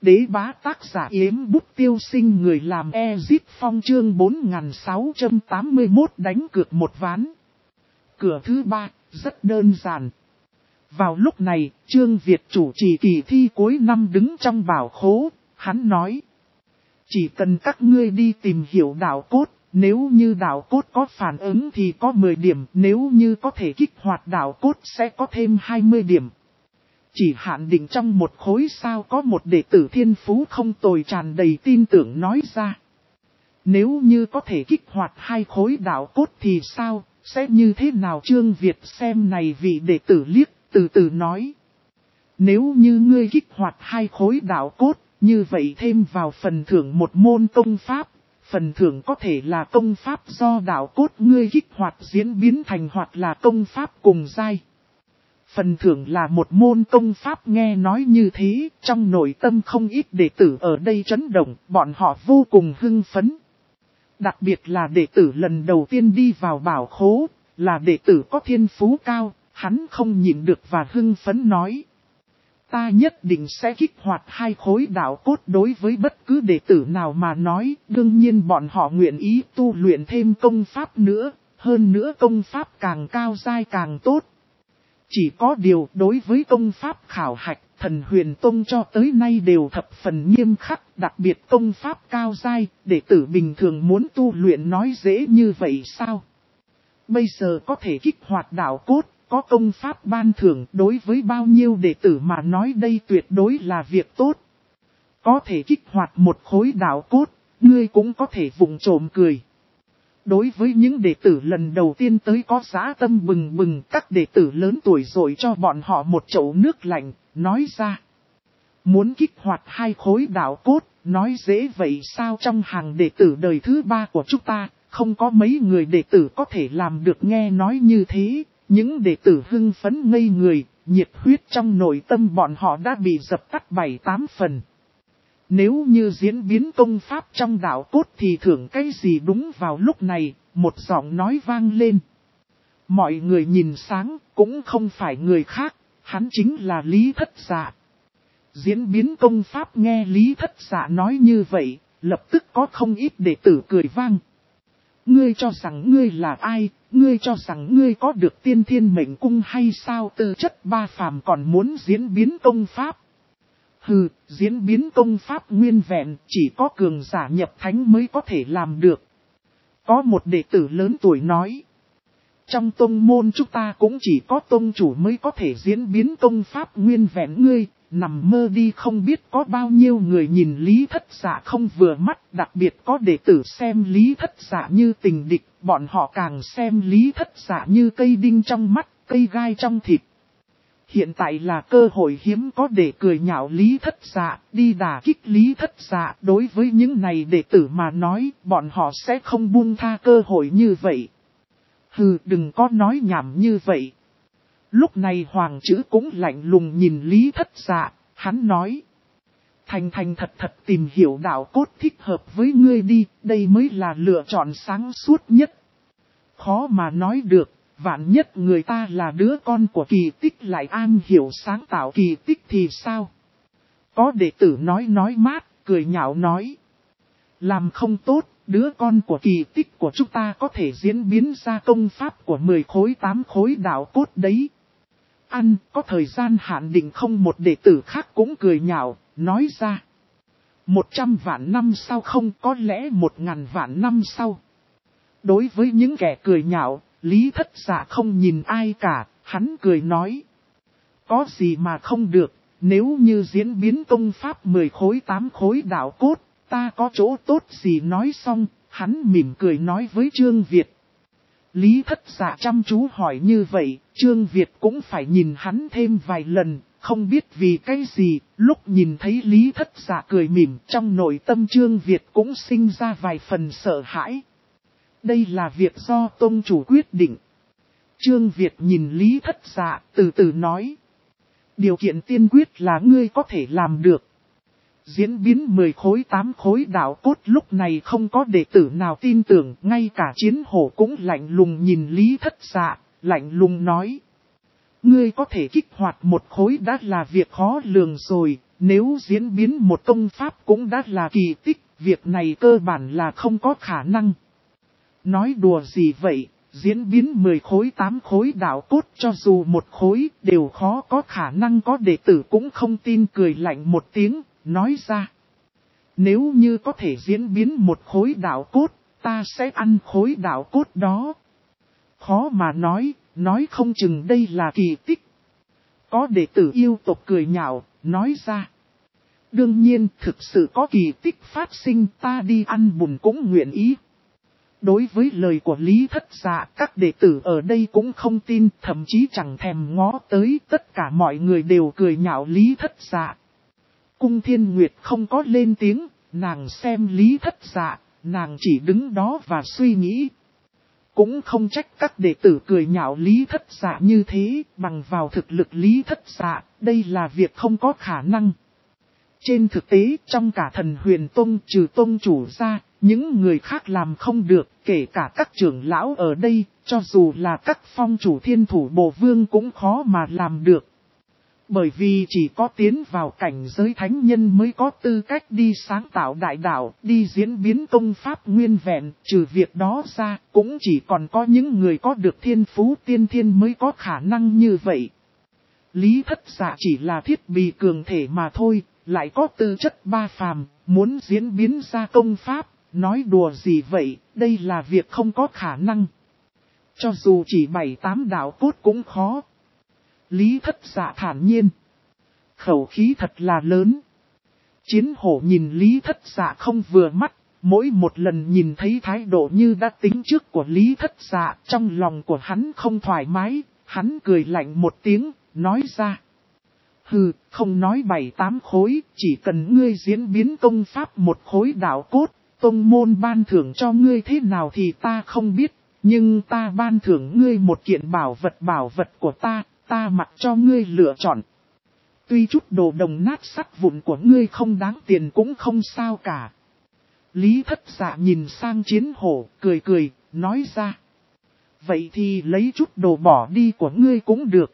đế bá tác giả Yếm Bút Tiêu Sinh, người làm Ezip Phong, chương 4681 đánh cược một ván. Cửa thứ 3, rất đơn giản. Vào lúc này, Trương Việt chủ trì kỳ thi cuối năm đứng trong bảo khố, hắn nói. Chỉ cần các ngươi đi tìm hiểu đạo cốt, nếu như đạo cốt có phản ứng thì có 10 điểm, nếu như có thể kích hoạt đạo cốt sẽ có thêm 20 điểm. Chỉ hạn định trong một khối sao có một đệ tử thiên phú không tồi tràn đầy tin tưởng nói ra. Nếu như có thể kích hoạt 2 khối đạo cốt thì sao, sẽ như thế nào? Trương Việt xem này vị đệ tử liếc, từ từ nói. Nếu như ngươi kích hoạt 2 khối đạo cốt, như vậy thêm vào phần thưởng một môn công pháp. Phần thưởng có thể là công pháp do đạo cốt ngươi kích hoạt diễn biến thành, hoặc là công pháp cùng giai. Phần thưởng là một môn công pháp. Nghe nói như thế, trong nội tâm không ít đệ tử ở đây chấn động, bọn họ vô cùng hưng phấn. Đặc biệt là đệ tử lần đầu tiên đi vào bảo khố, là đệ tử có thiên phú cao, hắn không nhịn được và hưng phấn nói. Ta nhất định sẽ kích hoạt 2 khối đạo cốt. Đối với bất cứ đệ tử nào mà nói, đương nhiên bọn họ nguyện ý tu luyện thêm công pháp nữa, hơn nữa công pháp càng cao giai càng tốt. Chỉ có điều đối với công pháp khảo hạch, Thần Huyền Tông cho tới nay đều thập phần nghiêm khắc, đặc biệt công pháp cao giai, đệ tử bình thường muốn tu luyện nói dễ như vậy sao? Bây giờ có thể kích hoạt đạo cốt, có công pháp ban thưởng, đối với bao nhiêu đệ tử mà nói đây tuyệt đối là việc tốt. Có thể kích hoạt một khối đạo cốt, ngươi cũng có thể vụng trộm cười. Đối với những đệ tử lần đầu tiên tới có dã tâm bừng bừng, các đệ tử lớn tuổi rồi cho bọn họ một chậu nước lạnh, nói ra. Muốn kích hoạt 2 khối đạo cốt, nói dễ vậy sao? Trong hàng đệ tử đời thứ 3 của chúng ta, không có mấy người đệ tử có thể làm được. Nghe nói như thế, những đệ tử hưng phấn ngây người, nhiệt huyết trong nội tâm bọn họ đã bị dập tắt 7-8 phần. Nếu như diễn biến công pháp trong đạo cốt thì thưởng cái gì? Đúng vào lúc này, một giọng nói vang lên. Mọi người nhìn sáng, cũng không phải người khác, hắn chính là Lý Thất Dạ. Diễn biến công pháp. Nghe Lý Thất Dạ nói như vậy, lập tức có không ít đệ tử cười vang. Ngươi cho rằng ngươi là ai? Ngươi cho rằng ngươi có được tiên thiên mệnh cung hay sao? Tư chất 3 phàm còn muốn diễn biến công pháp? Hừ, diễn biến công pháp nguyên vẹn, chỉ có cường giả nhập thánh mới có thể làm được. Có một đệ tử lớn tuổi nói. Trong tông môn chúng ta cũng chỉ có tông chủ mới có thể diễn biến công pháp nguyên vẹn. Ngươi, nằm mơ đi. Không biết có bao nhiêu người nhìn Lý Thất Dạ không vừa mắt. Đặc biệt có đệ tử xem Lý Thất Dạ như tình địch, bọn họ càng xem Lý Thất Dạ như cây đinh trong mắt, cây gai trong thịt. Hiện tại là cơ hội hiếm có để cười nhạo Lý Thất Dạ, đi đả kích Lý Thất Dạ. Đối với những này đệ tử mà nói, bọn họ sẽ không buông tha cơ hội như vậy. Hừ, đừng có nói nhảm như vậy. Lúc này Hoàng Chữ cũng lạnh lùng nhìn Lý Thất Dạ, hắn nói. Thành thật tìm hiểu đạo cốt thích hợp với ngươi đi, đây mới là lựa chọn sáng suốt nhất. Khó mà nói được. Vạn nhất người ta là đứa con của kỳ tích lại am hiểu sáng tạo kỳ tích thì sao? Có đệ tử nói mát, cười nhạo nói. Làm không tốt, đứa con của kỳ tích của chúng ta có thể diễn biến ra công pháp của 10 khối 8 khối đạo cốt đấy. Ăn, có thời gian hạn định không? Một đệ tử khác cũng cười nhạo, nói ra. 100 vạn năm sau không? Có lẽ 1000 vạn năm sau. Đối với những kẻ cười nhạo, Lý Thất Dạ không nhìn ai cả, hắn cười nói. Có gì mà không được, nếu như diễn biến công pháp 10 khối 8 khối đạo cốt, ta có chỗ tốt gì? Nói xong, hắn mỉm cười nói với Trương Việt. Lý Thất Dạ chăm chú hỏi như vậy, Trương Việt cũng phải nhìn hắn thêm vài lần, không biết vì cái gì, lúc nhìn thấy Lý Thất Dạ cười mỉm, trong nội tâm Trương Việt cũng sinh ra vài phần sợ hãi. Đây là việc do tông chủ quyết định. Trương Việt nhìn Lý Thất Dạ, từ từ nói. Điều kiện tiên quyết là ngươi có thể làm được. Diễn biến 10 khối 8 khối đạo cốt. Lúc này không có đệ tử nào tin tưởng, ngay cả Chiến Hổ cũng lạnh lùng nhìn Lý Thất Dạ, lạnh lùng nói. Ngươi có thể kích hoạt một khối đã là việc khó lường rồi, nếu diễn biến một công pháp cũng đã là kỳ tích, việc này cơ bản là không có khả năng. Nói đùa gì vậy, diễn biến 10 khối 8 khối đạo cốt cho dù một khối đều khó có khả năng, có đệ tử cũng không tin, cười lạnh một tiếng, nói ra. Nếu như có thể diễn biến một khối đạo cốt, ta sẽ ăn khối đạo cốt đó. Khó mà nói không chừng đây là kỳ tích. Có đệ tử yêu tộc cười nhạo, nói ra. Đương nhiên, thực sự có kỳ tích phát sinh, ta đi ăn bùn cũng nguyện ý. Đối với lời của Lý Thất Dạ, các đệ tử ở đây cũng không tin, thậm chí chẳng thèm ngó tới, tất cả mọi người đều cười nhạo Lý Thất Dạ. Cung Thiên Nguyệt không có lên tiếng, nàng xem Lý Thất Dạ, nàng chỉ đứng đó và suy nghĩ. Cũng không trách các đệ tử cười nhạo Lý Thất Dạ như thế, bằng vào thực lực Lý Thất Dạ, đây là việc không có khả năng. Trên thực tế, trong cả Thần Huyền Tông trừ tông chủ ra, những người khác làm không được, kể cả các trưởng lão ở đây, cho dù là các phong chủ Thiên Thủ Bồ Vương cũng khó mà làm được. Bởi vì chỉ có tiến vào cảnh giới thánh nhân mới có tư cách đi sáng tạo đại đạo, đi diễn biến công pháp nguyên vẹn, trừ việc đó ra, cũng chỉ còn có những người có được thiên phú tiên thiên mới có khả năng như vậy. Lý Thất Dạ chỉ là thiết bị cường thể mà thôi, lại có tư chất ba phàm, muốn diễn biến ra công pháp, nói đùa gì vậy, đây là việc không có khả năng. Cho dù chỉ 7-8 đạo cốt cũng khó. Lý Thất Dạ thản nhiên. Khẩu khí thật là lớn. Chiến hổ nhìn Lý Thất Dạ không vừa mắt, mỗi một lần nhìn thấy thái độ như đã tính trước của Lý Thất Dạ, trong lòng của hắn không thoải mái, hắn cười lạnh một tiếng, nói ra. Hừ, không nói 7-8 khối, chỉ cần ngươi diễn biến công pháp một khối đạo cốt, tông môn ban thưởng cho ngươi thế nào thì ta không biết, nhưng ta ban thưởng ngươi một kiện bảo vật của ta mặc cho ngươi lựa chọn. Tuy chút đồ đồng nát sắt vụn của ngươi không đáng tiền cũng không sao cả. Lý Thất Dạ nhìn sang Chiến hổ, cười, nói ra. Vậy thì lấy chút đồ bỏ đi của ngươi cũng được.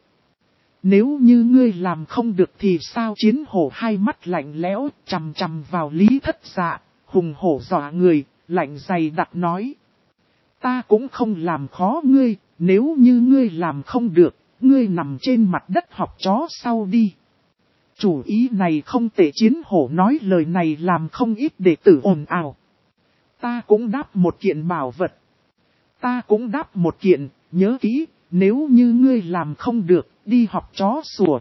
Nếu như ngươi làm không được thì sao? Chiến hổ hai mắt lạnh lẽo, chằm chằm vào Lý Thất Dạ, hùng hổ dọa người, lạnh dày đặc nói. Ta cũng không làm khó ngươi, nếu như ngươi làm không được, ngươi nằm trên mặt đất học chó sau đi. Chủ ý này không tệ. Chiến hổ nói lời này làm không ít đệ tử ồn ào. Ta cũng đáp một kiện bảo vật. Ta cũng đáp một kiện, nhớ kỹ, nếu như ngươi làm không được, đi học chó sủa.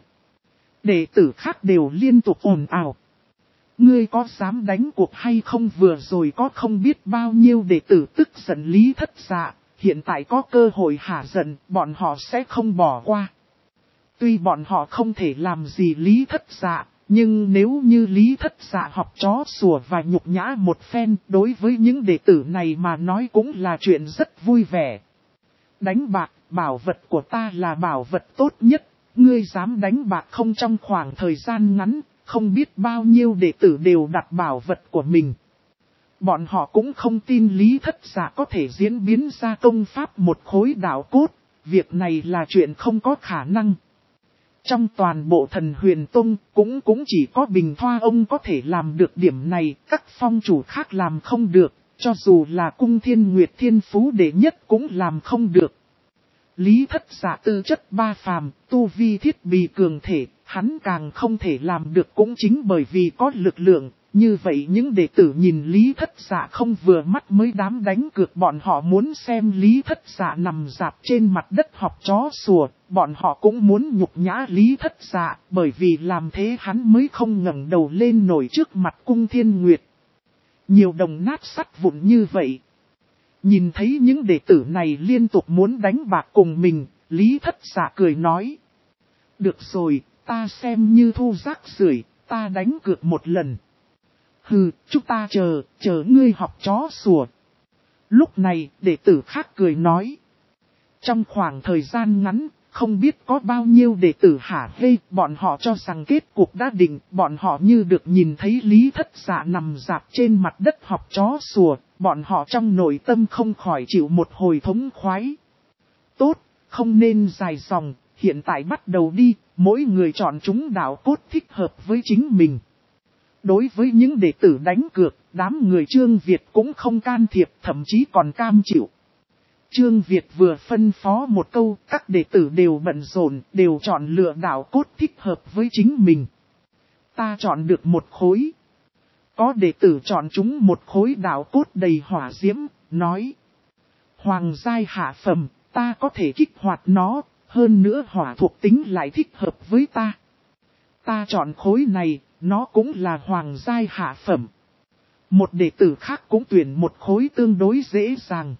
Đệ tử khác đều liên tục ồn ào. Ngươi có dám đánh cuộc hay không? Vừa rồi có không biết bao nhiêu đệ tử tức giận Lý Thất Dạ, hiện tại có cơ hội hả giận, bọn họ sẽ không bỏ qua. Tuy bọn họ không thể làm gì Lý Thất Dạ, nhưng nếu như Lý Thất Dạ học chó sủa và nhục nhã một phen, đối với những đệ tử này mà nói cũng là chuyện rất vui vẻ. Đánh bạc, bảo vật của ta là bảo vật tốt nhất, ngươi dám đánh bạc không? Trong khoảng thời gian ngắn, không biết bao nhiêu đệ tử đều đặt bảo vật của mình. Bọn họ cũng không tin Lý Thất Dạ có thể diễn biến ra công pháp một khối đạo cốt, việc này là chuyện không có khả năng. Trong toàn bộ Thần Huyền Tông cũng chỉ có Bình Thoa ông có thể làm được điểm này, các phong chủ khác làm không được, cho dù là Cung Thiên Nguyệt thiên phú đệ nhất cũng làm không được. Lý Thất Dạ tư chất ba phàm, tu vi thiết bị cường thể, hắn càng không thể làm được, cũng chính bởi vì có lực lượng. Như vậy những đệ tử nhìn Lý Thất Dạ không vừa mắt mới dám đánh cược, bọn họ muốn xem Lý Thất Dạ nằm rạp trên mặt đất học chó sủa, bọn họ cũng muốn nhục nhã Lý Thất Dạ, bởi vì làm thế hắn mới không ngẩng đầu lên nổi trước mặt Cung Thiên Nguyệt. Nhiều đồng nát sắt vụn như vậy. Nhìn thấy những đệ tử này liên tục muốn đánh bạc cùng mình, Lý Thất Dạ cười nói. Được rồi, ta xem như thu rác rưởi, ta đánh cược một lần. Hừ, chúng ta chờ ngươi học chó sủa. Lúc này, đệ tử khác cười nói. Trong khoảng thời gian ngắn, không biết có bao nhiêu đệ tử hả hê, bọn họ cho rằng kết cuộc đã định, bọn họ như được nhìn thấy Lý Thất Dạ nằm rạp trên mặt đất học chó sủa, bọn họ trong nội tâm không khỏi chịu một hồi thống khoái. Tốt, không nên dài dòng, hiện tại bắt đầu đi, mỗi người chọn chúng đạo cốt thích hợp với chính mình. Đối với những đệ tử đánh cược, đám người Trương Việt cũng không can thiệp, thậm chí còn cam chịu. Trương Việt vừa phân phó một câu, các đệ tử đều bận rộn, đều chọn lựa đạo cốt thích hợp với chính mình. Ta chọn được một khối. Có đệ tử chọn chúng một khối đạo cốt đầy hỏa diễm, nói. Hoàng giai hạ phẩm, ta có thể kích hoạt nó, hơn nữa hỏa thuộc tính lại thích hợp với ta. Ta chọn khối này, nó cũng là hoàng giai hạ phẩm. Một đệ tử khác cũng tuyển một khối tương đối dễ dàng.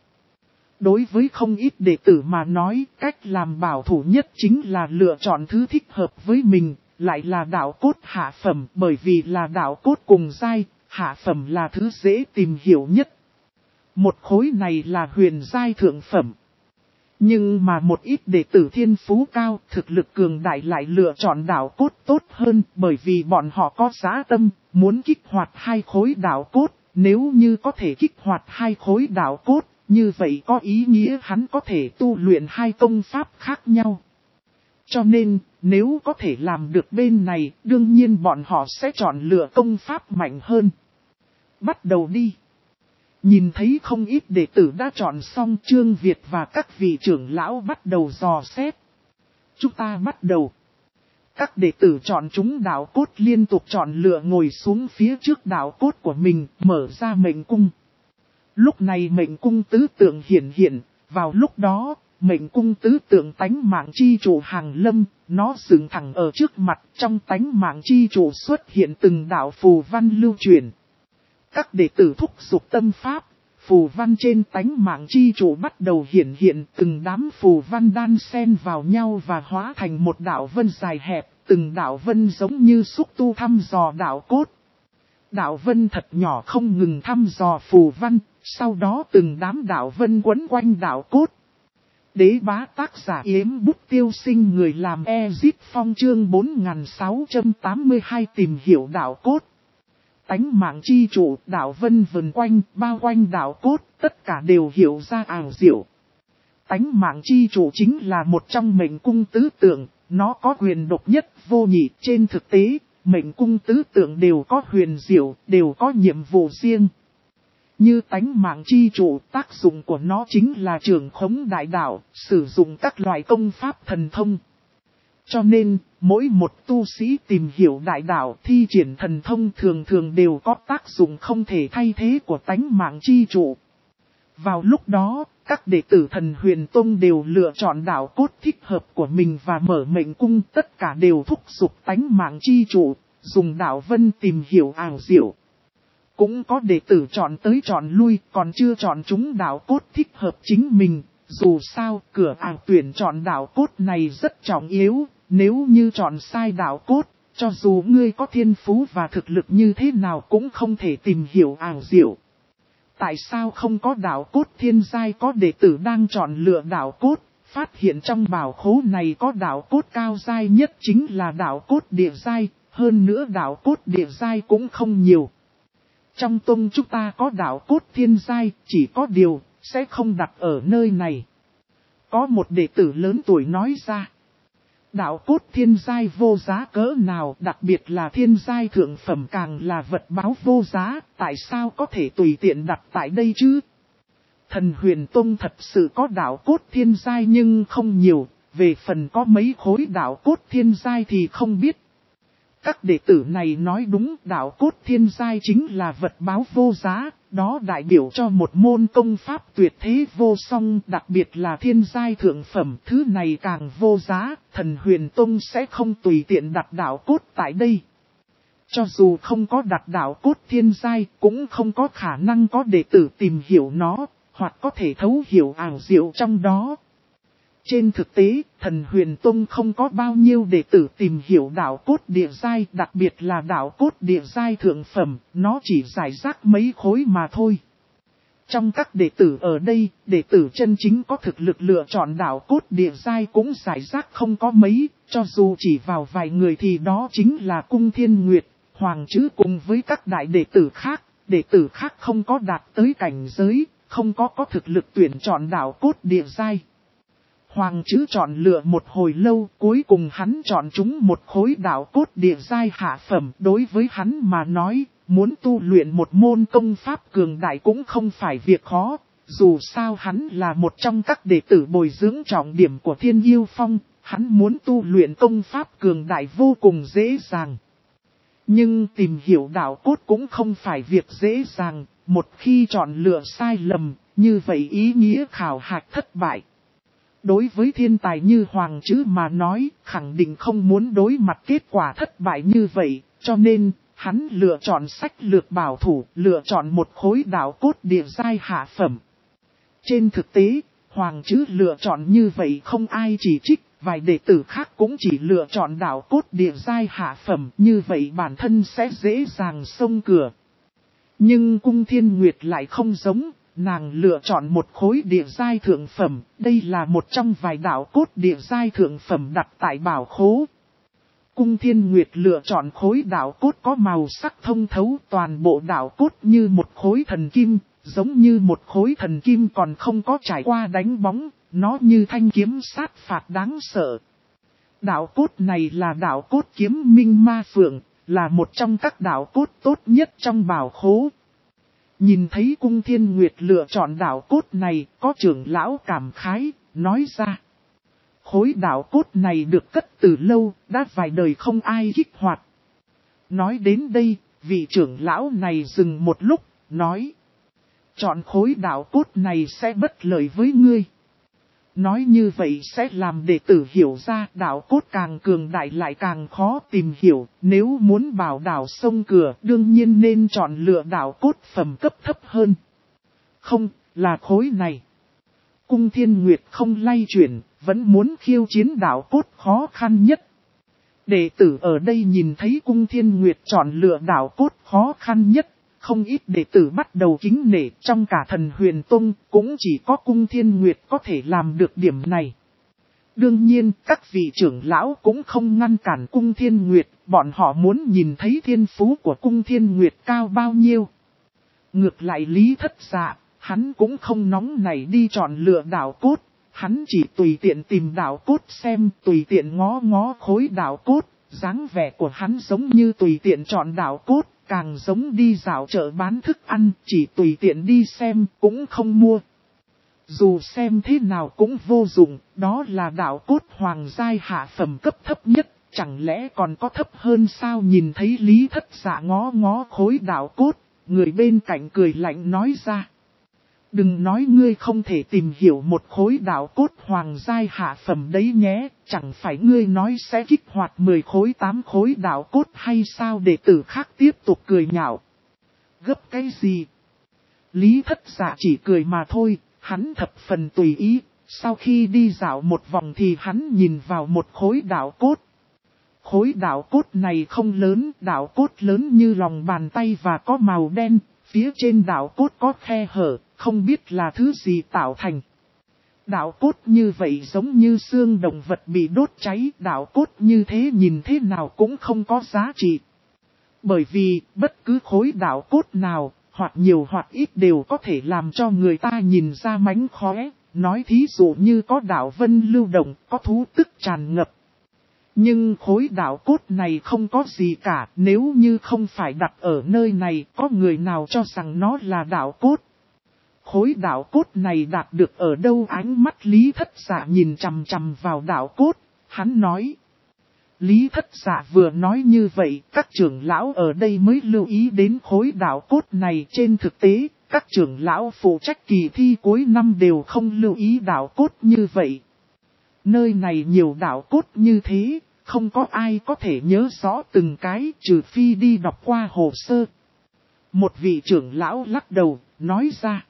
Đối với không ít đệ tử mà nói, cách làm bảo thủ nhất chính là lựa chọn thứ thích hợp với mình, lại là đạo cốt hạ phẩm, bởi vì là đạo cốt cùng giai, hạ phẩm là thứ dễ tìm hiểu nhất. Một khối này là huyền giai thượng phẩm. Nhưng mà một ít đệ tử thiên phú cao, thực lực cường đại lại lựa chọn đạo cốt tốt hơn, bởi vì bọn họ có giá tâm, muốn kích hoạt hai khối đạo cốt. Nếu như có thể kích hoạt hai khối đạo cốt, như vậy có ý nghĩa hắn có thể tu luyện hai công pháp khác nhau. Cho nên, nếu có thể làm được bên này, đương nhiên bọn họ sẽ chọn lựa công pháp mạnh hơn. Bắt đầu đi. Nhìn thấy không ít đệ tử đã chọn xong, Trương Việt và các vị trưởng lão bắt đầu dò xét. Chúng ta bắt đầu. Các đệ tử chọn chúng đạo cốt liên tục chọn lựa ngồi xuống phía trước đạo cốt của mình, mở ra mệnh cung. Lúc này mệnh cung tứ tượng hiển hiện, vào lúc đó, mệnh cung tứ tượng tánh mạng chi trụ hàng lâm, nó dựng thẳng ở trước mặt, trong tánh mạng chi trụ xuất hiện từng đạo phù văn lưu truyền. Các đệ tử thúc giục tâm pháp, phù văn trên tánh mạng chi trụ bắt đầu hiển hiện, từng đám phù văn đan xen vào nhau và hóa thành một đạo vân dài hẹp, từng đạo vân giống như xúc tu thăm dò đạo cốt. Đạo vân thật nhỏ không ngừng thăm dò phù văn, sau đó từng đám đạo vân quấn quanh đạo cốt. Đế bá tác giả Yếm Bút Tiêu Sinh, người làm Ezip Phong, chương 4682 tìm hiểu đạo cốt. Tánh mạng chi trụ, đạo vân vần quanh, bao quanh đạo cốt, tất cả đều hiểu ra ảo diệu. Tánh mạng chi trụ chính là một trong mệnh cung tứ tượng, nó có quyền độc nhất vô nhị. Trên thực tế, mệnh cung tứ tượng đều có huyền diệu, đều có nhiệm vụ riêng. Như tánh mạng chi trụ, tác dụng của nó chính là trưởng khống đại đạo, sử dụng các loại công pháp thần thông. Cho nên, mỗi một tu sĩ tìm hiểu đại đạo thi triển thần thông thường thường đều có tác dụng không thể thay thế của tánh mạng chi trụ. Vào lúc đó, các đệ tử Thần Huyền Tông đều lựa chọn đạo cốt thích hợp của mình và mở mệnh cung, tất cả đều thúc giục tánh mạng chi trụ, dùng đạo vân tìm hiểu ảo diệu. Cũng có đệ tử chọn tới chọn lui, còn chưa chọn chúng đạo cốt thích hợp chính mình. Dù sao, cửa ảo tuyển chọn đạo cốt này rất trọng yếu, nếu như chọn sai đạo cốt, cho dù ngươi có thiên phú và thực lực như thế nào cũng không thể tìm hiểu ảo diệu. Tại sao không có đạo cốt thiên giai? Có đệ tử đang chọn lựa đạo cốt, phát hiện trong bảo khố này có đạo cốt cao giai nhất chính là đạo cốt địa giai, hơn nữa đạo cốt địa giai cũng không nhiều. Trong tông chúng ta có đạo cốt thiên giai, chỉ có điều, sẽ không đặt ở nơi này. Có một đệ tử lớn tuổi nói ra. Đạo cốt thiên giai vô giá cỡ nào, đặc biệt là thiên giai thượng phẩm càng là vật báo vô giá, tại sao có thể tùy tiện đặt tại đây chứ? Thần Huyền Tông thật sự có đạo cốt thiên giai nhưng không nhiều, về phần có mấy khối đạo cốt thiên giai thì không biết. Các đệ tử này nói đúng, đạo cốt thiên giai chính là vật báo vô giá, đó đại biểu cho một môn công pháp tuyệt thế vô song, đặc biệt là thiên giai thượng phẩm, thứ này càng vô giá, Thần Huyền Tông sẽ không tùy tiện đặt đạo cốt tại đây. Cho dù không có đặt đạo cốt thiên giai, cũng không có khả năng có đệ tử tìm hiểu nó, hoặc có thể thấu hiểu ảo diệu trong đó. Trên thực tế, Thần Huyền Tông không có bao nhiêu đệ tử tìm hiểu đạo cốt địa giai, đặc biệt là đạo cốt địa giai thượng phẩm, nó chỉ giải rác mấy khối mà thôi. Trong các đệ tử ở đây, đệ tử chân chính có thực lực lựa chọn đạo cốt địa giai cũng giải rác không có mấy, cho dù chỉ vào vài người thì đó chính là Cung Thiên Nguyệt, Hoàng Trứ cùng với các đại đệ tử khác không có đạt tới cảnh giới, không có thực lực tuyển chọn đạo cốt địa giai. Hoàng chữ chọn lựa một hồi lâu, cuối cùng hắn chọn chúng một khối đạo cốt địa giai hạ phẩm. Đối với hắn mà nói, muốn tu luyện một môn công pháp cường đại cũng không phải việc khó. Dù sao hắn là một trong các đệ tử bồi dưỡng trọng điểm của Thiên Yêu Phong, hắn muốn tu luyện công pháp cường đại vô cùng dễ dàng. Nhưng tìm hiểu đạo cốt cũng không phải việc dễ dàng, một khi chọn lựa sai lầm, như vậy ý nghĩa khảo hạch thất bại. Đối với thiên tài như Hoàng chữ mà nói, khẳng định không muốn đối mặt kết quả thất bại như vậy, cho nên, hắn lựa chọn sách lược bảo thủ, lựa chọn một khối đạo cốt địa giai hạ phẩm. Trên thực tế, Hoàng chữ lựa chọn như vậy không ai chỉ trích, vài đệ tử khác cũng chỉ lựa chọn đạo cốt địa giai hạ phẩm, như vậy bản thân sẽ dễ dàng xông cửa. Nhưng Cung Thiên Nguyệt lại không giống, nàng lựa chọn một khối địa giai thượng phẩm, đây là một trong vài đạo cốt địa giai thượng phẩm đặt tại bảo khố. Cung Thiên Nguyệt lựa chọn khối đạo cốt có màu sắc thông thấu, toàn bộ đạo cốt như một khối thần kim, giống như một khối thần kim còn không có trải qua đánh bóng, nó như thanh kiếm sát phạt đáng sợ. Đạo cốt này là đạo cốt kiếm Minh Ma Phượng, là một trong các đạo cốt tốt nhất trong bảo khố. Nhìn thấy Cung Thiên Nguyệt lựa chọn đạo cốt này, có trưởng lão cảm khái, nói ra. Khối đạo cốt này được cất từ lâu, đã vài đời không ai kích hoạt. Nói đến đây, vị trưởng lão này dừng một lúc, nói. Chọn khối đạo cốt này sẽ bất lợi với ngươi. Nói như vậy sẽ làm đệ tử hiểu ra đạo cốt càng cường đại lại càng khó tìm hiểu. Nếu muốn bảo đạo sông cửa đương nhiên nên chọn lựa đạo cốt phẩm cấp thấp hơn. Không, là khối này. Cung Thiên Nguyệt không lay chuyển, vẫn muốn khiêu chiến đạo cốt khó khăn nhất. Đệ tử ở đây nhìn thấy Cung Thiên Nguyệt chọn lựa đạo cốt khó khăn nhất. Không ít đệ tử bắt đầu kính nể, trong cả Thần Huyền Tông cũng chỉ có Cung Thiên Nguyệt có thể làm được điểm này. Đương nhiên, các vị trưởng lão cũng không ngăn cản Cung Thiên Nguyệt, bọn họ muốn nhìn thấy thiên phú của Cung Thiên Nguyệt cao bao nhiêu. Ngược lại Lý Thất Dạ, hắn cũng không nóng nảy đi chọn lựa đạo cốt, hắn chỉ tùy tiện tìm đạo cốt xem, tùy tiện ngó ngó khối đạo cốt, dáng vẻ của hắn giống như tùy tiện chọn đạo cốt. Càng giống đi dạo chợ bán thức ăn, chỉ tùy tiện đi xem, cũng không mua. Dù xem thế nào cũng vô dụng, đó là đạo cốt hoàng giai hạ phẩm cấp thấp nhất, chẳng lẽ còn có thấp hơn sao? Nhìn thấy Lý Thất Dạ ngó ngó khối đạo cốt, người bên cạnh cười lạnh nói ra. Đừng nói ngươi không thể tìm hiểu một khối đạo cốt hoàng giai hạ phẩm đấy nhé, chẳng phải ngươi nói sẽ kích hoạt 10 khối 8 khối đạo cốt hay sao? Đệ tử khác tiếp tục cười nhạo. Gấp cái gì? Lý Thất Dạ chỉ cười mà thôi, hắn thập phần tùy ý, sau khi đi dạo một vòng thì hắn nhìn vào một khối đạo cốt. Khối đạo cốt này không lớn, đạo cốt lớn như lòng bàn tay và có màu đen, phía trên đạo cốt có khe hở. Không biết là thứ gì tạo thành. Đạo cốt như vậy giống như xương động vật bị đốt cháy. Đạo cốt như thế nhìn thế nào cũng không có giá trị. Bởi vì bất cứ khối đạo cốt nào, hoặc nhiều hoặc ít đều có thể làm cho người ta nhìn ra mánh khóe. Nói thí dụ như có đạo vân lưu động, có thú tức tràn ngập. Nhưng khối đạo cốt này không có gì cả. Nếu như không phải đặt ở nơi này, có người nào cho rằng nó là đạo cốt. Khối đạo cốt này đạt được ở đâu? Ánh mắt Lý Thất Dạ nhìn chằm chằm vào đạo cốt, hắn nói. Lý Thất Dạ vừa nói như vậy, các trưởng lão ở đây mới lưu ý đến khối đạo cốt này. Trên thực tế, các trưởng lão phụ trách kỳ thi cuối năm đều không lưu ý đạo cốt như vậy. Nơi này nhiều đạo cốt như thế, không có ai có thể nhớ rõ từng cái trừ phi đi đọc qua hồ sơ. Một vị trưởng lão lắc đầu, nói ra.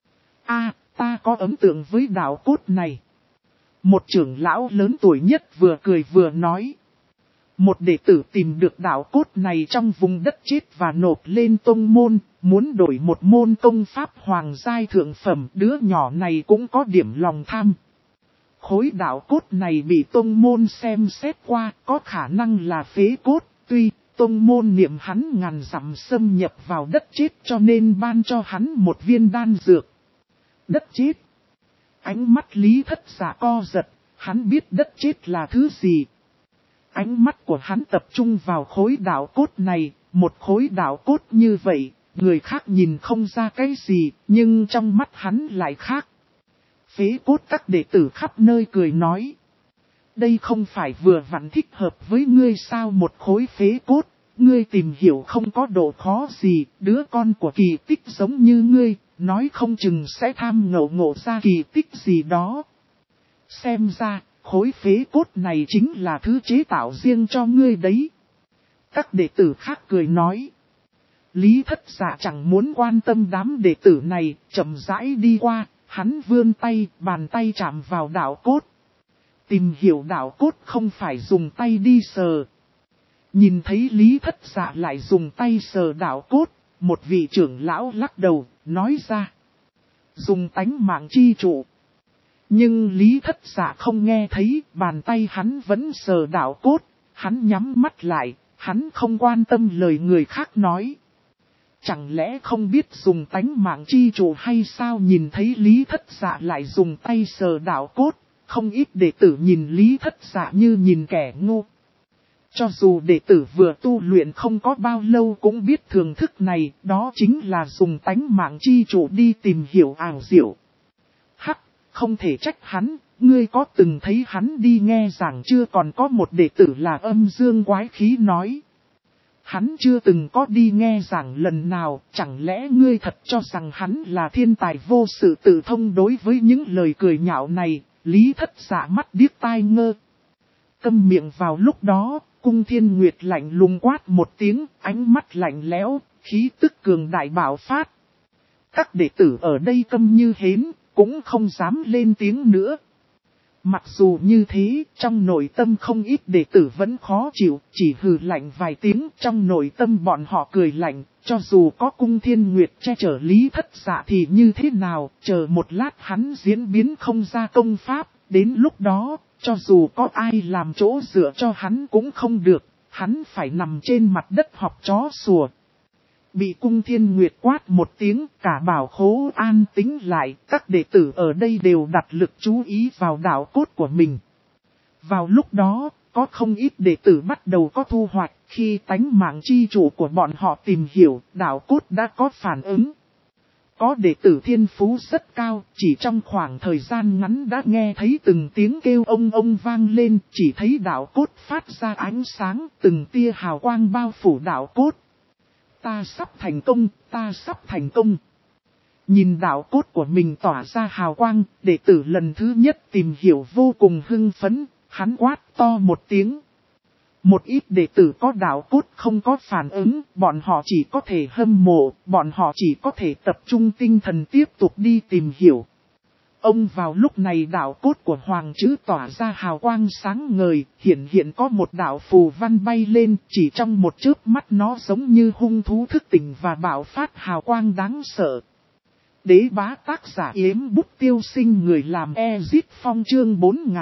Ta có ấn tượng với đạo cốt này. Một trưởng lão lớn tuổi nhất vừa cười vừa nói. Một đệ tử tìm được đạo cốt này trong vùng đất chết và nộp lên tông môn, muốn đổi một môn công pháp hoàng giai thượng phẩm. Đứa nhỏ này cũng có điểm lòng tham. Khối đạo cốt này bị tông môn xem xét qua, có khả năng là phế cốt, tuy tông môn niệm hắn ngàn dặm xâm nhập vào đất chết cho nên ban cho hắn một viên đan dược. Đất chết. Ánh mắt Lý Thất Dạ co giật, Hắn biết đất chết là thứ gì. Ánh mắt của hắn tập trung vào khối đạo cốt này, một khối đạo cốt như vậy, người khác nhìn không ra cái gì, nhưng trong mắt hắn lại khác. Phế cốt các đệ tử khắp nơi cười nói. Đây không phải vừa vặn thích hợp với ngươi sao, một khối phế cốt, ngươi tìm hiểu không có độ khó gì, đứa con của kỳ tích giống như ngươi, nói không chừng sẽ tham ngộ ra kỳ tích gì đó. Xem ra, khối phế cốt này chính là thứ chế tạo riêng cho ngươi đấy. Các đệ tử khác cười nói. Lý Thất Dạ chẳng muốn quan tâm đám đệ tử này, chậm rãi đi qua, hắn vươn tay, bàn tay chạm vào đạo cốt. Tìm hiểu đạo cốt không phải dùng tay đi sờ. Nhìn thấy Lý Thất Dạ lại dùng tay sờ đạo cốt, một vị trưởng lão lắc đầu, nói ra. Dùng tánh mạng chi trụ. Nhưng Lý Thất Dạ không nghe thấy, bàn tay hắn vẫn sờ đạo cốt, hắn nhắm mắt lại, hắn không quan tâm lời người khác nói. Chẳng lẽ không biết dùng tánh mạng chi trụ hay sao, nhìn thấy Lý Thất Dạ lại dùng tay sờ đạo cốt, không ít đệ tử nhìn Lý Thất Dạ như nhìn kẻ ngu. Cho dù đệ tử vừa tu luyện không có bao lâu cũng biết thưởng thức này, đó chính là dùng tánh mạng chi trụ đi tìm hiểu ảo diệu. Hắc, không thể trách hắn, ngươi có từng thấy hắn đi nghe giảng chưa? Còn có một đệ tử là Âm Dương Quái Khí nói. Hắn chưa từng có đi nghe giảng lần nào, chẳng lẽ ngươi thật cho rằng hắn là thiên tài vô sự tự thông? Đối với những lời cười nhạo này, Lý Thất Dạ mắt điếc tai ngơ. Câm miệng. Vào lúc đó, Cung Thiên Nguyệt lạnh lùng quát một tiếng, ánh mắt lạnh lẽo, khí tức cường đại bạo phát. Các đệ tử ở đây câm như hến, cũng không dám lên tiếng nữa. Mặc dù như thế, trong nội tâm không ít đệ tử vẫn khó chịu, chỉ hừ lạnh vài tiếng, trong nội tâm bọn họ cười lạnh, cho dù có Cung Thiên Nguyệt che chở Lý Thất Dạ thì như thế nào, chờ một lát hắn diễn biến không ra công pháp, đến lúc đó, cho dù có ai làm chỗ dựa cho hắn cũng không được, hắn phải nằm trên mặt đất học chó sủa. Bị Cung Thiên Nguyệt quát một tiếng, cả bảo khố an tĩnh lại, các đệ tử ở đây đều đặt lực chú ý vào đạo cốt của mình. Vào lúc đó, có không ít đệ tử bắt đầu có thu hoạch, khi tánh mạng chi chủ của bọn họ tìm hiểu, đạo cốt đã có phản ứng. Có đệ tử thiên phú rất cao, chỉ trong khoảng thời gian ngắn đã nghe thấy từng tiếng kêu ông vang lên, chỉ thấy đạo cốt phát ra ánh sáng, từng tia hào quang bao phủ đạo cốt. Ta sắp thành công, ta sắp thành công. Nhìn đạo cốt của mình tỏa ra hào quang, đệ tử lần thứ nhất tìm hiểu vô cùng hưng phấn, hắn quát to một tiếng. Một ít đệ tử có đạo cốt không có phản ứng, bọn họ chỉ có thể hâm mộ, bọn họ chỉ có thể tập trung tinh thần tiếp tục đi tìm hiểu. Ông vào lúc này đạo cốt của Hoàng Trữ tỏa ra hào quang sáng ngời, hiện có một đạo phù văn bay lên, chỉ trong một chớp mắt nó giống như hung thú thức tỉnh và bạo phát hào quang đáng sợ. Đế bá tác giả Yếm Bút Tiêu Sinh, người làm Ezit Phong, chương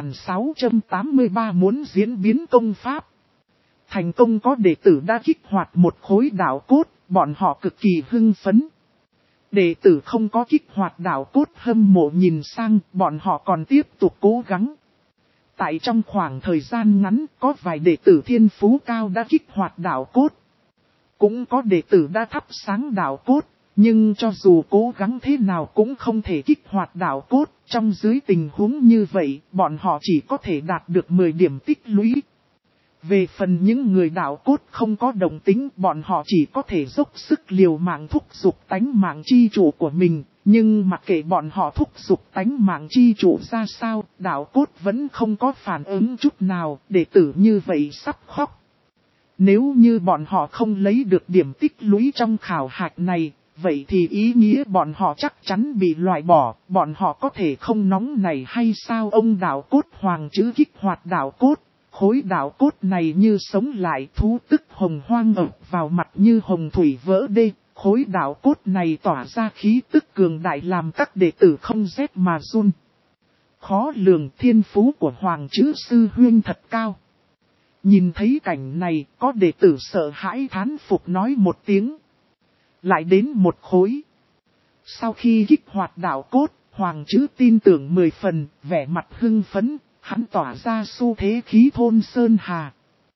4683 muốn diễn biến công pháp. Thành công, có đệ tử đã kích hoạt một khối đạo cốt, bọn họ cực kỳ hưng phấn. Đệ tử không có kích hoạt đạo cốt hâm mộ nhìn sang, bọn họ còn tiếp tục cố gắng. Tại trong khoảng thời gian ngắn, có vài đệ tử thiên phú cao đã kích hoạt đạo cốt. Cũng có đệ tử đã thắp sáng đạo cốt, nhưng cho dù cố gắng thế nào cũng không thể kích hoạt đạo cốt. Trong dưới tình huống như vậy, bọn họ chỉ có thể đạt được 10 điểm tích lũy. Về phần những người đạo cốt không có đồng tính, bọn họ chỉ có thể dốc sức liều mạng thúc giục tánh mạng chi chủ của mình, nhưng mặc kệ bọn họ thúc giục tánh mạng chi chủ ra sao, đạo cốt vẫn không có phản ứng chút nào, đệ tử như vậy sắp khóc. Nếu như bọn họ không lấy được điểm tích lũy trong khảo hạch này, vậy thì ý nghĩa bọn họ chắc chắn bị loại bỏ, bọn họ có thể không nóng này hay sao? Ông đạo cốt Hoàng Trữ kích hoạt đạo cốt. Khối đạo cốt này như sống lại, thú tức hồng hoang ập vào mặt như hồng thủy vỡ đê. Khối đạo cốt này tỏa ra khí tức cường đại làm các đệ tử không rét mà run. Khó lường, thiên phú của Hoàng Trữ sư huynh thật cao. Nhìn thấy cảnh này, có đệ tử sợ hãi thán phục nói một tiếng. Lại đến một khối. Sau khi kích hoạt đạo cốt, Hoàng Trữ tin tưởng 10 phần, vẻ mặt hưng phấn. hắn tỏa ra xu thế khí thôn sơn hà.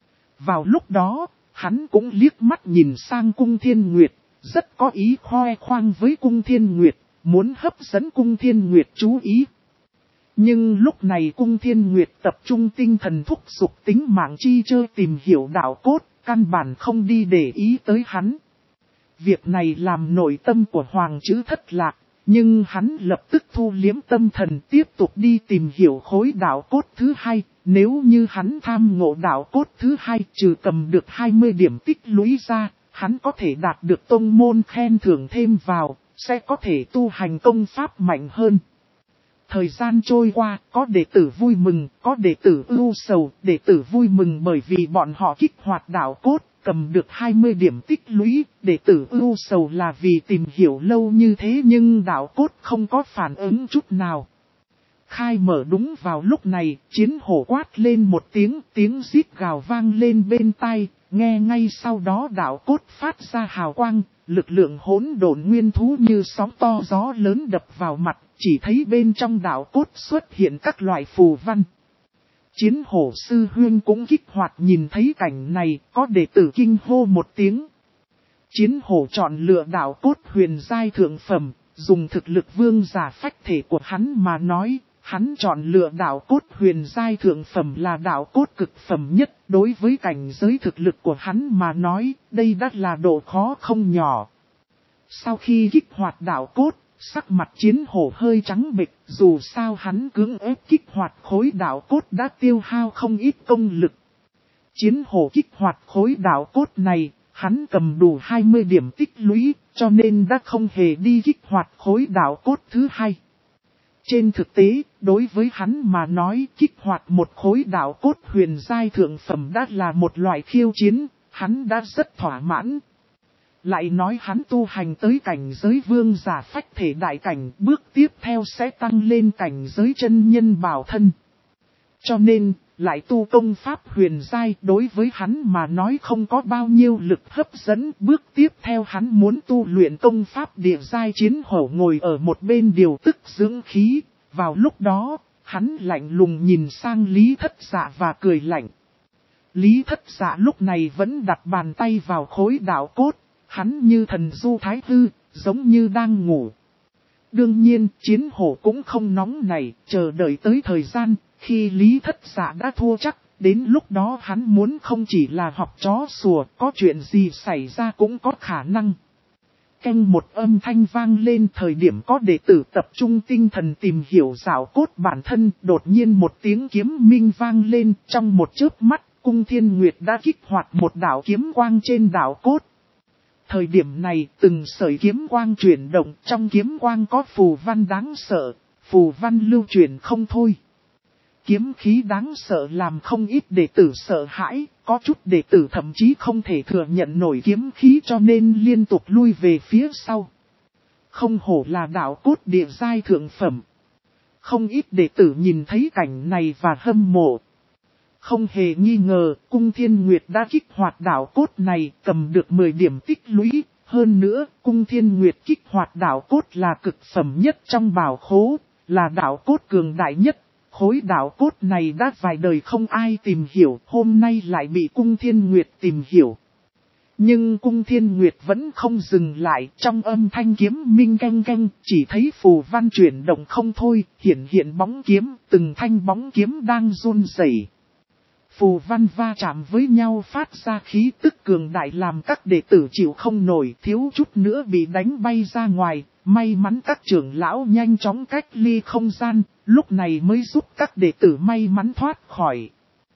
Vào lúc đó, hắn cũng liếc mắt nhìn sang Cung Thiên Nguyệt, rất có ý khoe khoang với Cung Thiên Nguyệt, muốn hấp dẫn Cung Thiên Nguyệt chú ý. Nhưng lúc này Cung Thiên Nguyệt tập trung tinh thần thúc giục tính mạng chi chơi tìm hiểu đạo cốt, căn bản không đi để ý tới hắn. Việc này làm nội tâm của Hoàng Chữ thất lạc, nhưng hắn lập tức thu liếm tâm thần tiếp tục đi tìm hiểu khối đạo cốt thứ hai. Nếu như hắn tham ngộ đạo cốt thứ hai trừ cầm được 20 điểm tích lũy ra, hắn có thể đạt được tông môn khen thưởng thêm vào, sẽ có thể tu hành công pháp mạnh hơn. Thời gian trôi qua, có đệ tử vui mừng, có đệ tử ưu sầu, đệ tử vui mừng bởi vì bọn họ kích hoạt đạo cốt, cầm được 20 điểm tích lũy, đệ tử ưu sầu là vì tìm hiểu lâu như thế nhưng đạo cốt không có phản ứng chút nào. Khai mở đúng vào lúc này, chiến hổ quát lên một tiếng rít gào vang lên bên tai, nghe ngay sau đó đạo cốt phát ra hào quang, lực lượng hỗn độn nguyên thú như sóng to gió lớn đập vào mặt, chỉ thấy bên trong đạo cốt xuất hiện các loại phù văn. Chiến hổ sư huyên cũng kích hoạt nhìn thấy cảnh này, có đệ tử kinh hô một tiếng. Chiến hổ chọn lựa đạo cốt huyền giai thượng phẩm, dùng thực lực vương giả phách thể của hắn mà nói. Hắn chọn lựa đạo cốt huyền giai thượng phẩm là đạo cốt cực phẩm nhất, đối với cảnh giới thực lực của hắn mà nói, đây đã là độ khó không nhỏ. Sau khi kích hoạt đạo cốt, sắc mặt chiến hổ hơi trắng bệch, dù sao hắn cưỡng ép kích hoạt khối đạo cốt đã tiêu hao không ít công lực. Chiến hổ kích hoạt khối đạo cốt này, hắn cầm đủ 20 điểm tích lũy, cho nên đã không hề đi kích hoạt khối đạo cốt thứ hai. Trên thực tế, đối với hắn mà nói kích hoạt một khối đạo cốt huyền giai thượng phẩm đã là một loại khiêu chiến, hắn đã rất thỏa mãn. Lại nói hắn tu hành tới cảnh giới vương giả phách thể đại cảnh, bước tiếp theo sẽ tăng lên cảnh giới chân nhân bảo thân. Cho nên, lại tu công pháp huyền giai đối với hắn mà nói không có bao nhiêu lực hấp dẫn. Bước tiếp theo hắn muốn tu luyện công pháp địa giai. Chiến hổ ngồi ở một bên điều tức dưỡng khí. Vào lúc đó, hắn lạnh lùng nhìn sang Lý Thất Dạ và cười lạnh. Lý Thất Dạ lúc này vẫn đặt bàn tay vào khối đạo cốt. Hắn như thần du thái hư, giống như đang ngủ. Đương nhiên, chiến hổ cũng không nóng nảy, chờ đợi tới thời gian. Khi Lý Thất Dạ đã thua chắc, đến lúc đó hắn muốn không chỉ là học chó sủa, có chuyện gì xảy ra cũng có khả năng. Canh một âm thanh vang lên thời điểm có đệ tử tập trung tinh thần tìm hiểu đạo cốt bản thân, đột nhiên một tiếng kiếm minh vang lên, trong một chớp mắt, Cung Thiên Nguyệt đã kích hoạt một đạo kiếm quang trên đạo cốt. Thời điểm này, từng sợi kiếm quang chuyển động, trong kiếm quang có phù văn đáng sợ, phù văn lưu chuyển không thôi. Kiếm khí đáng sợ làm không ít đệ tử sợ hãi, có chút đệ tử thậm chí không thể thừa nhận nổi kiếm khí cho nên liên tục lui về phía sau. Không hổ là đạo cốt địa giai thượng phẩm. Không ít đệ tử nhìn thấy cảnh này và hâm mộ. Không hề nghi ngờ, Cung Thiên Nguyệt đã kích hoạt đạo cốt này cầm được 10 điểm tích lũy. Hơn nữa, Cung Thiên Nguyệt kích hoạt đạo cốt là cực phẩm nhất trong bảo khố, là đạo cốt cường đại nhất. Khối đạo cốt này đã vài đời không ai tìm hiểu, hôm nay lại bị Cung Thiên Nguyệt tìm hiểu. Nhưng Cung Thiên Nguyệt vẫn không dừng lại, trong âm thanh kiếm minh canh canh, chỉ thấy phù văn chuyển động không thôi, hiện bóng kiếm, từng thanh bóng kiếm đang run rẩy. Phù văn va chạm với nhau phát ra khí tức cường đại làm các đệ tử chịu không nổi, thiếu chút nữa bị đánh bay ra ngoài. May mắn các trưởng lão nhanh chóng cách ly không gian, lúc này mới giúp các đệ tử may mắn thoát khỏi.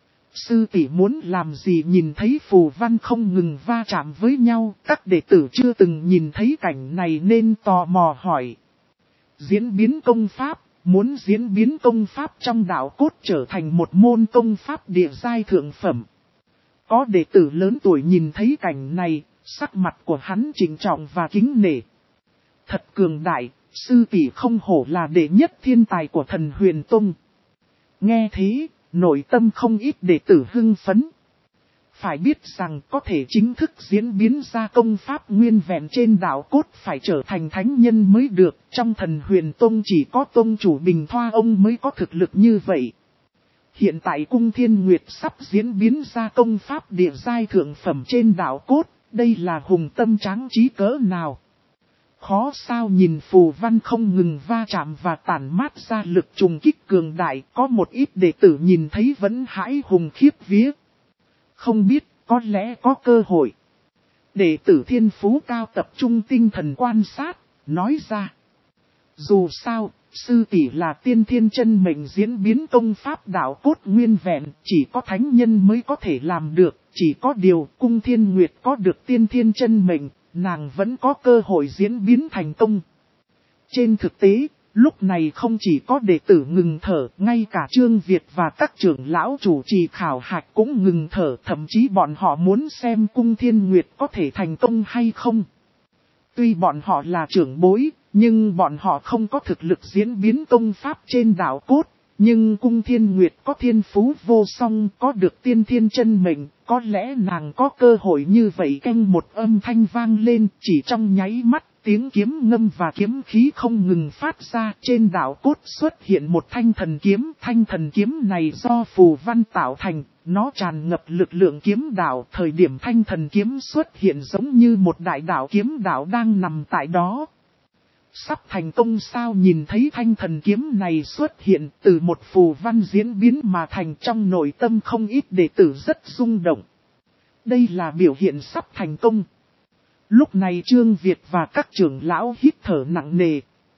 Sư tỷ muốn làm gì nhìn thấy phù văn không ngừng va chạm với nhau, các đệ tử chưa từng nhìn thấy cảnh này nên tò mò hỏi. Diễn biến công pháp, muốn diễn biến công pháp trong đạo cốt trở thành một môn công pháp địa giai thượng phẩm. Có đệ tử lớn tuổi nhìn thấy cảnh này, sắc mặt của hắn trịnh trọng và kính nể. Thật cường đại, sư tỷ không hổ là đệ nhất thiên tài của Thần Huyền Tông. Nghe thế, nội tâm không ít đệ tử hưng phấn. Phải biết rằng có thể chính thức diễn biến ra công pháp nguyên vẹn trên đạo cốt phải trở thành thánh nhân mới được. Trong Thần Huyền Tông chỉ có tông chủ Bình Thoa ông mới có thực lực như vậy. Hiện tại Cung Thiên Nguyệt sắp diễn biến ra công pháp địa giai thượng phẩm trên đạo cốt, đây là hùng tâm tráng trí cỡ nào. Khó sao nhìn phù văn không ngừng va chạm và tản mát ra lực trùng kích cường đại, có một ít đệ tử nhìn thấy vẫn hãi hùng khiếp vía. Không biết, có lẽ có cơ hội. Đệ tử thiên phú cao tập trung tinh thần quan sát, nói ra. Dù sao, sư tỷ là tiên thiên chân mệnh diễn biến công pháp đạo cốt nguyên vẹn, chỉ có thánh nhân mới có thể làm được, chỉ có điều Cung Thiên Nguyệt có được tiên thiên chân mệnh, nàng vẫn có cơ hội diễn biến thành công. Trên thực tế, lúc này không chỉ có đệ tử ngừng thở, ngay cả Trương Việt và các trưởng lão chủ trì khảo hạch cũng ngừng thở, thậm chí bọn họ muốn xem Cung Thiên Nguyệt có thể thành công hay không. Tuy bọn họ là trưởng bối, nhưng bọn họ không có thực lực diễn biến công pháp trên đạo cốt. Nhưng Cung Thiên Nguyệt có thiên phú vô song, có được tiên thiên chân mệnh, có lẽ nàng có cơ hội như vậy. Canh một âm thanh vang lên, chỉ trong nháy mắt, tiếng kiếm ngâm và kiếm khí không ngừng phát ra. Trên đạo cốt xuất hiện một thanh thần kiếm này do phù văn tạo thành, nó tràn ngập lực lượng kiếm đạo. Thời điểm thanh thần kiếm xuất hiện giống như một đại đạo kiếm đạo đang nằm tại đó. Sắp thành công sao? Nhìn thấy thanh thần kiếm này xuất hiện từ một phù văn diễn biến mà thành, trong nội tâm không ít đệ tử rất rung động. Đây là biểu hiện sắp thành công. Lúc này Trương Việt và các trưởng lão hít thở nặng nề.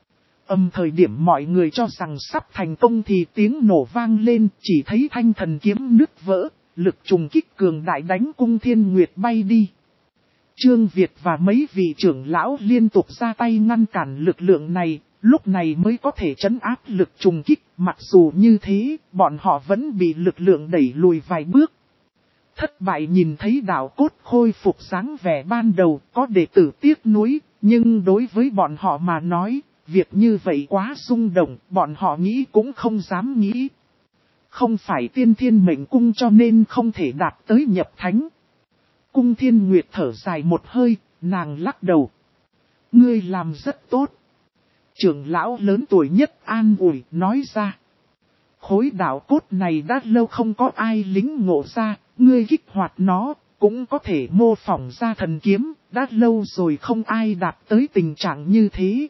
Thời điểm mọi người cho rằng sắp thành công thì tiếng nổ vang lên, chỉ thấy thanh thần kiếm nứt vỡ, lực trùng kích cường đại đánh Cung Thiên Nguyệt bay đi. Trương Việt và mấy vị trưởng lão liên tục ra tay ngăn cản lực lượng này, lúc này mới có thể trấn áp lực trùng kích. Mặc dù như thế, bọn họ vẫn bị lực lượng đẩy lùi vài bước. Thất bại nhìn thấy đạo cốt khôi phục dáng vẻ ban đầu, có đệ tử tiếc nuối, nhưng đối với bọn họ mà nói, việc như vậy quá rung động, bọn họ nghĩ cũng không dám nghĩ. Không phải tiên thiên mệnh cung cho nên không thể đạt tới nhập thánh. Cung Thiên Nguyệt thở dài một hơi, nàng lắc đầu. Ngươi làm rất tốt. Trưởng lão lớn tuổi nhất an ủi, nói ra. Khối đạo cốt này đã lâu không có ai lính ngộ ra, ngươi kích hoạt nó, cũng có thể mô phỏng ra thần kiếm, đã lâu rồi không ai đạt tới tình trạng như thế.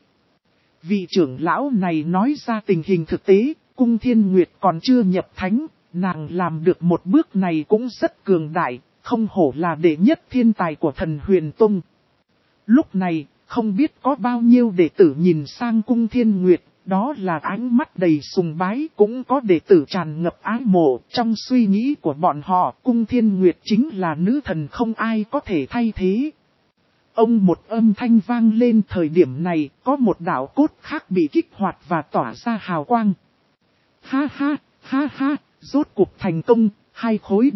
Vị trưởng lão này nói ra tình hình thực tế, Cung Thiên Nguyệt còn chưa nhập thánh, nàng làm được một bước này cũng rất cường đại. Không hổ là đệ nhất thiên tài của Thần Huyền Tông. Lúc này, không biết có bao nhiêu đệ tử nhìn sang Cung Thiên Nguyệt, đó là ánh mắt đầy sùng bái, cũng có đệ tử tràn ngập ái mộ. Trong suy nghĩ của bọn họ, Cung Thiên Nguyệt chính là nữ thần không ai có thể thay thế. Một âm thanh vang lên, thời điểm này, có một đạo cốt khác bị kích hoạt và tỏa ra hào quang. Ha ha, rốt cuộc thành công, hai khối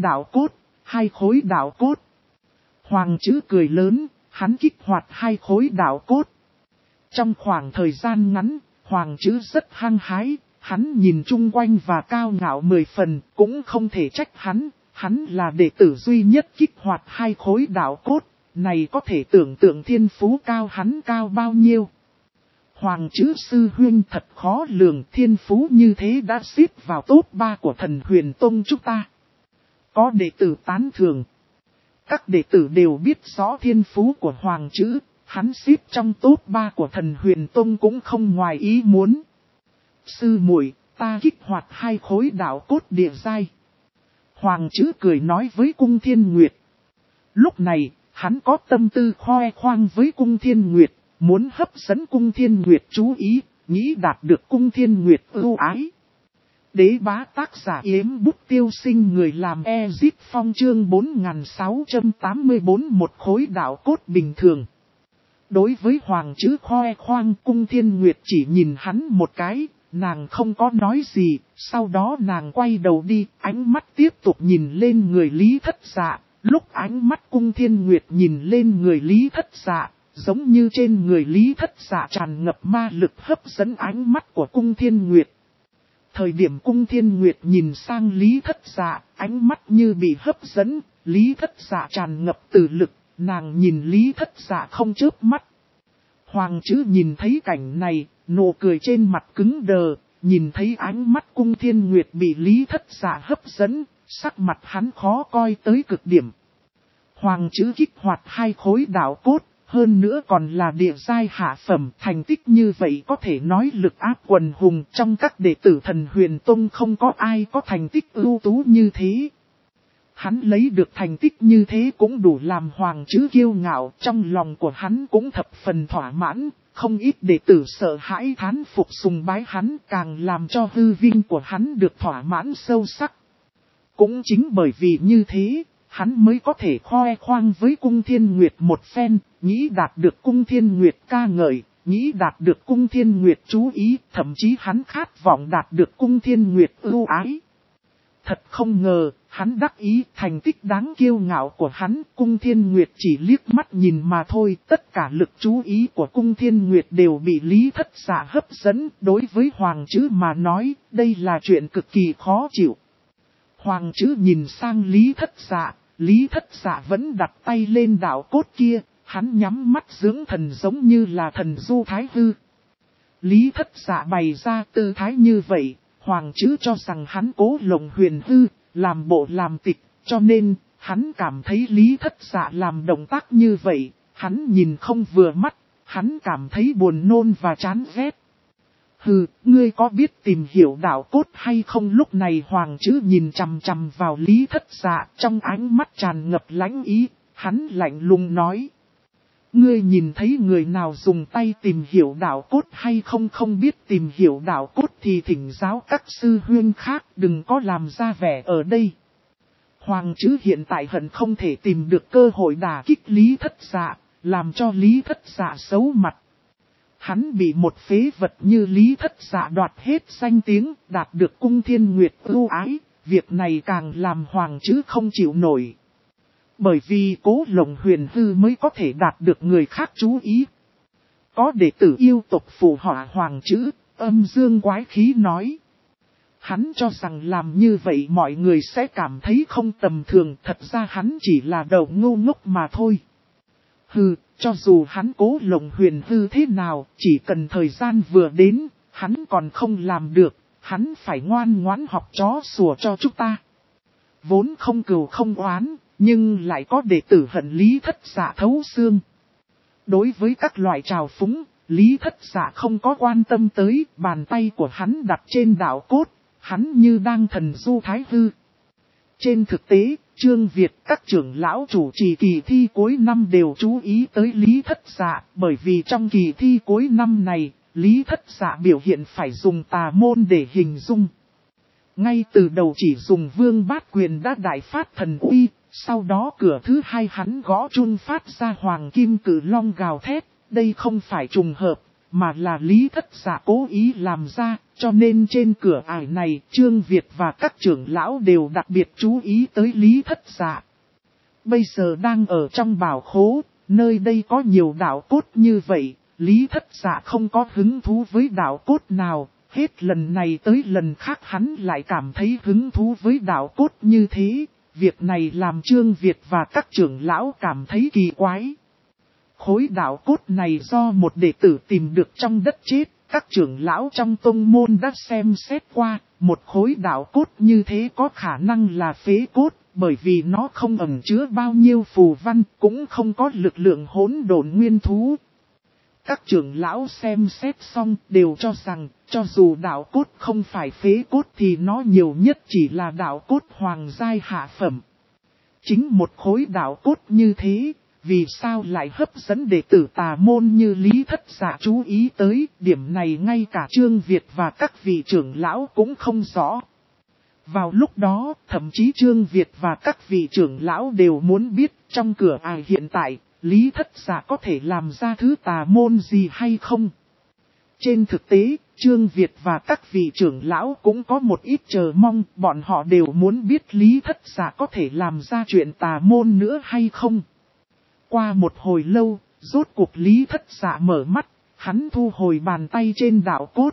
đạo cốt. Hoàng chữ cười lớn, hắn kích hoạt hai khối đạo cốt. Trong khoảng thời gian ngắn, Hoàng chữ rất hăng hái, hắn nhìn chung quanh và cao ngạo 10 phần, cũng không thể trách hắn là đệ tử duy nhất kích hoạt hai khối đạo cốt, này có thể tưởng tượng thiên phú cao hắn cao bao nhiêu. Hoàng chữ sư huynh thật khó lường, thiên phú như thế đã xếp vào top 3 của Thần Huyền Tông chúng ta. Có đệ tử tán thường. Các đệ tử đều biết rõ thiên phú của Hoàng chữ, hắn xếp trong top 3 của Thần Huyền Tông cũng không ngoài ý muốn. Sư muội, ta kích hoạt hai khối đạo cốt địa giai. Hoàng chữ cười nói với Cung Thiên Nguyệt. Lúc này, hắn có tâm tư khoe khoang với Cung Thiên Nguyệt, muốn hấp dẫn Cung Thiên Nguyệt chú ý, nghĩ đạt được Cung Thiên Nguyệt ưu ái. Đế bá tác giả Yếm Bút Tiêu Sinh, người làm Ezip Phong, chương 4684, một khối đạo cốt bình thường. Đối với Hoàng chữ khoe khoang, Cung Thiên Nguyệt chỉ nhìn hắn một cái, nàng không có nói gì, sau đó nàng quay đầu đi, ánh mắt tiếp tục nhìn lên người Lý Thất Dạ. Lúc ánh mắt Cung Thiên Nguyệt nhìn lên người Lý Thất Dạ, giống như trên người Lý Thất Dạ tràn ngập ma lực hấp dẫn ánh mắt của Cung Thiên Nguyệt. Thời điểm Cung Thiên Nguyệt nhìn sang Lý Thất Dạ, ánh mắt như bị hấp dẫn, Lý Thất Dạ tràn ngập từ lực, nàng nhìn Lý Thất Dạ không chớp mắt. Hoàng chữ nhìn thấy cảnh này, nụ cười trên mặt cứng đờ, nhìn thấy ánh mắt Cung Thiên Nguyệt bị Lý Thất Dạ hấp dẫn, sắc mặt hắn khó coi tới cực điểm. Hoàng chữ kích hoạt 2 khối đạo cốt, hơn nữa còn là địa giai hạ phẩm, thành tích như vậy có thể nói lực áp quần hùng, trong các đệ tử Thần Huyền Tông không có ai có thành tích ưu tú như thế. Hắn lấy được thành tích như thế cũng đủ làm hoàng chữ kiêu ngạo, trong lòng của hắn cũng thập phần thỏa mãn, không ít đệ tử sợ hãi thán phục sùng bái hắn, càng làm cho hư vinh của hắn được thỏa mãn sâu sắc. Cũng chính bởi vì như thế, hắn mới có thể khoe khoang với Cung Thiên Nguyệt một phen, nghĩ đạt được Cung Thiên Nguyệt ca ngợi, nghĩ đạt được Cung Thiên Nguyệt chú ý, thậm chí hắn khát vọng đạt được Cung Thiên Nguyệt ưu ái. Thật không ngờ, hắn đắc ý thành tích đáng kiêu ngạo của hắn, Cung Thiên Nguyệt chỉ liếc mắt nhìn mà thôi, tất cả lực chú ý của Cung Thiên Nguyệt đều bị Lý Thất Dạ hấp dẫn, đối với Hoàng chữ mà nói, đây là chuyện cực kỳ khó chịu. Hoàng chữ nhìn sang Lý Thất Dạ vẫn đặt tay lên đạo cốt kia, hắn nhắm mắt dưỡng thần giống như là thần du thái hư. Lý Thất Dạ bày ra tư thái như vậy, Hoàng chữ cho rằng hắn cố lộng huyền hư, làm bộ làm tịch, cho nên, hắn cảm thấy Lý Thất Dạ làm động tác như vậy, hắn nhìn không vừa mắt, hắn cảm thấy buồn nôn và chán ghét. Hừ, ngươi có biết tìm hiểu đạo cốt hay không? Lúc này Hoàng chữ nhìn chằm chằm vào Lý Thất Dạ, trong ánh mắt tràn ngập lãnh ý, hắn lạnh lùng nói. Ngươi nhìn thấy người nào dùng tay tìm hiểu đạo cốt hay không? Không biết tìm hiểu đạo cốt thì thỉnh giáo các sư huynh khác, đừng có làm ra vẻ ở đây. Hoàng chữ hiện tại hận không thể tìm được cơ hội đả kích Lý Thất Dạ, làm cho Lý Thất Dạ xấu mặt. Hắn bị một phế vật như Lý Thất Dạ đoạt hết danh tiếng, đạt được Cung Thiên Nguyệt ưu ái, việc này càng làm Hoàng chữ không chịu nổi. Bởi vì cố lộng huyền hư mới có thể đạt được người khác chú ý. Có đệ tử yêu tộc phù họa Hoàng chữ, âm dương quái khí nói. Hắn cho rằng làm như vậy mọi người sẽ cảm thấy không tầm thường, thật ra hắn chỉ là đầu ngu ngốc mà thôi. Hừ, cho dù hắn cố lộng huyền hư thế nào, chỉ cần thời gian vừa đến, hắn còn không làm được, hắn phải ngoan ngoãn học chó sủa cho chúng ta. Vốn không cừu không oán, nhưng lại có đệ tử hận Lý Thất Dạ thấu xương. Đối với các loại trào phúng, Lý Thất Dạ không có quan tâm tới, bàn tay của hắn đặt trên đạo cốt, hắn như đang thần du thái hư. Trên thực tế, Trương Việt các trưởng lão chủ trì kỳ thi cuối năm đều chú ý tới Lý Thất Dạ, bởi vì trong kỳ thi cuối năm này, Lý Thất Dạ biểu hiện phải dùng tà môn để hình dung. Ngay từ đầu chỉ dùng Vương Bát Quyền đã đại phát thần uy, sau đó cửa thứ 2 hắn gõ chun phát ra hoàng kim cử long gào thét, đây không phải trùng hợp, mà là Lý Thất Dạ cố ý làm ra, cho nên trên cửa ải này Trương Việt và các trưởng lão đều đặc biệt chú ý tới Lý Thất Dạ. Bây giờ đang ở trong bảo khố, nơi đây có nhiều đạo cốt như vậy, Lý Thất Dạ không có hứng thú với đạo cốt nào, hết lần này tới lần khác hắn lại cảm thấy hứng thú với đạo cốt như thế, việc này làm Trương Việt và các trưởng lão cảm thấy kỳ quái. Khối đạo cốt này do một đệ tử tìm được trong đất chết, các trưởng lão trong tông môn đã xem xét qua, một khối đạo cốt như thế có khả năng là phế cốt, bởi vì nó không ẩn chứa bao nhiêu phù văn, cũng không có lực lượng hỗn độn nguyên thú. Các trưởng lão xem xét xong đều cho rằng, cho dù đạo cốt không phải phế cốt thì nó nhiều nhất chỉ là đạo cốt hoàng giai hạ phẩm. Chính một khối đạo cốt như thế, vì sao lại hấp dẫn đệ tử tà môn như Lý Thất Dạ chú ý tới, điểm này ngay cả Trương Việt và các vị trưởng lão cũng không rõ. Vào lúc đó, thậm chí Trương Việt và các vị trưởng lão đều muốn biết trong cửa ải hiện tại, Lý Thất Dạ có thể làm ra thứ tà môn gì hay không. Trên thực tế, Trương Việt và các vị trưởng lão cũng có một ít chờ mong, bọn họ đều muốn biết Lý Thất Dạ có thể làm ra chuyện tà môn nữa hay không. Qua một hồi lâu, rốt cuộc Lý Thất Dạ mở mắt, hắn thu hồi bàn tay trên đạo cốt.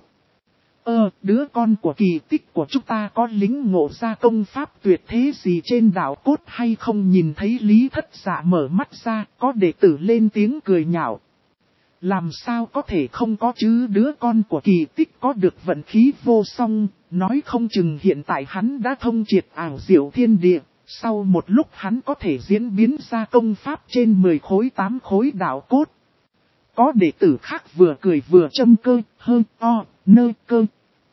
Đứa con của kỳ tích của chúng ta có lính ngộ ra công pháp tuyệt thế gì trên đạo cốt hay không? Nhìn thấy Lý Thất Dạ mở mắt ra, có đệ tử lên tiếng cười nhạo. Làm sao có thể không có chứ, đứa con của Kỳ Tích có được vận khí vô song, nói không chừng hiện tại hắn đã thông triệt ảo diệu thiên địa, sau một lúc hắn có thể diễn biến ra công pháp trên 10 khối 8 khối đạo cốt. Có đệ tử khác vừa cười vừa châm cơ, hơn o, nơ cơ.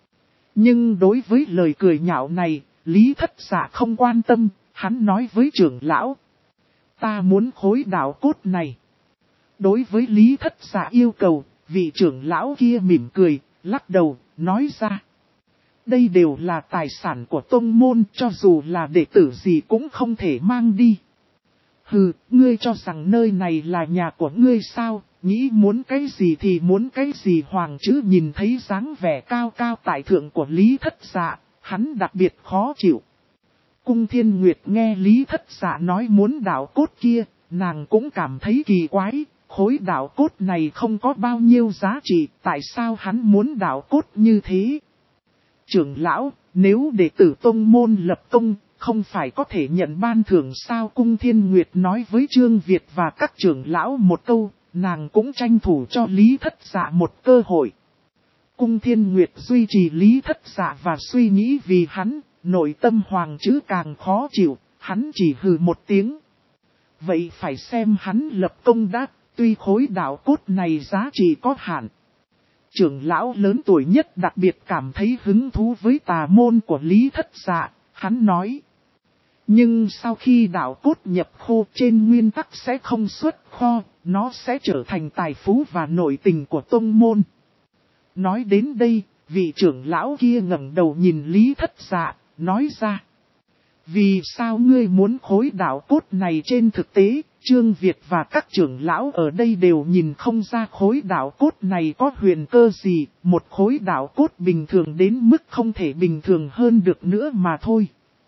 Nhưng đối với lời cười nhạo này, Lý Thất Dạ không quan tâm, hắn nói với trưởng lão. Ta muốn khối đạo cốt này. Đối với Lý Thất Dạ yêu cầu, vị trưởng lão kia mỉm cười, lắc đầu, nói ra. Đây đều là tài sản của tông môn, cho dù là đệ tử gì cũng không thể mang đi. Hừ, ngươi cho rằng nơi này là nhà của ngươi sao, nghĩ muốn cái gì thì muốn cái gì. Hoàng chữ nhìn thấy dáng vẻ cao cao tại thượng của Lý Thất Dạ, hắn đặc biệt khó chịu. Cung Thiên Nguyệt nghe Lý Thất Dạ nói muốn đạo cốt kia, nàng cũng cảm thấy kỳ quái, khối đạo cốt này không có bao nhiêu giá trị, tại sao hắn muốn đạo cốt như thế? Trưởng lão, nếu đệ tử tông môn lập công, không phải có thể nhận ban thưởng sao? Cung Thiên Nguyệt nói với Trương Việt và các trưởng lão một câu, nàng cũng tranh thủ cho Lý Thất Dạ một cơ hội. Cung Thiên Nguyệt duy trì Lý Thất Dạ và suy nghĩ vì hắn, nội tâm Hoàng chữ càng khó chịu, hắn chỉ hừ một tiếng. Vậy phải xem hắn lập công đắc, tuy khối đạo cốt này giá trị có hạn. Trưởng lão lớn tuổi nhất đặc biệt cảm thấy hứng thú với tà môn của Lý Thất Dạ, hắn nói. Nhưng sau khi đạo cốt nhập khô trên nguyên tắc sẽ không xuất kho, nó sẽ trở thành tài phú và nội tình của tông môn. Nói đến đây, vị trưởng lão kia ngẩng đầu nhìn Lý Thất Dạ, nói ra. Vì sao ngươi muốn khối đạo cốt này? Trên thực tế, Trương Việt và các trưởng lão ở đây đều nhìn không ra khối đạo cốt này có huyền cơ gì, một khối đạo cốt bình thường đến mức không thể bình thường hơn được nữa mà thôi.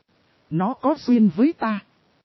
Nó có duyên với ta.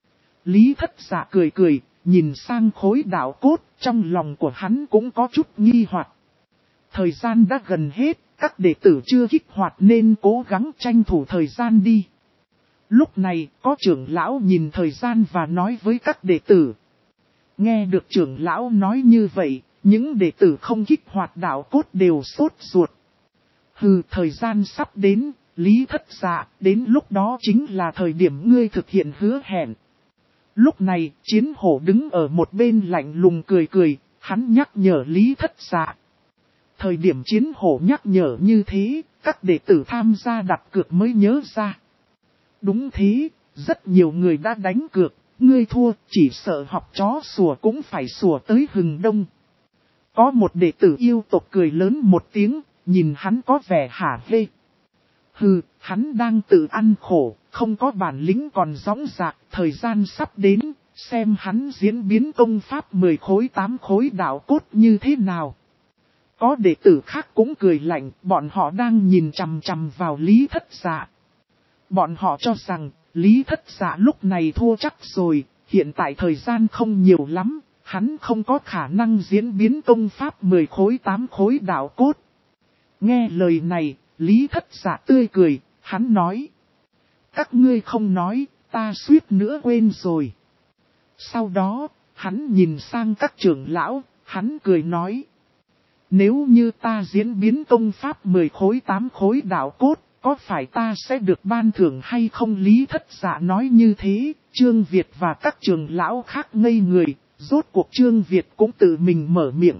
Lý Thất Dạ cười cười, nhìn sang khối đạo cốt, trong lòng của hắn cũng có chút nghi hoặc. Thời gian đã gần hết, các đệ tử chưa kích hoạt nên cố gắng tranh thủ thời gian đi. Lúc này, có trưởng lão nhìn thời gian và nói với các đệ tử. Nghe được trưởng lão nói như vậy, những đệ tử không kích hoạt đạo cốt đều sốt ruột. Hừ, thời gian sắp đến, Lý Thất Dạ, đến lúc đó chính là thời điểm ngươi thực hiện hứa hẹn. Lúc này, Chiến Hổ đứng ở một bên lạnh lùng cười cười, hắn nhắc nhở Lý Thất Dạ. Thời điểm Chiến Hổ nhắc nhở như thế, các đệ tử tham gia đặt cược mới nhớ ra. Đúng thế, rất nhiều người đã đánh cược, ngươi thua, chỉ sợ học chó sủa cũng phải sủa tới hừng đông. Có một đệ tử yêu tộc cười lớn một tiếng, nhìn hắn có vẻ hả hê. Hừ, hắn đang tự ăn khổ, không có bản lĩnh còn dõng dạc, thời gian sắp đến, xem hắn diễn biến công pháp 10 khối 8 khối đạo cốt như thế nào. Có đệ tử khác cũng cười lạnh, bọn họ đang nhìn chằm chằm vào Lý Thất Dạ. Bọn họ cho rằng, Lý Thất Dạ lúc này thua chắc rồi, hiện tại thời gian không nhiều lắm, hắn không có khả năng diễn biến công pháp 10 khối 8 khối đạo cốt. Nghe lời này, Lý Thất Dạ tươi cười, hắn nói. Các ngươi không nói, ta suýt nữa quên rồi. Sau đó, hắn nhìn sang các trưởng lão, hắn cười nói. Nếu như ta diễn biến công pháp 10 khối 8 khối đạo cốt, có phải ta sẽ được ban thưởng hay không? Lý Thất Dạ nói như thế, Trương Việt và các trưởng lão khác ngây người, rốt cuộc Trương Việt cũng tự mình mở miệng.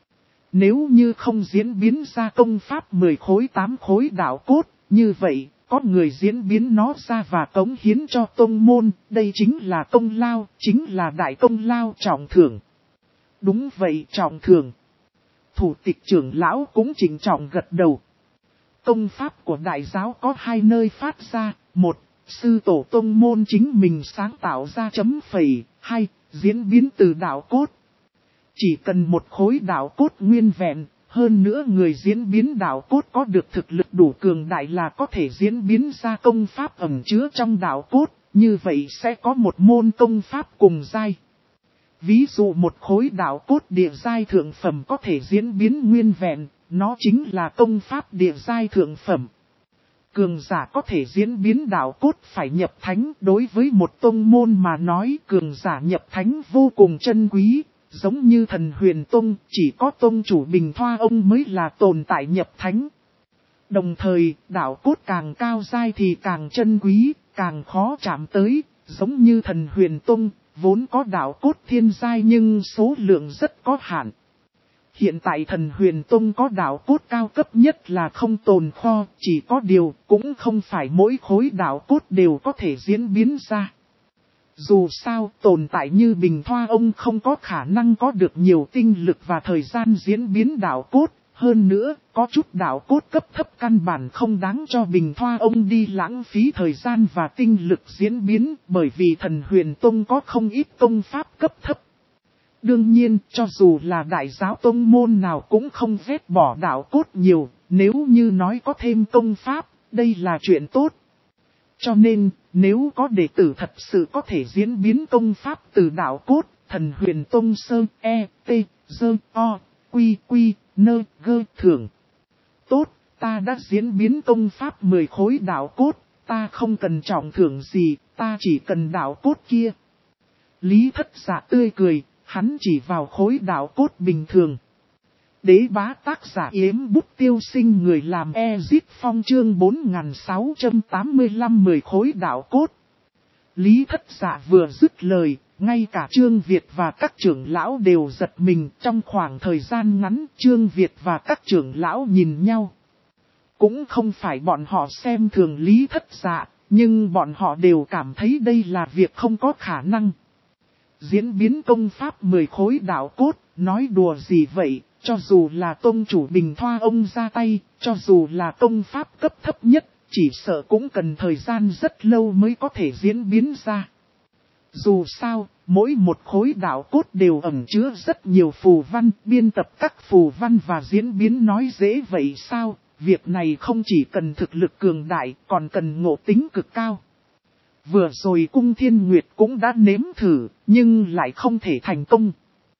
Nếu như không diễn biến ra công pháp 10 khối 8 khối đạo cốt, như vậy, có người diễn biến nó ra và cống hiến cho tông môn, đây chính là công lao, chính là đại công lao trọng thưởng. Đúng vậy, trọng thưởng. Thủ tịch trưởng lão cũng chỉnh trọng gật đầu. Công pháp của đại giáo có hai nơi phát ra, một, sư tổ tông môn chính mình sáng tạo ra chấm phẩy, hai, diễn biến từ đạo cốt. Chỉ cần một khối đạo cốt nguyên vẹn, hơn nữa người diễn biến đạo cốt có được thực lực đủ cường đại là có thể diễn biến ra công pháp ẩn chứa trong đạo cốt, như vậy sẽ có một môn công pháp cùng giai. Ví dụ một khối đạo cốt địa giai thượng phẩm có thể diễn biến nguyên vẹn, nó chính là công pháp địa giai thượng phẩm. Cường giả có thể diễn biến đạo cốt phải nhập thánh, đối với một tông môn mà nói cường giả nhập thánh vô cùng chân quý, giống như Thần Huyền Tông, chỉ có tông chủ Bình Thoa ông mới là tồn tại nhập thánh. Đồng thời, đạo cốt càng cao giai thì càng chân quý, càng khó chạm tới, giống như Thần Huyền Tông, vốn có đạo cốt thiên giai nhưng số lượng rất có hạn. Hiện tại Thần Huyền Tông có đạo cốt cao cấp nhất là không tồn kho, chỉ có điều cũng không phải mỗi khối đạo cốt đều có thể diễn biến ra. Dù sao tồn tại như Bình Thoa ông không có khả năng có được nhiều tinh lực và thời gian diễn biến đạo cốt. Hơn nữa, có chút đạo cốt cấp thấp căn bản không đáng cho Bình Thoa ông đi lãng phí thời gian và tinh lực diễn biến, bởi vì Thần Huyền Tông có không ít tông pháp cấp thấp. Đương nhiên, cho dù là đại giáo tông môn nào cũng không ghét bỏ đạo cốt nhiều, nếu như nói có thêm tông pháp, đây là chuyện tốt. Cho nên, nếu có đệ tử thật sự có thể diễn biến tông pháp từ đạo cốt, Thần Huyền Tông sơ, t, dơ, o, quy, nơ, gơ, thưởng. Tốt, ta đã diễn biến tông pháp 10 khối đạo cốt, ta không cần trọng thưởng gì, ta chỉ cần đạo cốt kia. Lý Thất Dạ tươi cười, hắn chỉ vào khối đạo cốt bình thường. Đế bá tác giả yếm bút tiêu sinh người làm Ezit Phong chương 4685 10 khối đạo cốt. Lý Thất Dạ vừa dứt lời, ngay cả Trương Việt và các trưởng lão đều giật mình. Trong khoảng thời gian ngắn, Trương Việt và các trưởng lão nhìn nhau. Cũng không phải bọn họ xem thường Lý Thất Dạ, nhưng bọn họ đều cảm thấy đây là việc không có khả năng. Diễn biến công pháp 10 khối đạo cốt, nói đùa gì vậy, cho dù là tông chủ Bình Thoa ông ra tay, cho dù là công pháp cấp thấp nhất, chỉ sợ cũng cần thời gian rất lâu mới có thể diễn biến ra. Dù sao, mỗi một khối đạo cốt đều ẩn chứa rất nhiều phù văn, biên tập các phù văn và diễn biến nói dễ vậy sao, việc này không chỉ cần thực lực cường đại, còn cần ngộ tính cực cao. Vừa rồi Cung Thiên Nguyệt cũng đã nếm thử, nhưng lại không thể thành công.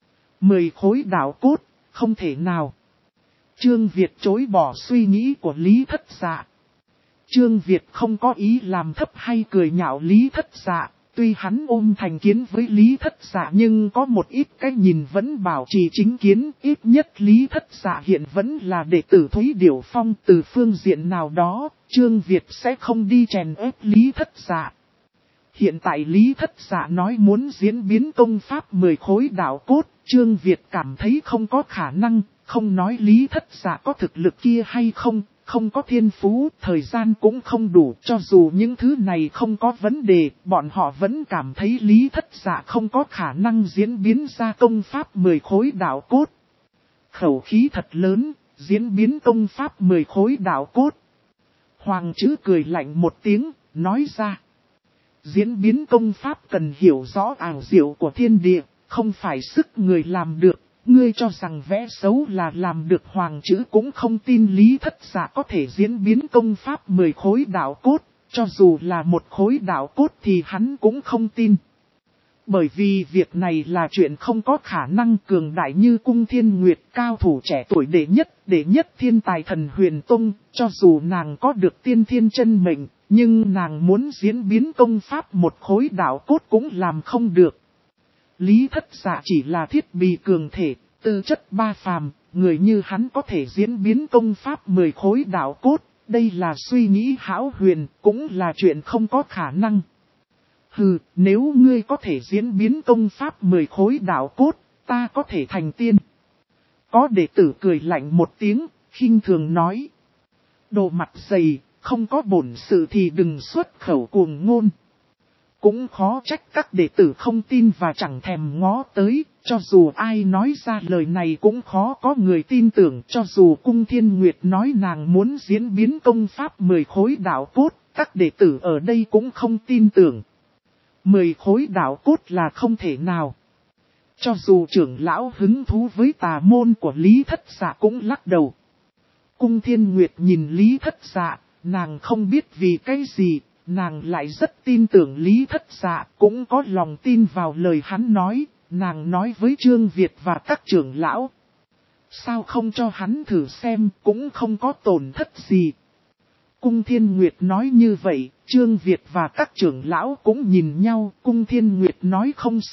10 khối đạo cốt, không thể nào. Trương Việt chối bỏ suy nghĩ của Lý Thất Dạ. Trương Việt không có ý làm thấp hay cười nhạo Lý Thất Dạ, tuy hắn ôm thành kiến với Lý Thất Dạ nhưng có một ít cái nhìn vẫn bảo trì chính kiến, ít nhất Lý Thất Dạ hiện vẫn là đệ tử Thúy Điểu Phong, từ phương diện nào đó, Trương Việt sẽ không đi chèn ép Lý Thất Dạ. Hiện tại Lý Thất Dạ nói muốn diễn biến công pháp 10 khối đạo cốt, Trương Việt cảm thấy không có khả năng, không nói Lý Thất Dạ có thực lực kia hay không, không có thiên phú, thời gian cũng không đủ, cho dù những thứ này không có vấn đề, bọn họ vẫn cảm thấy Lý Thất Dạ không có khả năng diễn biến ra công pháp 10 khối đạo cốt. Khẩu khí thật lớn, diễn biến công pháp 10 khối đạo cốt. Hoàng chữ cười lạnh một tiếng, nói ra. Diễn biến công pháp cần hiểu rõ ảo diệu của thiên địa, không phải sức người làm được. Ngươi cho rằng vẽ xấu là làm được, Hoàng chữ cũng không tin Lý Thất Dạ có thể diễn biến công pháp 10 khối đạo cốt, cho dù là một khối đạo cốt thì hắn cũng không tin. Bởi vì việc này là chuyện không có khả năng, cường đại như Cung Thiên Nguyệt, cao thủ trẻ tuổi đệ nhất thiên tài Thần Huyền Tông, cho dù nàng có được tiên thiên chân mệnh, nhưng nàng muốn diễn biến công pháp một khối đạo cốt cũng làm không được. Lý Thất Dạ chỉ là thiết bị cường thể, tư chất ba phàm, người như hắn có thể diễn biến công pháp 10 khối đạo cốt, đây là suy nghĩ hão huyền, cũng là chuyện không có khả năng. Hừ, nếu ngươi có thể diễn biến công pháp 10 khối đạo cốt, ta có thể thành tiên. Có đệ tử cười lạnh một tiếng, khinh thường nói. Đồ mặt dày, không có bổn sự thì đừng xuất khẩu cuồng ngôn. Cũng khó trách các đệ tử không tin và chẳng thèm ngó tới, cho dù ai nói ra lời này cũng khó có người tin tưởng, cho dù Cung Thiên Nguyệt nói nàng muốn diễn biến công pháp 10 khối đạo cốt, các đệ tử ở đây cũng không tin tưởng. 10 khối đạo cốt là không thể nào. Cho dù trưởng lão hứng thú với tà môn của Lý Thất Dạ cũng lắc đầu. Cung Thiên Nguyệt nhìn Lý Thất Dạ, nàng không biết vì cái gì, nàng lại rất tin tưởng Lý Thất Dạ, cũng có lòng tin vào lời hắn nói, nàng nói với Trương Việt và các trưởng lão. Sao không cho hắn thử xem, cũng không có tổn thất gì. Cung Thiên Nguyệt nói như vậy, Trương Việt và các trưởng lão cũng nhìn nhau, Cung Thiên Nguyệt nói không sai,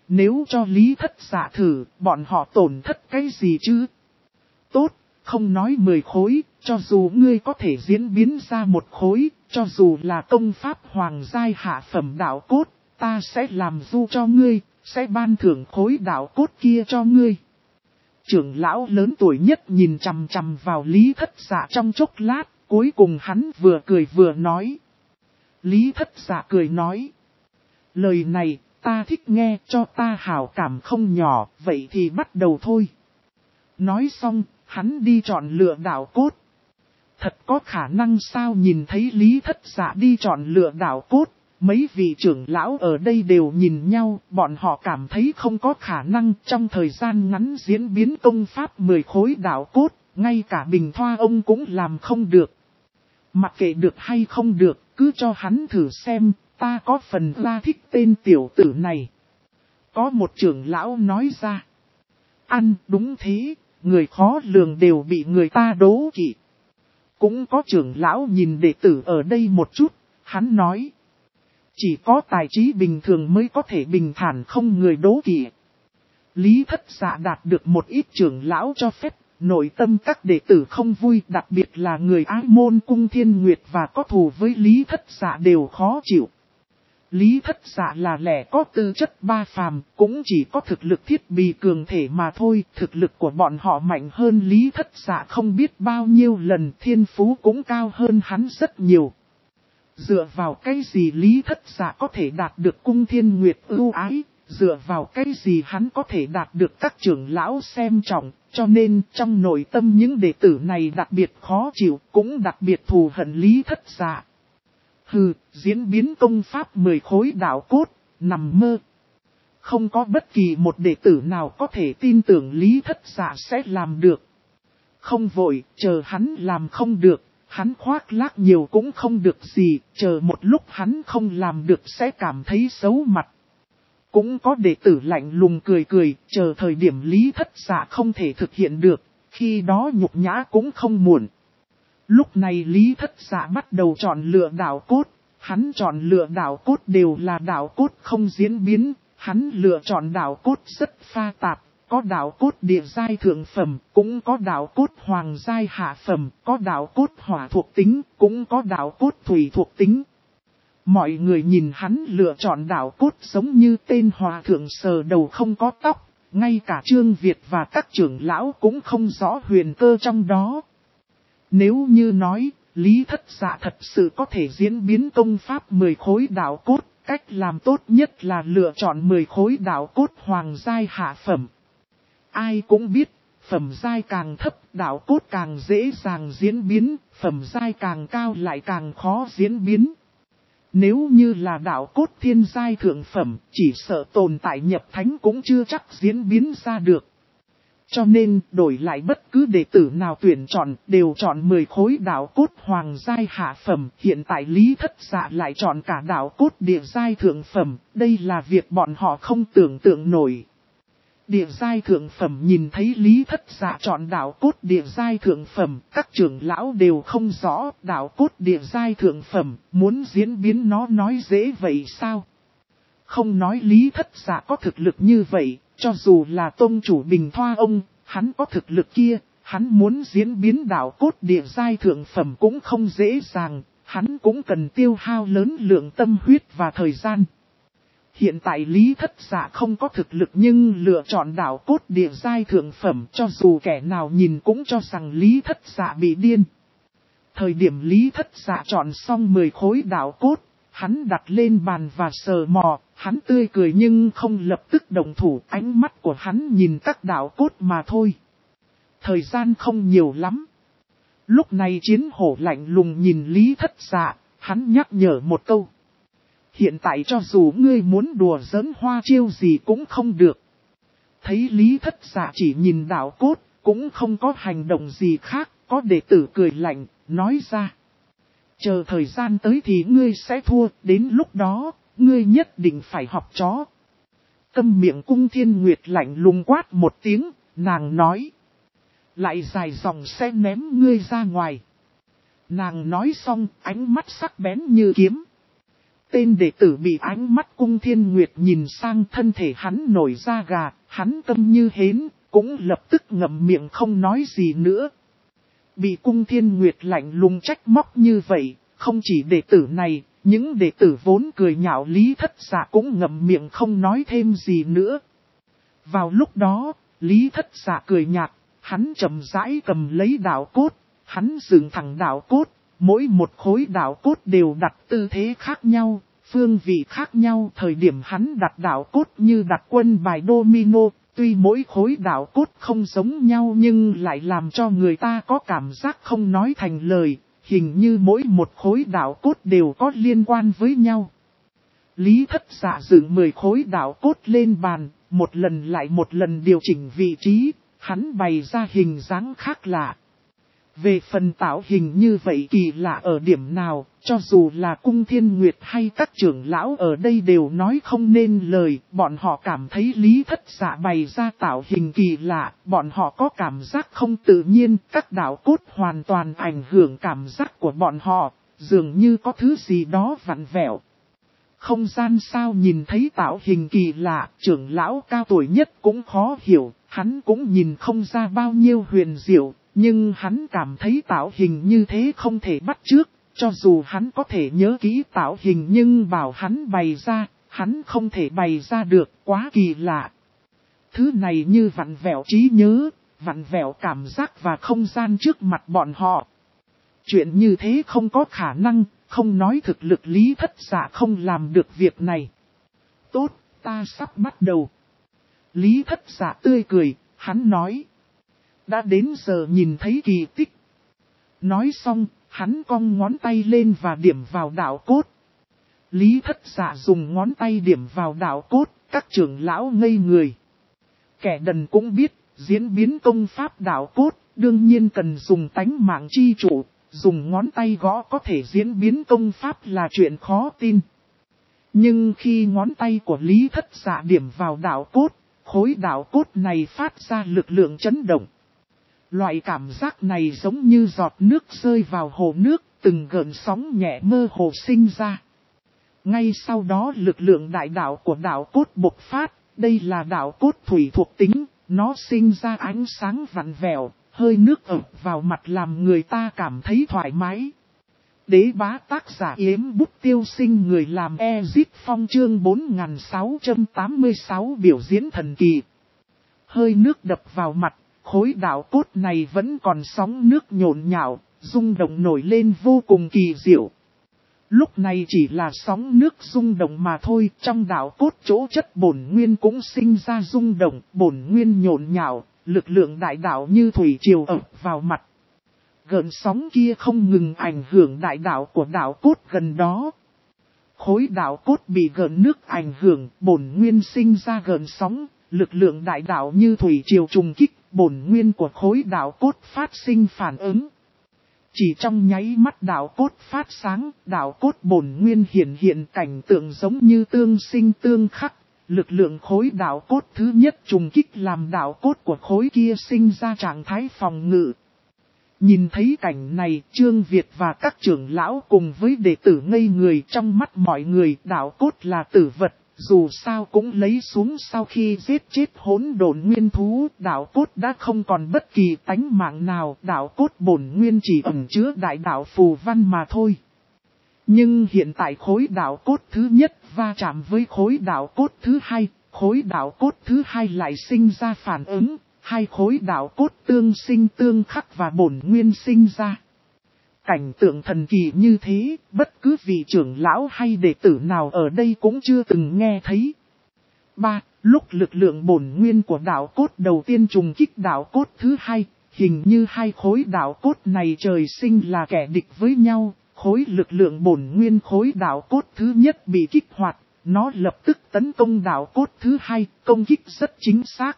Nếu cho Lý Thất Dạ thử, bọn họ tổn thất cái gì chứ? Tốt, không nói 10 khối, cho dù ngươi có thể diễn biến ra một khối, cho dù là công pháp hoàng giai hạ phẩm đạo cốt, ta sẽ làm du cho ngươi, sẽ ban thưởng khối đạo cốt kia cho ngươi. Trưởng lão lớn tuổi nhất nhìn chằm chằm vào Lý Thất Dạ trong chốc lát, cuối cùng hắn vừa cười vừa nói. Lý Thất Dạ cười nói. Lời này, ta thích nghe, cho ta hảo cảm không nhỏ, vậy thì bắt đầu thôi. Nói xong, hắn đi chọn lựa đạo cốt. Thật có khả năng sao? Nhìn thấy Lý Thất Dạ đi chọn lựa đạo cốt, mấy vị trưởng lão ở đây đều nhìn nhau, bọn họ cảm thấy không có khả năng trong thời gian ngắn diễn biến công pháp 10 khối đạo cốt, ngay cả Bình Thoa ông cũng làm không được. Mặc kệ được hay không được, cứ cho hắn thử xem, ta có phần ra thích tên tiểu tử này. Có một trưởng lão nói ra. Ăn, đúng thế, người khó lường đều bị người ta đố kỵ. Cũng có trưởng lão nhìn đệ tử ở đây một chút, hắn nói. Chỉ có tài trí bình thường mới có thể bình thản không người đố kỵ. Lý Thất Dạ đạt được một ít trưởng lão cho phép, nội tâm các đệ tử không vui, đặc biệt là người Ái Môn Cung Thiên Nguyệt và có thù với Lý Thất Dạ đều khó chịu. Lý Thất Dạ là lẻ có tư chất ba phàm, cũng chỉ có thực lực thiết bị cường thể mà thôi, thực lực của bọn họ mạnh hơn Lý Thất Dạ không biết bao nhiêu lần, thiên phú cũng cao hơn hắn rất nhiều. Dựa vào cái gì Lý Thất Dạ có thể đạt được Cung Thiên Nguyệt ưu ái, dựa vào cái gì hắn có thể đạt được các trưởng lão xem trọng, cho nên trong nội tâm những đệ tử này đặc biệt khó chịu, cũng đặc biệt thù hận Lý Thất Dạ. Hừ, diễn biến công pháp 10 khối đạo cốt, nằm mơ. Không có bất kỳ một đệ tử nào có thể tin tưởng Lý Thất Dạ sẽ làm được. Không vội, chờ hắn làm không được, hắn khoác lác nhiều cũng không được gì, chờ một lúc hắn không làm được sẽ cảm thấy xấu mặt. Cũng có đệ tử lạnh lùng cười cười, chờ thời điểm Lý Thất Dạ không thể thực hiện được, khi đó nhục nhã cũng không muộn. Lúc này Lý Thất Dạ bắt đầu chọn lựa đạo cốt, hắn chọn lựa đạo cốt đều là đạo cốt không diễn biến, hắn lựa chọn đạo cốt rất pha tạp, có đạo cốt địa giai thượng phẩm, cũng có đạo cốt hoàng giai hạ phẩm, có đạo cốt hỏa thuộc tính, cũng có đạo cốt thủy thuộc tính. Mọi người nhìn hắn lựa chọn đạo cốt giống như tên hòa thượng sờ đầu không có tóc, ngay cả Trương Việt và các trưởng lão cũng không rõ huyền cơ trong đó. Nếu như nói, Lý Thất Dạ thật sự có thể diễn biến công pháp 10 khối đạo cốt, cách làm tốt nhất là lựa chọn 10 khối đạo cốt hoàng giai hạ phẩm. Ai cũng biết, phẩm giai càng thấp, đạo cốt càng dễ dàng diễn biến, phẩm giai càng cao lại càng khó diễn biến. Nếu như là đạo cốt thiên giai thượng phẩm, chỉ sợ tồn tại nhập thánh cũng chưa chắc diễn biến ra được. Cho nên, đổi lại bất cứ đệ tử nào tuyển chọn, đều chọn 10 khối đạo cốt hoàng giai hạ phẩm. Hiện tại Lý Thất Dạ lại chọn cả đạo cốt địa giai thượng phẩm, đây là việc bọn họ không tưởng tượng nổi. Địa giai thượng phẩm nhìn thấy Lý Thất Dạ chọn đạo cốt địa giai thượng phẩm, các trưởng lão đều không rõ đạo cốt địa giai thượng phẩm, muốn diễn biến nó nói dễ vậy sao? Không nói Lý Thất Dạ có thực lực như vậy, cho dù là tông chủ Bình Thoa ông, hắn có thực lực kia, hắn muốn diễn biến đạo cốt địa giai thượng phẩm cũng không dễ dàng, hắn cũng cần tiêu hao lớn lượng tâm huyết và thời gian. Hiện tại Lý Thất Dạ không có thực lực nhưng lựa chọn đạo cốt địa giai thượng phẩm, cho dù kẻ nào nhìn cũng cho rằng Lý Thất Dạ bị điên. Thời điểm Lý Thất Dạ chọn xong 10 khối đạo cốt, hắn đặt lên bàn và sờ mò, hắn tươi cười nhưng không lập tức động thủ, ánh mắt của hắn nhìn các đạo cốt mà thôi. Thời gian không nhiều lắm. Lúc này Chiến Hổ lạnh lùng nhìn Lý Thất Dạ, hắn nhắc nhở một câu. Hiện tại cho dù ngươi muốn đùa giỡn hoa chiêu gì cũng không được. Thấy Lý Thất Dạ chỉ nhìn đạo cốt, cũng không có hành động gì khác, có đệ tử cười lạnh, nói ra. Chờ thời gian tới thì ngươi sẽ thua, đến lúc đó, ngươi nhất định phải học chó. Câm miệng Cung Thiên Nguyệt lạnh lùng quát một tiếng, nàng nói. Lại dài dòng sẽ ném ngươi ra ngoài. Nàng nói xong, ánh mắt sắc bén như kiếm. tên đệ tử bị ánh mắt Cung Thiên Nguyệt nhìn sang, thân thể hắn nổi da gà, hắn câm như hến, cũng lập tức ngậm miệng không nói gì nữa. Bị Cung Thiên Nguyệt lạnh lùng trách móc như vậy, không chỉ đệ tử này, những đệ tử vốn cười nhạo Lý Thất Dạ cũng ngậm miệng không nói thêm gì nữa. Vào lúc đó, Lý Thất Dạ cười nhạt, hắn chậm rãi cầm lấy đạo cốt, hắn dựng thẳng đạo cốt, mỗi một khối đạo cốt đều đặt tư thế khác nhau, phương vị khác nhau. Thời điểm hắn đặt đạo cốt như đặt quân bài domino, tuy mỗi khối đạo cốt không giống nhau nhưng lại làm cho người ta có cảm giác không nói thành lời, hình như mỗi một khối đạo cốt đều có liên quan với nhau. Lý Thất Dạ dựng 10 khối đạo cốt lên bàn, một lần lại một lần điều chỉnh vị trí, hắn bày ra hình dáng khác lạ. Về phần tạo hình như vậy kỳ lạ ở điểm nào, cho dù là Cung Thiên Nguyệt hay các trưởng lão ở đây đều nói không nên lời, bọn họ cảm thấy Lý Thất Dạ bày ra tạo hình kỳ lạ, bọn họ có cảm giác không tự nhiên, các đạo cốt hoàn toàn ảnh hưởng cảm giác của bọn họ, dường như có thứ gì đó vặn vẹo. Không gian sao nhìn thấy tạo hình kỳ lạ, trưởng lão cao tuổi nhất cũng khó hiểu, hắn cũng nhìn không ra bao nhiêu huyền diệu. Nhưng hắn cảm thấy tạo hình như thế không thể bắt chước, cho dù hắn có thể nhớ kỹ tạo hình nhưng bảo hắn bày ra, hắn không thể bày ra được, quá kỳ lạ. Thứ này như vặn vẹo trí nhớ, vặn vẹo cảm giác và không gian trước mặt bọn họ. Chuyện như thế không có khả năng, không nói thực lực Lý Thất Dạ không làm được việc này. Tốt, ta sắp bắt đầu. Lý Thất Dạ tươi cười, hắn nói. Đã đến giờ nhìn thấy kỳ tích. Nói xong, hắn cong ngón tay lên và điểm vào đạo cốt. Lý Thất Dạ dùng ngón tay điểm vào đạo cốt, các trưởng lão ngây người. Kẻ đần cũng biết, diễn biến công pháp đạo cốt, đương nhiên cần dùng tánh mạng chi chủ, dùng ngón tay gõ có thể diễn biến công pháp là chuyện khó tin. Nhưng khi ngón tay của Lý Thất Dạ điểm vào đạo cốt, khối đạo cốt này phát ra lực lượng chấn động. Loại cảm giác này giống như giọt nước rơi vào hồ nước, từng gợn sóng nhẹ mơ hồ sinh ra. Ngay sau đó lực lượng đại đạo của đạo cốt bộc phát, đây là đạo cốt thủy thuộc tính, nó sinh ra ánh sáng vặn vẹo, hơi nước ập vào mặt làm người ta cảm thấy thoải mái. Đế bá tác giả Yếm Bút Tiêu Sinh, người làm Ezip Phong, chương 4686 biểu diễn thần kỳ. Hơi nước đập vào mặt. Khối đạo cốt này vẫn còn sóng nước nhộn nhạo, rung động nổi lên vô cùng kỳ diệu. Lúc này chỉ là sóng nước rung động mà thôi, trong đạo cốt chỗ chất bổn nguyên cũng sinh ra rung động, bổn nguyên nhộn nhạo, lực lượng đại đạo như thủy triều ập vào mặt. Gợn sóng kia không ngừng ảnh hưởng đại đạo của đạo cốt gần đó. Khối đạo cốt bị gợn nước ảnh hưởng, bổn nguyên sinh ra gợn sóng, lực lượng đại đạo như thủy triều trùng kích. Bổn nguyên của khối đạo cốt phát sinh phản ứng. Chỉ trong nháy mắt đạo cốt phát sáng, đạo cốt bổn nguyên hiện cảnh tượng giống như tương sinh tương khắc. Lực lượng khối đạo cốt thứ nhất trùng kích làm đạo cốt của khối kia sinh ra trạng thái phòng ngự. Nhìn thấy cảnh này, Trương Việt và các trưởng lão cùng với đệ tử ngây người, trong mắt mọi người đạo cốt là tử vật. Dù sao cũng lấy xuống sau khi giết chết hỗn độn nguyên thú, đạo cốt đã không còn bất kỳ tánh mạng nào, đạo cốt bổn nguyên chỉ ẩn chứa đại đạo phù văn mà thôi. Nhưng hiện tại khối đạo cốt thứ nhất va chạm với khối đạo cốt thứ hai, khối đạo cốt thứ hai lại sinh ra phản ứng, hai khối đạo cốt tương sinh tương khắc và bổn nguyên sinh ra. Cảnh tượng thần kỳ như thế, bất cứ vị trưởng lão hay đệ tử nào ở đây cũng chưa từng nghe thấy. 3. Lúc lực lượng bổn nguyên của đạo cốt đầu tiên trùng kích đạo cốt thứ hai, hình như hai khối đạo cốt này trời sinh là kẻ địch với nhau, khối lực lượng bổn nguyên khối đạo cốt thứ nhất bị kích hoạt, nó lập tức tấn công đạo cốt thứ hai, công kích rất chính xác.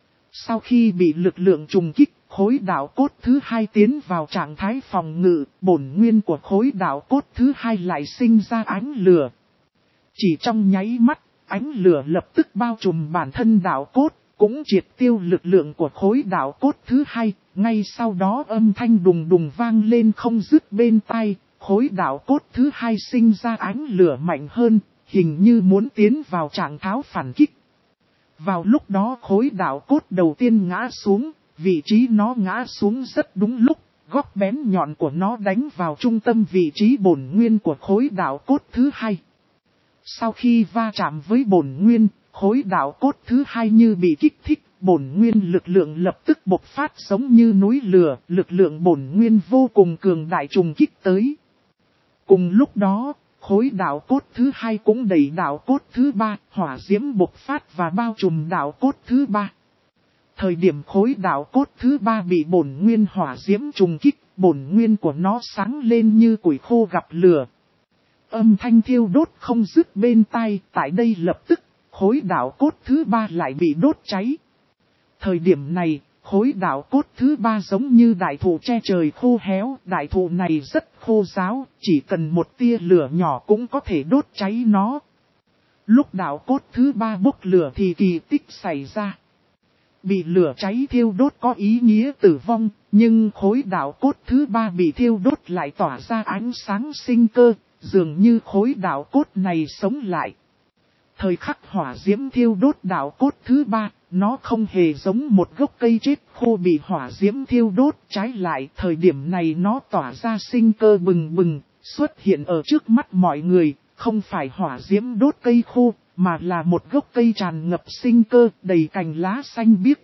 Sau khi bị lực lượng trùng kích, khối đạo cốt thứ hai tiến vào trạng thái phòng ngự, bổn nguyên của khối đạo cốt thứ hai lại sinh ra ánh lửa. Chỉ trong nháy mắt, ánh lửa lập tức bao trùm bản thân đạo cốt, cũng triệt tiêu lực lượng của khối đạo cốt thứ hai. Ngay sau đó âm thanh đùng đùng vang lên không dứt bên tai, khối đạo cốt thứ hai sinh ra ánh lửa mạnh hơn, hình như muốn tiến vào trạng thái phản kích. Vào lúc đó khối đạo cốt đầu tiên ngã xuống, vị trí nó ngã xuống rất đúng lúc, góc bén nhọn của nó đánh vào trung tâm vị trí bổn nguyên của khối đạo cốt thứ hai. Sau khi va chạm với bổn nguyên, khối đạo cốt thứ hai như bị kích thích, bổn nguyên lực lượng lập tức bộc phát giống như núi lửa, lực lượng bổn nguyên vô cùng cường đại trùng kích tới. Cùng lúc đó, khối đạo cốt thứ hai cũng đẩy đạo cốt thứ ba, hỏa diễm bộc phát và bao trùm đạo cốt thứ ba. Thời điểm khối đạo cốt thứ ba bị bổn nguyên hỏa diễm trùng kích, bổn nguyên của nó sáng lên như củi khô gặp lửa. Âm thanh thiêu đốt không dứt bên tai, tại đây lập tức, khối đạo cốt thứ ba lại bị đốt cháy. Thời điểm này, khối đạo cốt thứ ba giống như đại thụ che trời khô héo, đại thụ này rất khô ráo, chỉ cần một tia lửa nhỏ cũng có thể đốt cháy nó. Lúc đạo cốt thứ ba bốc lửa thì kỳ tích xảy ra. Bị lửa cháy thiêu đốt có ý nghĩa tử vong, nhưng khối đạo cốt thứ ba bị thiêu đốt lại tỏa ra ánh sáng sinh cơ, dường như khối đạo cốt này sống lại. Thời khắc hỏa diễm thiêu đốt đạo cốt thứ ba, nó không hề giống một gốc cây chết khô bị hỏa diễm thiêu đốt, trái lại thời điểm này nó tỏa ra sinh cơ bừng bừng, xuất hiện ở trước mắt mọi người, không phải hỏa diễm đốt cây khô, mà là một gốc cây tràn ngập sinh cơ, đầy cành lá xanh biếc.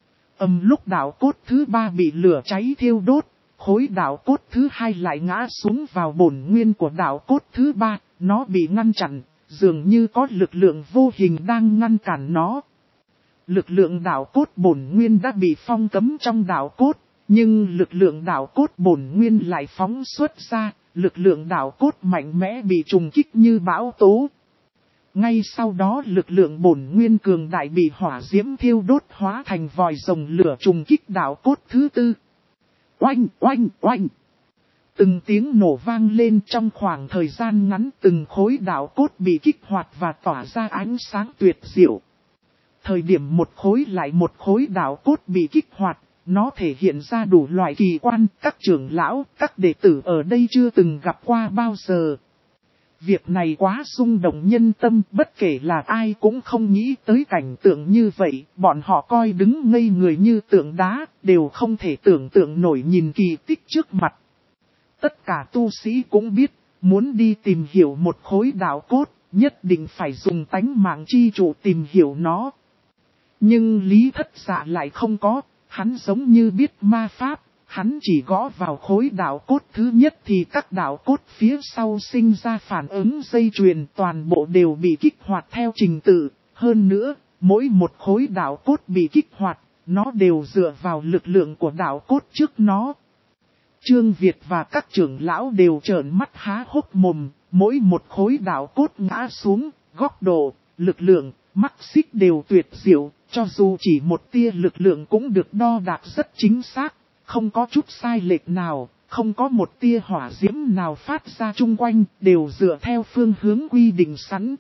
Lúc đạo cốt thứ ba bị lửa cháy thiêu đốt, khối đạo cốt thứ hai lại ngã xuống vào bổn nguyên của đạo cốt thứ ba, nó bị ngăn chặn, dường như có lực lượng vô hình đang ngăn cản nó. Lực lượng đạo cốt bổn nguyên đã bị phong cấm trong đạo cốt, nhưng lực lượng đạo cốt bổn nguyên lại phóng xuất ra, lực lượng đạo cốt mạnh mẽ bị trùng kích như bão tố. Ngay sau đó lực lượng bổn nguyên cường đại bị hỏa diễm thiêu đốt hóa thành vòi rồng lửa trùng kích đạo cốt thứ tư. Oanh, oanh, oanh. Từng tiếng nổ vang lên trong khoảng thời gian ngắn, từng khối đạo cốt bị kích hoạt và tỏa ra ánh sáng tuyệt diệu. Thời điểm một khối lại một khối đạo cốt bị kích hoạt, nó thể hiện ra đủ loại kỳ quan, các trưởng lão, các đệ tử ở đây chưa từng gặp qua bao giờ. Việc này quá rung động nhân tâm, bất kể là ai cũng không nghĩ tới cảnh tượng như vậy, bọn họ coi đứng ngây người như tượng đá, đều không thể tưởng tượng nổi nhìn kỳ tích trước mặt. Tất cả tu sĩ cũng biết, muốn đi tìm hiểu một khối đạo cốt, nhất định phải dùng tánh mạng chi trụ tìm hiểu nó. Nhưng Lý Thất Dạ lại không có, hắn giống như biết ma pháp, hắn chỉ gõ vào khối đạo cốt thứ nhất thì các đạo cốt phía sau sinh ra phản ứng dây chuyền, toàn bộ đều bị kích hoạt theo trình tự. Hơn nữa, mỗi một khối đạo cốt bị kích hoạt, nó đều dựa vào lực lượng của đạo cốt trước nó. Trương Việt và các trưởng lão đều trợn mắt há hốc mồm, mỗi một khối đạo cốt ngã xuống, góc độ, lực lượng, mắc xích đều tuyệt diệu, cho dù chỉ một tia lực lượng cũng được đo đạc rất chính xác, không có chút sai lệch nào, không có một tia hỏa diễm nào phát ra chung quanh, đều dựa theo phương hướng quy định sẵn.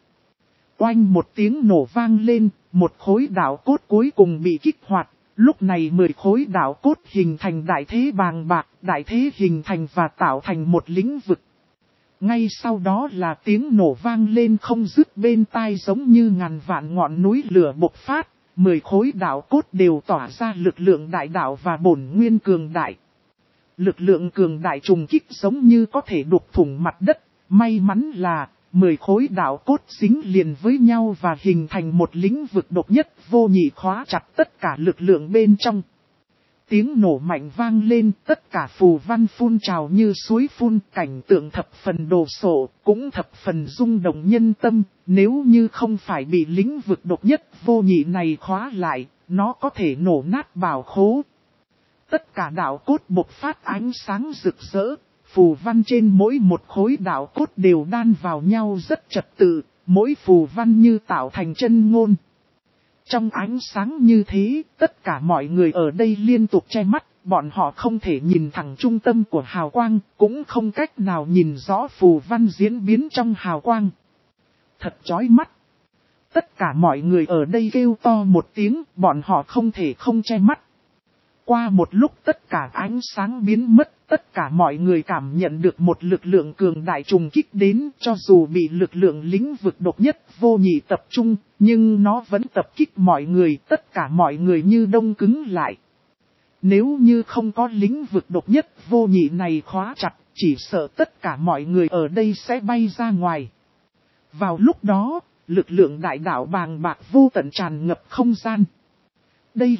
Oanh một tiếng nổ vang lên, một khối đạo cốt cuối cùng bị kích hoạt. Lúc này 10 khối đạo cốt hình thành đại thế bàng bạc, đại thế hình thành và tạo thành một lĩnh vực. Ngay sau đó là tiếng nổ vang lên không dứt bên tai giống như ngàn vạn ngọn núi lửa bộc phát. 10 khối đạo cốt đều tỏa ra lực lượng đại đạo và bổn nguyên cường đại. Lực lượng cường đại trùng kích giống như có thể đục thủng mặt đất. May mắn là 10 khối đạo cốt dính liền với nhau và hình thành một lĩnh vực độc nhất vô nhị khóa chặt tất cả lực lượng bên trong. Tiếng nổ mạnh vang lên, tất cả phù văn phun trào như suối phun, cảnh tượng thập phần đồ sộ, cũng thập phần rung động nhân tâm, nếu như không phải bị lĩnh vực độc nhất vô nhị này khóa lại, nó có thể nổ nát bảo khố. Tất cả đạo cốt bộc phát ánh sáng rực rỡ, phù văn trên mỗi một khối đạo cốt đều đan vào nhau rất trật tự, mỗi phù văn như tạo thành chân ngôn. Trong ánh sáng như thế, tất cả mọi người ở đây liên tục che mắt, bọn họ không thể nhìn thẳng trung tâm của hào quang, cũng không cách nào nhìn rõ phù văn diễn biến trong hào quang. Thật chói mắt. Tất cả mọi người ở đây kêu to một tiếng, bọn họ không thể không che mắt. Qua một lúc tất cả ánh sáng biến mất, tất cả mọi người cảm nhận được một lực lượng cường đại trùng kích đến, cho dù bị lực lượng lĩnh vực độc nhất vô nhị tập trung, nhưng nó vẫn tập kích mọi người, tất cả mọi người như đông cứng lại. Nếu như không có lĩnh vực độc nhất vô nhị này khóa chặt, chỉ sợ tất cả mọi người ở đây sẽ bay ra ngoài. Vào lúc đó, lực lượng đại đạo bàng bạc vô tận tràn ngập không gian. Đây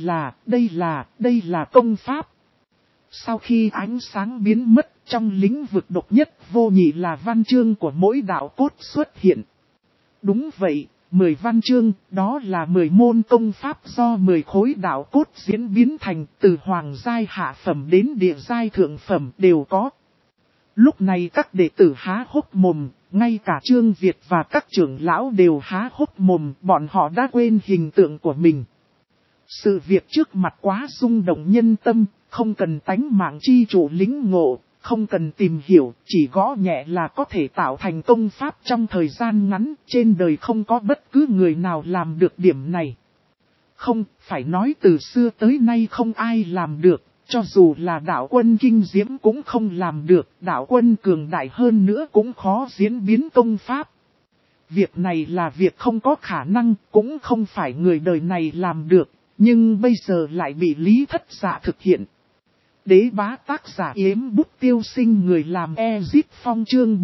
là công pháp. Sau khi ánh sáng biến mất, trong lĩnh vực độc nhất vô nhị là văn chương của mỗi đạo cốt xuất hiện. Đúng vậy, 10 văn chương, đó là 10 môn công pháp do 10 khối đạo cốt diễn biến thành, từ hoàng giai hạ phẩm đến địa giai thượng phẩm đều có. Lúc này các đệ tử há hốc mồm, ngay cả Trương Việt và các trưởng lão đều há hốc mồm, bọn họ đã quên hình tượng của mình. Sự việc trước mặt quá rung động nhân tâm, không cần tánh mạng chi chủ lĩnh ngộ, không cần tìm hiểu, chỉ gõ nhẹ là có thể tạo thành công pháp trong thời gian ngắn, trên đời không có bất cứ người nào làm được điểm này. Không, phải nói từ xưa tới nay không ai làm được, cho dù là đạo quân kinh diễm cũng không làm được, đạo quân cường đại hơn nữa cũng khó diễn biến công pháp. Việc này là việc không có khả năng, cũng không phải người đời này làm được, nhưng bây giờ lại bị Lý Thất Dạ thực hiện. Đế bá tác giả Yếm Bút Tiêu Sinh, người làm Ezip Phong, chương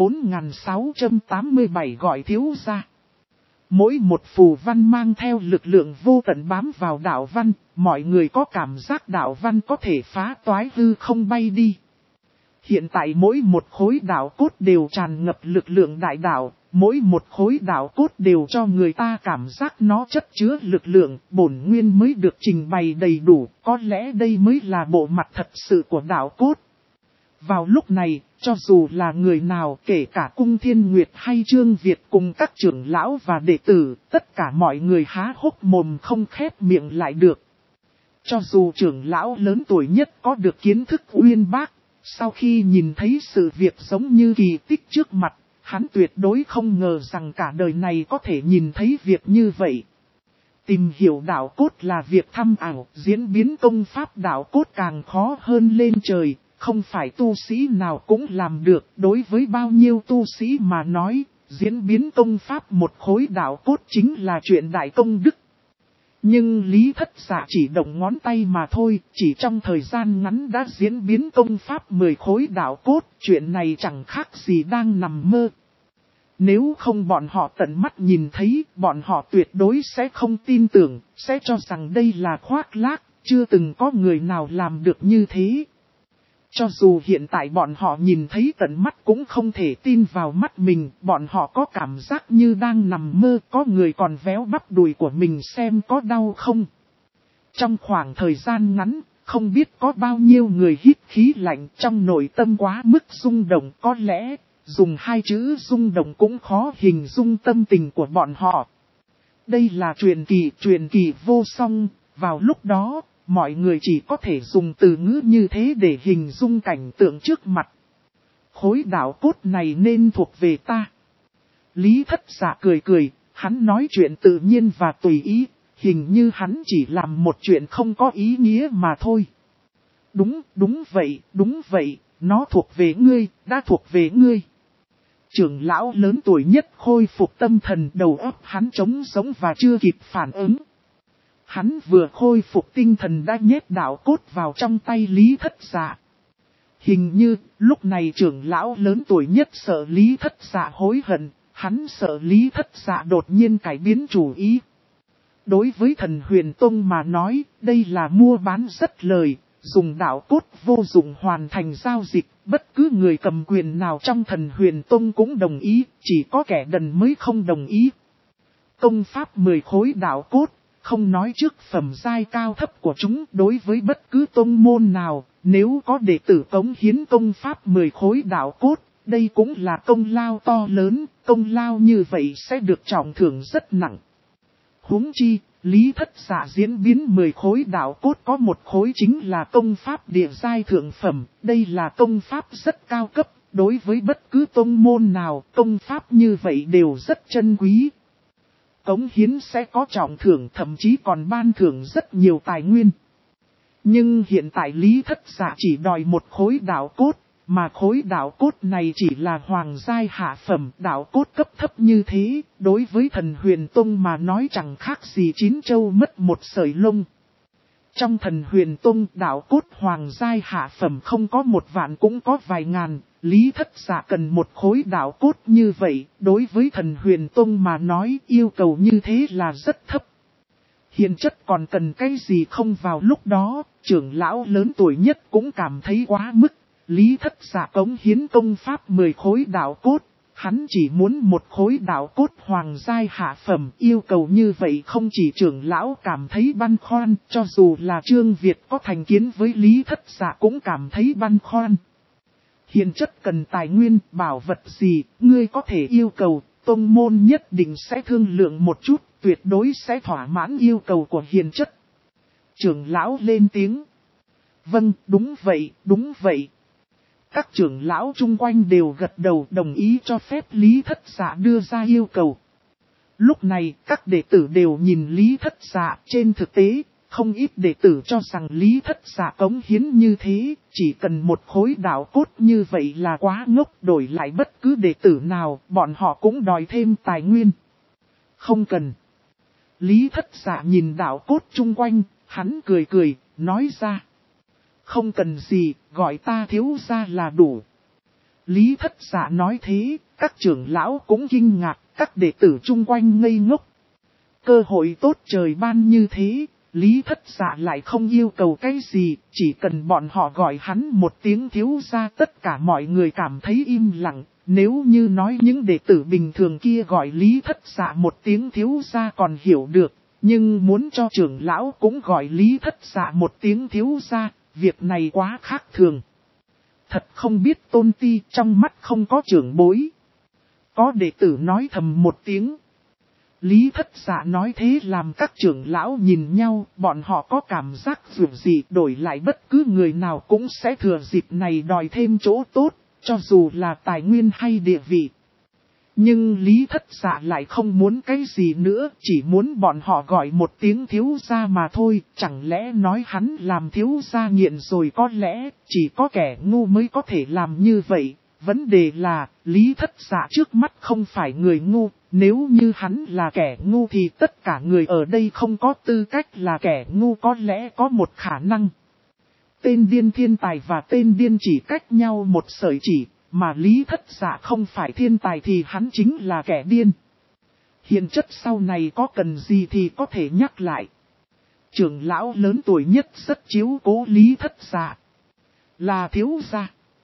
4687 gọi thiếu gia. Mỗi một phù văn mang theo lực lượng vô tận bám vào đạo văn, mọi người có cảm giác đạo văn có thể phá toái hư không bay đi. Hiện tại mỗi một khối đạo cốt đều tràn ngập lực lượng đại đạo, mỗi một khối đạo cốt đều cho người ta cảm giác nó chất chứa lực lượng, bổn nguyên mới được trình bày đầy đủ, có lẽ đây mới là bộ mặt thật sự của đạo cốt. Vào lúc này, cho dù là người nào, kể cả Cung Thiên Nguyệt hay Trương Việt cùng các trưởng lão và đệ tử, tất cả mọi người há hốc mồm không khép miệng lại được. Cho dù trưởng lão lớn tuổi nhất có được kiến thức uyên bác, sau khi nhìn thấy sự việc giống như kỳ tích trước mặt, hắn tuyệt đối không ngờ rằng cả đời này có thể nhìn thấy việc như vậy. Tìm hiểu đạo cốt là việc thăm ảo, diễn biến công pháp đạo cốt càng khó hơn lên trời, không phải tu sĩ nào cũng làm được. Đối với bao nhiêu tu sĩ mà nói, diễn biến công pháp một khối đạo cốt chính là chuyện đại công đức. Nhưng Lý Thất Dạ chỉ động ngón tay mà thôi, chỉ trong thời gian ngắn đã diễn biến công pháp 10 khối đạo cốt, chuyện này chẳng khác gì đang nằm mơ. Nếu không bọn họ tận mắt nhìn thấy, bọn họ tuyệt đối sẽ không tin tưởng, sẽ cho rằng đây là khoác lác, chưa từng có người nào làm được như thế. Cho dù hiện tại bọn họ nhìn thấy tận mắt cũng không thể tin vào mắt mình, bọn họ có cảm giác như đang nằm mơ, có người còn véo bắp đùi của mình xem có đau không. Trong khoảng thời gian ngắn, không biết có bao nhiêu người hít khí lạnh trong nội tâm quá mức rung động, có lẽ, dùng hai chữ rung động cũng khó hình dung tâm tình của bọn họ. Đây là truyền kỳ vô song, vào lúc đó, mọi người chỉ có thể dùng từ ngữ như thế để hình dung cảnh tượng trước mặt. Khối đạo cốt này nên thuộc về ta. Lý Thất Dạ cười, hắn nói chuyện tự nhiên và tùy ý, hình như hắn chỉ làm một chuyện không có ý nghĩa mà thôi. Đúng vậy, nó thuộc về ngươi, đã thuộc về ngươi. Trưởng lão lớn tuổi nhất khôi phục tâm thần, đầu óc hắn trống sống và chưa kịp phản ứng. Hắn vừa khôi phục tinh thần đã nhét đạo cốt vào trong tay Lý Thất Dạ. Hình như lúc này trưởng lão lớn tuổi nhất sợ Lý Thất Dạ hối hận, hắn sợ Lý Thất Dạ đột nhiên cải biến chủ ý. Đối với Thần Huyền Tông mà nói, đây là mua bán rất lời, dùng đạo cốt vô dụng hoàn thành giao dịch, bất cứ người cầm quyền nào trong Thần Huyền Tông cũng đồng ý, chỉ có kẻ đần mới không đồng ý. Công pháp 10 khối đạo cốt, không nói trước phẩm giai cao thấp của chúng, đối với bất cứ tông môn nào, nếu có đệ tử cống hiến công pháp 10 khối đạo cốt, đây cũng là công lao to lớn, công lao như vậy sẽ được trọng thưởng rất nặng. Huống chi, Lý Thất Dạ diễn biến 10 khối đạo cốt có một khối chính là công pháp địa giai thượng phẩm, đây là công pháp rất cao cấp, đối với bất cứ tông môn nào, công pháp như vậy đều rất chân quý. Cống hiến sẽ có trọng thưởng, thậm chí còn ban thưởng rất nhiều tài nguyên. Nhưng hiện tại Lý Thất Dạ chỉ đòi một khối đạo cốt, mà khối đạo cốt này chỉ là hoàng giai hạ phẩm, đạo cốt cấp thấp như thế, đối với Thần Huyền Tông mà nói chẳng khác gì chín châu mất một sợi lông. Trong Thần Huyền Tông, đạo cốt hoàng giai hạ phẩm không có 1 vạn cũng có vài ngàn, Lý Thất Dạ cần một khối đạo cốt như vậy, đối với Thần Huyền Tông mà nói yêu cầu như thế là rất thấp. Hiền chất còn cần cái gì không? Vào lúc đó, trưởng lão lớn tuổi nhất cũng cảm thấy quá mức. Lý Thất Dạ cống hiến công pháp 10 khối đạo cốt, hắn chỉ muốn một khối đạo cốt hoàng giai hạ phẩm. Yêu cầu như vậy không chỉ trưởng lão cảm thấy băn khoăn, cho dù là Trương Việt có thành kiến với Lý Thất Dạ cũng cảm thấy băn khoăn. Hiền chất cần tài nguyên, bảo vật gì, ngươi có thể yêu cầu, tông môn nhất định sẽ thương lượng một chút, tuyệt đối sẽ thỏa mãn yêu cầu của hiền chất. Trưởng lão lên tiếng. Vâng, đúng vậy, đúng vậy. Các trưởng lão chung quanh đều gật đầu đồng ý cho phép Lý Thất Dạ đưa ra yêu cầu. Lúc này, các đệ tử đều nhìn Lý Thất Dạ. Trên thực tế, không ít đệ tử cho rằng Lý Thất Dạ cống hiến như thế, chỉ cần một khối đạo cốt như vậy là quá ngốc. Đổi lại bất cứ đệ tử nào, bọn họ cũng đòi thêm tài nguyên. Không cần. Lý Thất Dạ nhìn đạo cốt chung quanh, hắn cười cười, nói ra. Không cần gì, gọi ta thiếu gia là đủ. Lý Thất Dạ nói thế, các trưởng lão cũng kinh ngạc, các đệ tử chung quanh ngây ngốc. Cơ hội tốt trời ban như thế, Lý Thất Dạ lại không yêu cầu cái gì, chỉ cần bọn họ gọi hắn một tiếng thiếu gia. Tất cả mọi người cảm thấy im lặng, nếu như nói những đệ tử bình thường kia gọi Lý Thất Dạ một tiếng thiếu gia còn hiểu được, nhưng muốn cho trưởng lão cũng gọi Lý Thất Dạ một tiếng thiếu gia, việc này quá khác thường. Thật không biết tôn ti, trong mắt không có trưởng bối. Có đệ tử nói thầm một tiếng. Lý Thất Dạ nói thế làm các trưởng lão nhìn nhau, bọn họ có cảm giác dù gì đổi lại bất cứ người nào cũng sẽ thừa dịp này đòi thêm chỗ tốt, cho dù là tài nguyên hay địa vị. Nhưng Lý Thất Dạ lại không muốn cái gì nữa, chỉ muốn bọn họ gọi một tiếng thiếu gia mà thôi, chẳng lẽ nói hắn làm thiếu gia nghiện rồi? Có lẽ chỉ có kẻ ngu mới có thể làm như vậy. Vấn đề là, Lý Thất Dạ trước mắt không phải người ngu, nếu như hắn là kẻ ngu thì tất cả người ở đây không có tư cách là kẻ ngu. Có lẽ có một khả năng. Tên điên thiên tài và tên điên chỉ cách nhau một sợi chỉ, mà Lý Thất Dạ không phải thiên tài thì hắn chính là kẻ điên. Hiền chất sau này có cần gì thì có thể nhắc lại. Trưởng lão lớn tuổi nhất rất chiếu cố Lý Thất Dạ. Là thiếu gia.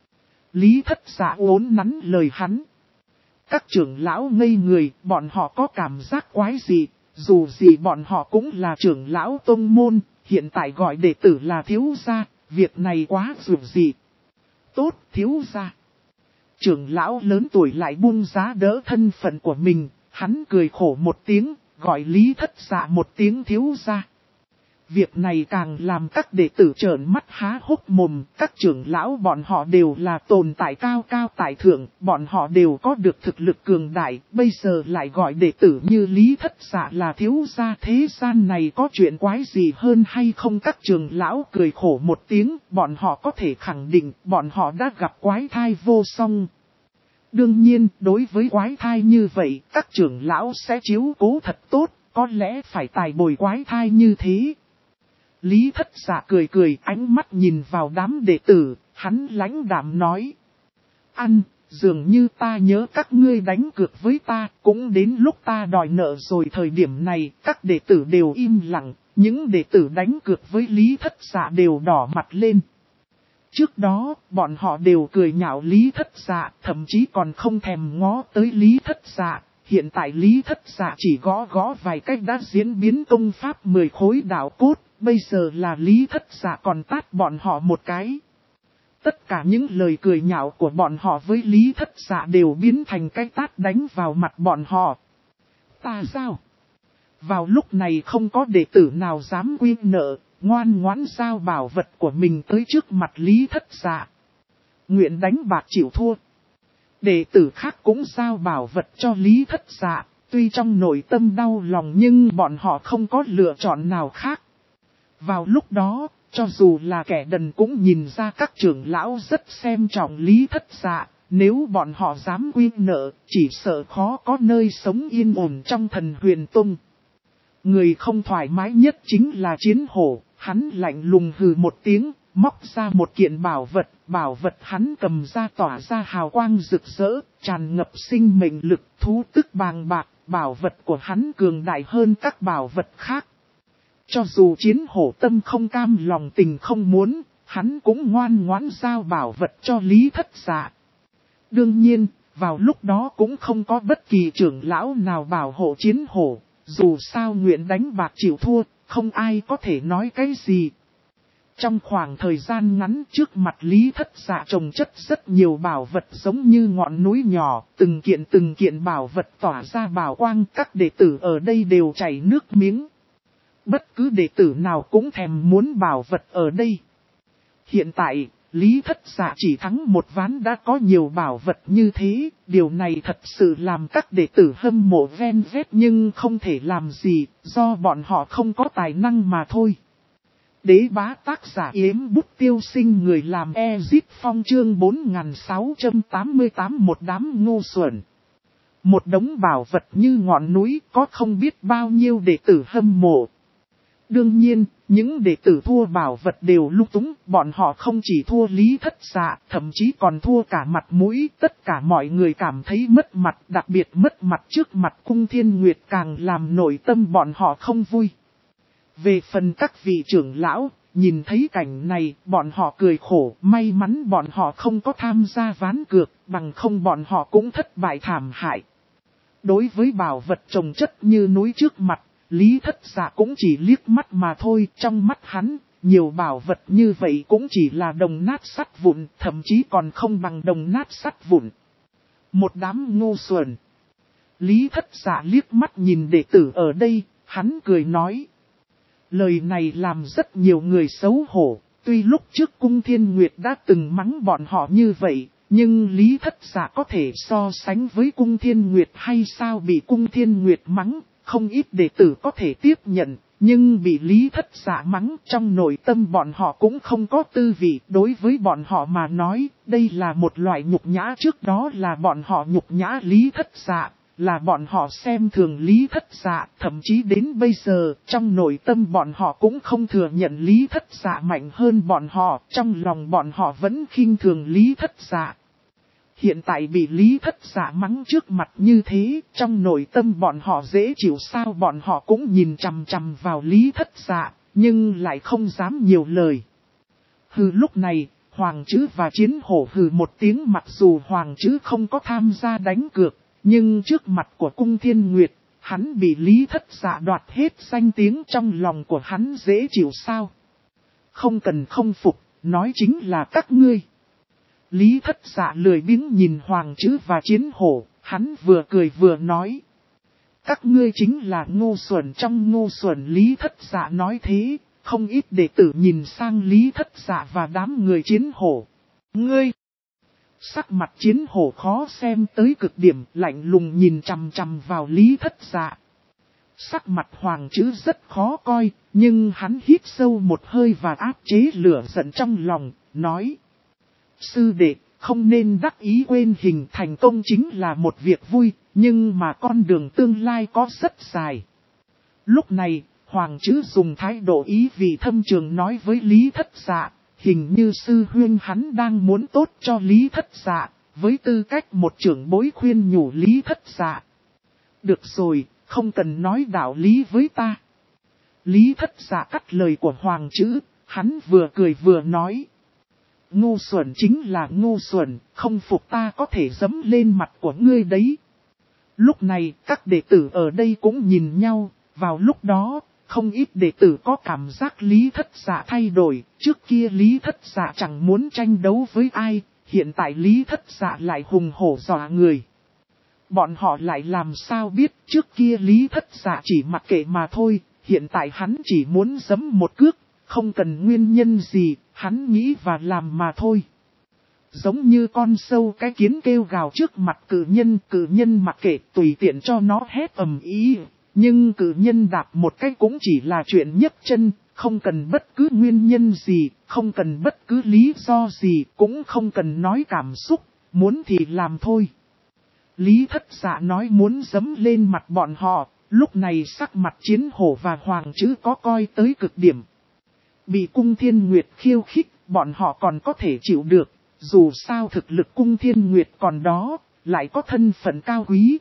Lý Thất Dạ uốn nắn lời hắn. Các trưởng lão ngây người, bọn họ có cảm giác quái gì, dù gì bọn họ cũng là trưởng lão tông môn, hiện tại gọi đệ tử là thiếu gia, việc này quá dù gì. Tốt, thiếu gia. Trưởng lão lớn tuổi lại buông giá đỡ thân phận của mình, hắn cười khổ một tiếng, gọi Lý Thất Dạ một tiếng thiếu gia. Việc này càng làm các đệ tử trợn mắt há hốc mồm, các trưởng lão bọn họ đều là tồn tại cao cao tại thượng, bọn họ đều có được thực lực cường đại, bây giờ lại gọi đệ tử như Lý Thất Dạ là thiếu gia. Thế gian này có chuyện quái gì hơn hay không? Các trưởng lão cười khổ một tiếng, bọn họ có thể khẳng định bọn họ đã gặp quái thai vô song. Đương nhiên, đối với quái thai như vậy, các trưởng lão sẽ chiếu cố thật tốt, có lẽ phải tài bồi quái thai như thế. Lý Thất Dạ cười cười, ánh mắt nhìn vào đám đệ tử, hắn lãnh đạm nói. Dường như ta nhớ các ngươi đánh cược với ta, cũng đến lúc ta đòi nợ rồi. Thời điểm này, các đệ tử đều im lặng, những đệ tử đánh cược với Lý Thất Dạ đều đỏ mặt lên. Trước đó, bọn họ đều cười nhạo Lý Thất Dạ, thậm chí còn không thèm ngó tới Lý Thất Dạ. Hiện tại Lý Thất Dạ chỉ gõ vài cách đã diễn biến công pháp 10 khối đạo cốt, bây giờ là Lý Thất Dạ còn tát bọn họ một cái. Tất cả những lời cười nhạo của bọn họ với Lý Thất Dạ đều biến thành cái tát đánh vào mặt bọn họ. Ta sao? Vào lúc này không có đệ tử nào dám quy nợ, ngoan ngoãn giao bảo vật của mình tới trước mặt Lý Thất Dạ. Nguyện đánh bạc chịu thua. Đệ tử khác cũng giao bảo vật cho Lý Thất Dạ, tuy trong nội tâm đau lòng nhưng bọn họ không có lựa chọn nào khác. Vào lúc đó, cho dù là kẻ đần cũng nhìn ra các trưởng lão rất xem trọng Lý Thất Dạ, nếu bọn họ dám quy nợ, chỉ sợ khó có nơi sống yên ổn trong Thần Huyền Tông. Người không thoải mái nhất chính là Chiến Hổ, hắn lạnh lùng hừ một tiếng, móc ra một kiện bảo vật hắn cầm ra tỏa ra hào quang rực rỡ, tràn ngập sinh mệnh lực, thú tức bàng bạc, bảo vật của hắn cường đại hơn các bảo vật khác. Cho dù Chiến Hổ tâm không cam lòng tình không muốn, hắn cũng ngoan ngoãn giao bảo vật cho Lý Thất Dạ. Đương nhiên, vào lúc đó cũng không có bất kỳ trưởng lão nào bảo hộ Chiến Hổ, dù sao nguyện đánh bạc chịu thua, không ai có thể nói cái gì. Trong khoảng thời gian ngắn trước mặt Lý Thất Dạ trồng chất rất nhiều bảo vật giống như ngọn núi nhỏ, từng kiện bảo vật tỏa ra bảo quang, các đệ tử ở đây đều chảy nước miếng. Bất cứ đệ tử nào cũng thèm muốn bảo vật ở đây. Hiện tại, Lý Thất Dạ chỉ thắng một ván đã có nhiều bảo vật như thế, điều này thật sự làm các đệ tử hâm mộ ven vét nhưng không thể làm gì, do bọn họ không có tài năng mà thôi. Đế bá tác giả Yếm Bút Tiêu Sinh, người làm Ezip Phong, chương 4688, một đám ngu xuẩn. Một đống bảo vật như ngọn núi, có không biết bao nhiêu đệ tử hâm mộ. Đương nhiên, những đệ tử thua bảo vật đều lung túng, bọn họ không chỉ thua Lý Thất Dạ, thậm chí còn thua cả mặt mũi, tất cả mọi người cảm thấy mất mặt, đặc biệt mất mặt trước mặt Cung Thiên Nguyệt càng làm nội tâm bọn họ không vui. Về phần các vị trưởng lão, nhìn thấy cảnh này, bọn họ cười khổ, may mắn bọn họ không có tham gia ván cược, bằng không bọn họ cũng thất bại thảm hại. Đối với bảo vật trồng chất như núi trước mặt, Lý Thất Dạ cũng chỉ liếc mắt mà thôi, trong mắt hắn, nhiều bảo vật như vậy cũng chỉ là đồng nát sắt vụn, thậm chí còn không bằng đồng nát sắt vụn. Một đám ngu xuẩn. Lý Thất Dạ liếc mắt nhìn đệ tử ở đây, hắn cười nói. Lời này làm rất nhiều người xấu hổ, tuy lúc trước Cung Thiên Nguyệt đã từng mắng bọn họ như vậy, nhưng Lý Thất Dạ có thể so sánh với Cung Thiên Nguyệt hay sao? Bị Cung Thiên Nguyệt mắng, không ít đệ tử có thể tiếp nhận, nhưng bị Lý Thất Dạ mắng trong nội tâm bọn họ cũng không có tư vị. Đối với bọn họ mà nói, đây là một loại nhục nhã, trước đó là bọn họ nhục nhã Lý Thất Dạ, là bọn họ xem thường Lý Thất Dạ, thậm chí đến bây giờ, trong nội tâm bọn họ cũng không thừa nhận Lý Thất Dạ mạnh hơn bọn họ, trong lòng bọn họ vẫn khinh thường Lý Thất Dạ. Hiện tại bị Lý Thất Dạ mắng trước mặt như thế, trong nội tâm bọn họ dễ chịu sao? Bọn họ cũng nhìn chằm chằm vào Lý Thất Dạ, nhưng lại không dám nhiều lời. Hừ, lúc này, Hoàng Trữ và Chiến Hổ hừ một tiếng, mặc dù Hoàng Trữ không có tham gia đánh cược, nhưng trước mặt của Cung Thiên Nguyệt, hắn bị Lý Thất Dạ đoạt hết danh tiếng, trong lòng của hắn dễ chịu sao? Không cần không phục, nói chính là các ngươi. Lý Thất Dạ lười biếng nhìn Hoàng Trữ và Chiến Hổ, hắn vừa cười vừa nói. Các ngươi chính là ngu xuẩn trong ngu xuẩn. Lý Thất Dạ nói thế, không ít đệ tử nhìn sang Lý Thất Dạ và đám người Chiến Hổ. Ngươi! Sắc mặt Chiến Hổ khó xem tới cực điểm, lạnh lùng nhìn chằm chằm vào Lý Thất Dạ. Sắc mặt Hoàng Trữ rất khó coi, nhưng hắn hít sâu một hơi và áp chế lửa giận trong lòng, nói. Sư đệ, không nên đắc ý quên hình, thành công chính là một việc vui, nhưng mà con đường tương lai có rất dài. Lúc này, Hoàng Trữ dùng thái độ ý vị thâm trường nói với Lý Thất Dạ, hình như sư huynh hắn đang muốn tốt cho Lý Thất Dạ, với tư cách một trưởng bối khuyên nhủ Lý Thất Dạ. Được rồi, không cần nói đạo lý với ta. Lý Thất Dạ cắt lời của Hoàng Trữ, hắn vừa cười vừa nói. Ngu xuẩn chính là ngu xuẩn, không phục ta có thể giẫm lên mặt của ngươi đấy. Lúc này, các đệ tử ở đây cũng nhìn nhau, vào lúc đó, không ít đệ tử có cảm giác Lý Thất Dạ thay đổi, trước kia Lý Thất Dạ chẳng muốn tranh đấu với ai, hiện tại Lý Thất Dạ lại hùng hổ dọa người. Bọn họ lại làm sao biết trước kia Lý Thất Dạ chỉ mặc kệ mà thôi, hiện tại hắn chỉ muốn giẫm một cước, không cần nguyên nhân gì, hắn nghĩ và làm mà thôi. Giống như con sâu cái kiến kêu gào trước mặt cự nhân mặc kệ tùy tiện cho nó hét ầm ý, nhưng cự nhân đạp một cái cũng chỉ là chuyện nhấc chân, không cần bất cứ nguyên nhân gì, không cần bất cứ lý do gì, cũng không cần nói cảm xúc, muốn thì làm thôi. Lý Thất Dạ nói muốn giẫm lên mặt bọn họ, lúc này sắc mặt Chiến Hổ và Hoàng Trữ có coi tới cực điểm. Bị Cung Thiên Nguyệt khiêu khích, bọn họ còn có thể chịu được, dù sao thực lực Cung Thiên Nguyệt còn đó, lại có thân phận cao quý.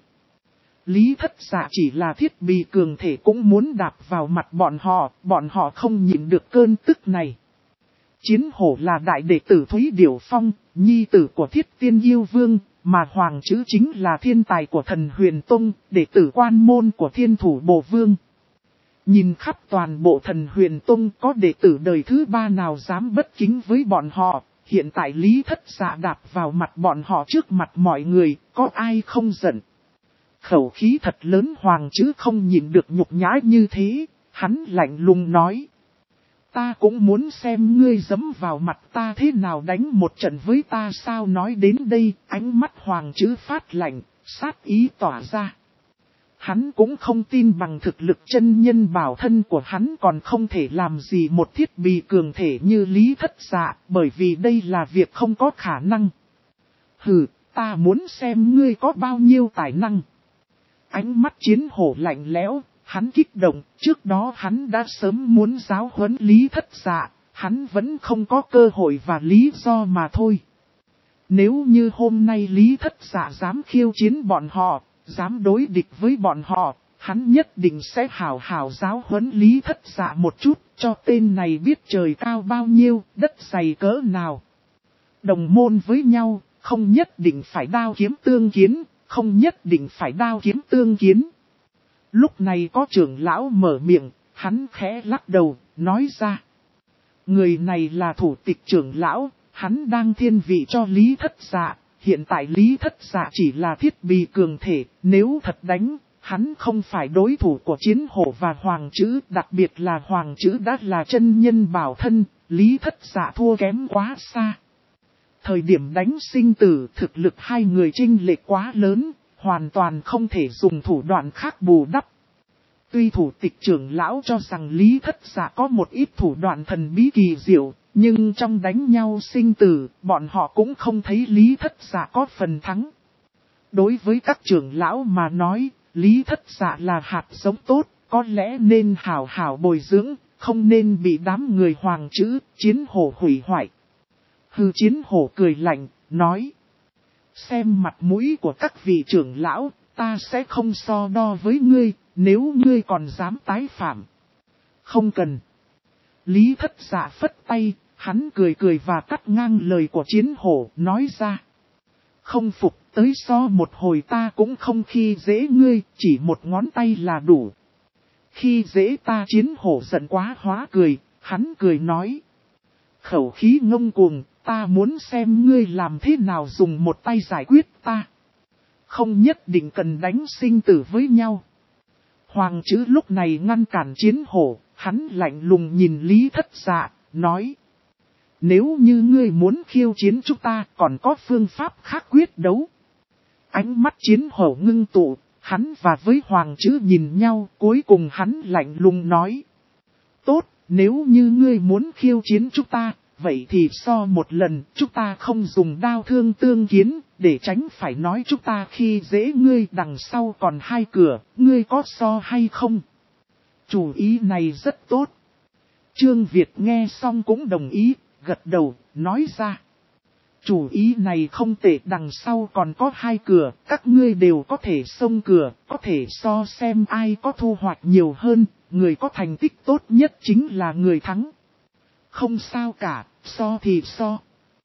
Lý Thất Dạ chỉ là thiết bị cường thể cũng muốn đạp vào mặt bọn họ không nhịn được cơn tức này. Chiến Hổ là đại đệ tử Thúy Điểu Phong, nhi tử của Thiết Tiên Yêu Vương, mà Hoàng Trữ chính là thiên tài của Thần Huyền Tông, đệ tử quan môn của Thiên Thủ Bổ Vương. Nhìn khắp toàn bộ Thần Huyền Tông có đệ tử đời thứ 3 nào dám bất kính với bọn họ, hiện tại Lý Thất Dạ đạp vào mặt bọn họ trước mặt mọi người, có ai không giận. Khẩu khí thật lớn Hoàng Trữ không nhìn được nhục nhã như thế, hắn lạnh lùng nói. Ta cũng muốn xem ngươi giẫm vào mặt ta thế nào, đánh một trận với ta sao. Nói đến đây, ánh mắt Hoàng Trữ phát lạnh, sát ý tỏa ra. Hắn cũng không tin bằng thực lực chân nhân bảo thân của hắn còn không thể làm gì một thiết bị cường thể như Lý Thất Dạ, bởi vì đây là việc không có khả năng. Hừ, ta muốn xem ngươi có bao nhiêu tài năng. Ánh mắt Chiến Hổ lạnh lẽo, hắn kích động, trước đó hắn đã sớm muốn giáo huấn Lý Thất Dạ, hắn vẫn không có cơ hội và lý do mà thôi. Nếu như hôm nay Lý Thất Dạ dám khiêu chiến bọn họ, dám đối địch với bọn họ, hắn nhất định sẽ hảo hảo giáo huấn Lý Thất Dạ một chút, cho tên này biết trời cao bao nhiêu, đất dày cỡ nào. Đồng môn với nhau, không nhất định phải đao kiếm tương kiến, không nhất định phải đao kiếm tương kiến. Lúc này có trưởng lão mở miệng, hắn khẽ lắc đầu, nói ra. Người này là thủ tịch trưởng lão, hắn đang thiên vị cho Lý Thất Dạ. Hiện tại Lý Thất Dạ chỉ là thiết bị cường thể, nếu thật đánh, hắn không phải đối thủ của Chiến Hổ và Hoàng Trữ, đặc biệt là Hoàng Trữ đã là chân nhân bảo thân, Lý Thất Dạ thua kém quá xa. Thời điểm đánh sinh tử, thực lực hai người chênh lệch quá lớn, hoàn toàn không thể dùng thủ đoạn khác bù đắp. Tuy thủ tịch trưởng lão cho rằng Lý Thất Dạ có một ít thủ đoạn thần bí kỳ diệu, nhưng trong đánh nhau sinh tử, bọn họ cũng không thấy Lý Thất Dạ có phần thắng. Đối với các trưởng lão mà nói, Lý Thất Dạ là hạt giống tốt, có lẽ nên hảo hảo bồi dưỡng, không nên bị đám người Hoàng Trữ, Chiến Hổ hủy hoại. Hư Chiến Hổ cười lạnh, nói. Xem mặt mũi của các vị trưởng lão, ta sẽ không so đo với ngươi, nếu ngươi còn dám tái phạm. Không cần. Lý Thất Dạ phất tay, hắn cười cười và cắt ngang lời của Chiến Hổ, nói ra. Không phục, tới so một hồi ta cũng không khi dễ ngươi, chỉ một ngón tay là đủ. Khi dễ ta, Chiến Hổ giận quá hóa cười, hắn cười nói. Khẩu khí ngông cuồng, ta muốn xem ngươi làm thế nào dùng một tay giải quyết ta. Không nhất định cần đánh sinh tử với nhau. Hoàng Trữ lúc này ngăn cản Chiến Hổ, hắn lạnh lùng nhìn Lý Thất Dạ, nói. Nếu như ngươi muốn khiêu chiến chúng ta còn có phương pháp khác quyết đấu. Ánh mắt Chiến Hổ ngưng tụ, hắn và với Hoàng Trữ nhìn nhau, cuối cùng hắn lạnh lùng nói. Tốt, nếu như ngươi muốn khiêu chiến chúng ta, vậy thì so một lần, chúng ta không dùng đao thương tương kiến, để tránh phải nói chúng ta khi dễ ngươi đằng sau còn hai cửa, ngươi có so hay không? Chủ ý này rất tốt. Trương Việt nghe xong cũng đồng ý, gật đầu, nói ra. Chủ ý này không tệ, đằng sau còn có hai cửa, các ngươi đều có thể xông cửa, có thể so xem ai có thu hoạch nhiều hơn, người có thành tích tốt nhất chính là người thắng. Không sao cả, so thì so.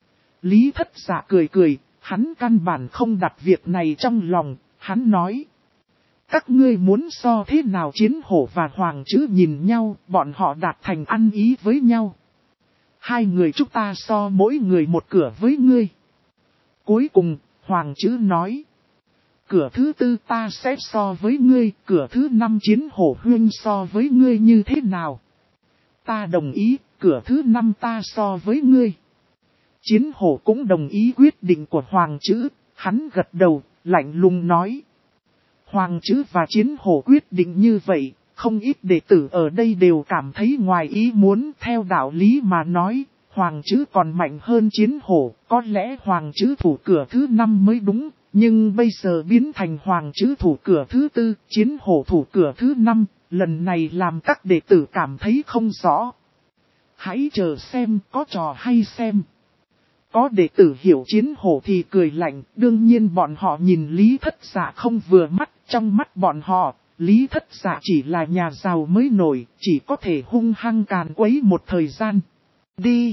Lý Thất Dạ cười cười, hắn căn bản không đặt việc này trong lòng, hắn nói. Các ngươi muốn so thế nào? Chiến Hổ và Hoàng Trữ nhìn nhau, bọn họ đạt thành ăn ý với nhau. Hai người chúng ta so mỗi người một cửa với ngươi. Cuối cùng, Hoàng Trữ nói. Cửa thứ tư ta sẽ so với ngươi, cửa thứ 5 Chiến Hổ huynh so với ngươi như thế nào? Ta đồng ý, cửa thứ 5 ta so với ngươi. Chiến Hổ cũng đồng ý quyết định của Hoàng Trữ, hắn gật đầu, lạnh lùng nói. Hoàng Trữ và Chiến Hổ quyết định như vậy, không ít đệ tử ở đây đều cảm thấy ngoài ý muốn. Theo đạo lý mà nói, hoàng chữ còn mạnh hơn chiến hổ, có lẽ hoàng chữ thủ cửa thứ 5 mới đúng, nhưng bây giờ biến thành hoàng chữ thủ cửa thứ 4, chiến hổ thủ cửa thứ 5, lần này làm các đệ tử cảm thấy không rõ. Hãy chờ xem, có trò hay xem. Có đệ tử hiểu chiến hổ thì cười lạnh, đương nhiên bọn họ nhìn Lý Thất Dạ không vừa mắt, trong mắt bọn họ, Lý Thất Dạ chỉ là nhà giàu mới nổi, chỉ có thể hung hăng càn quấy một thời gian. Đi!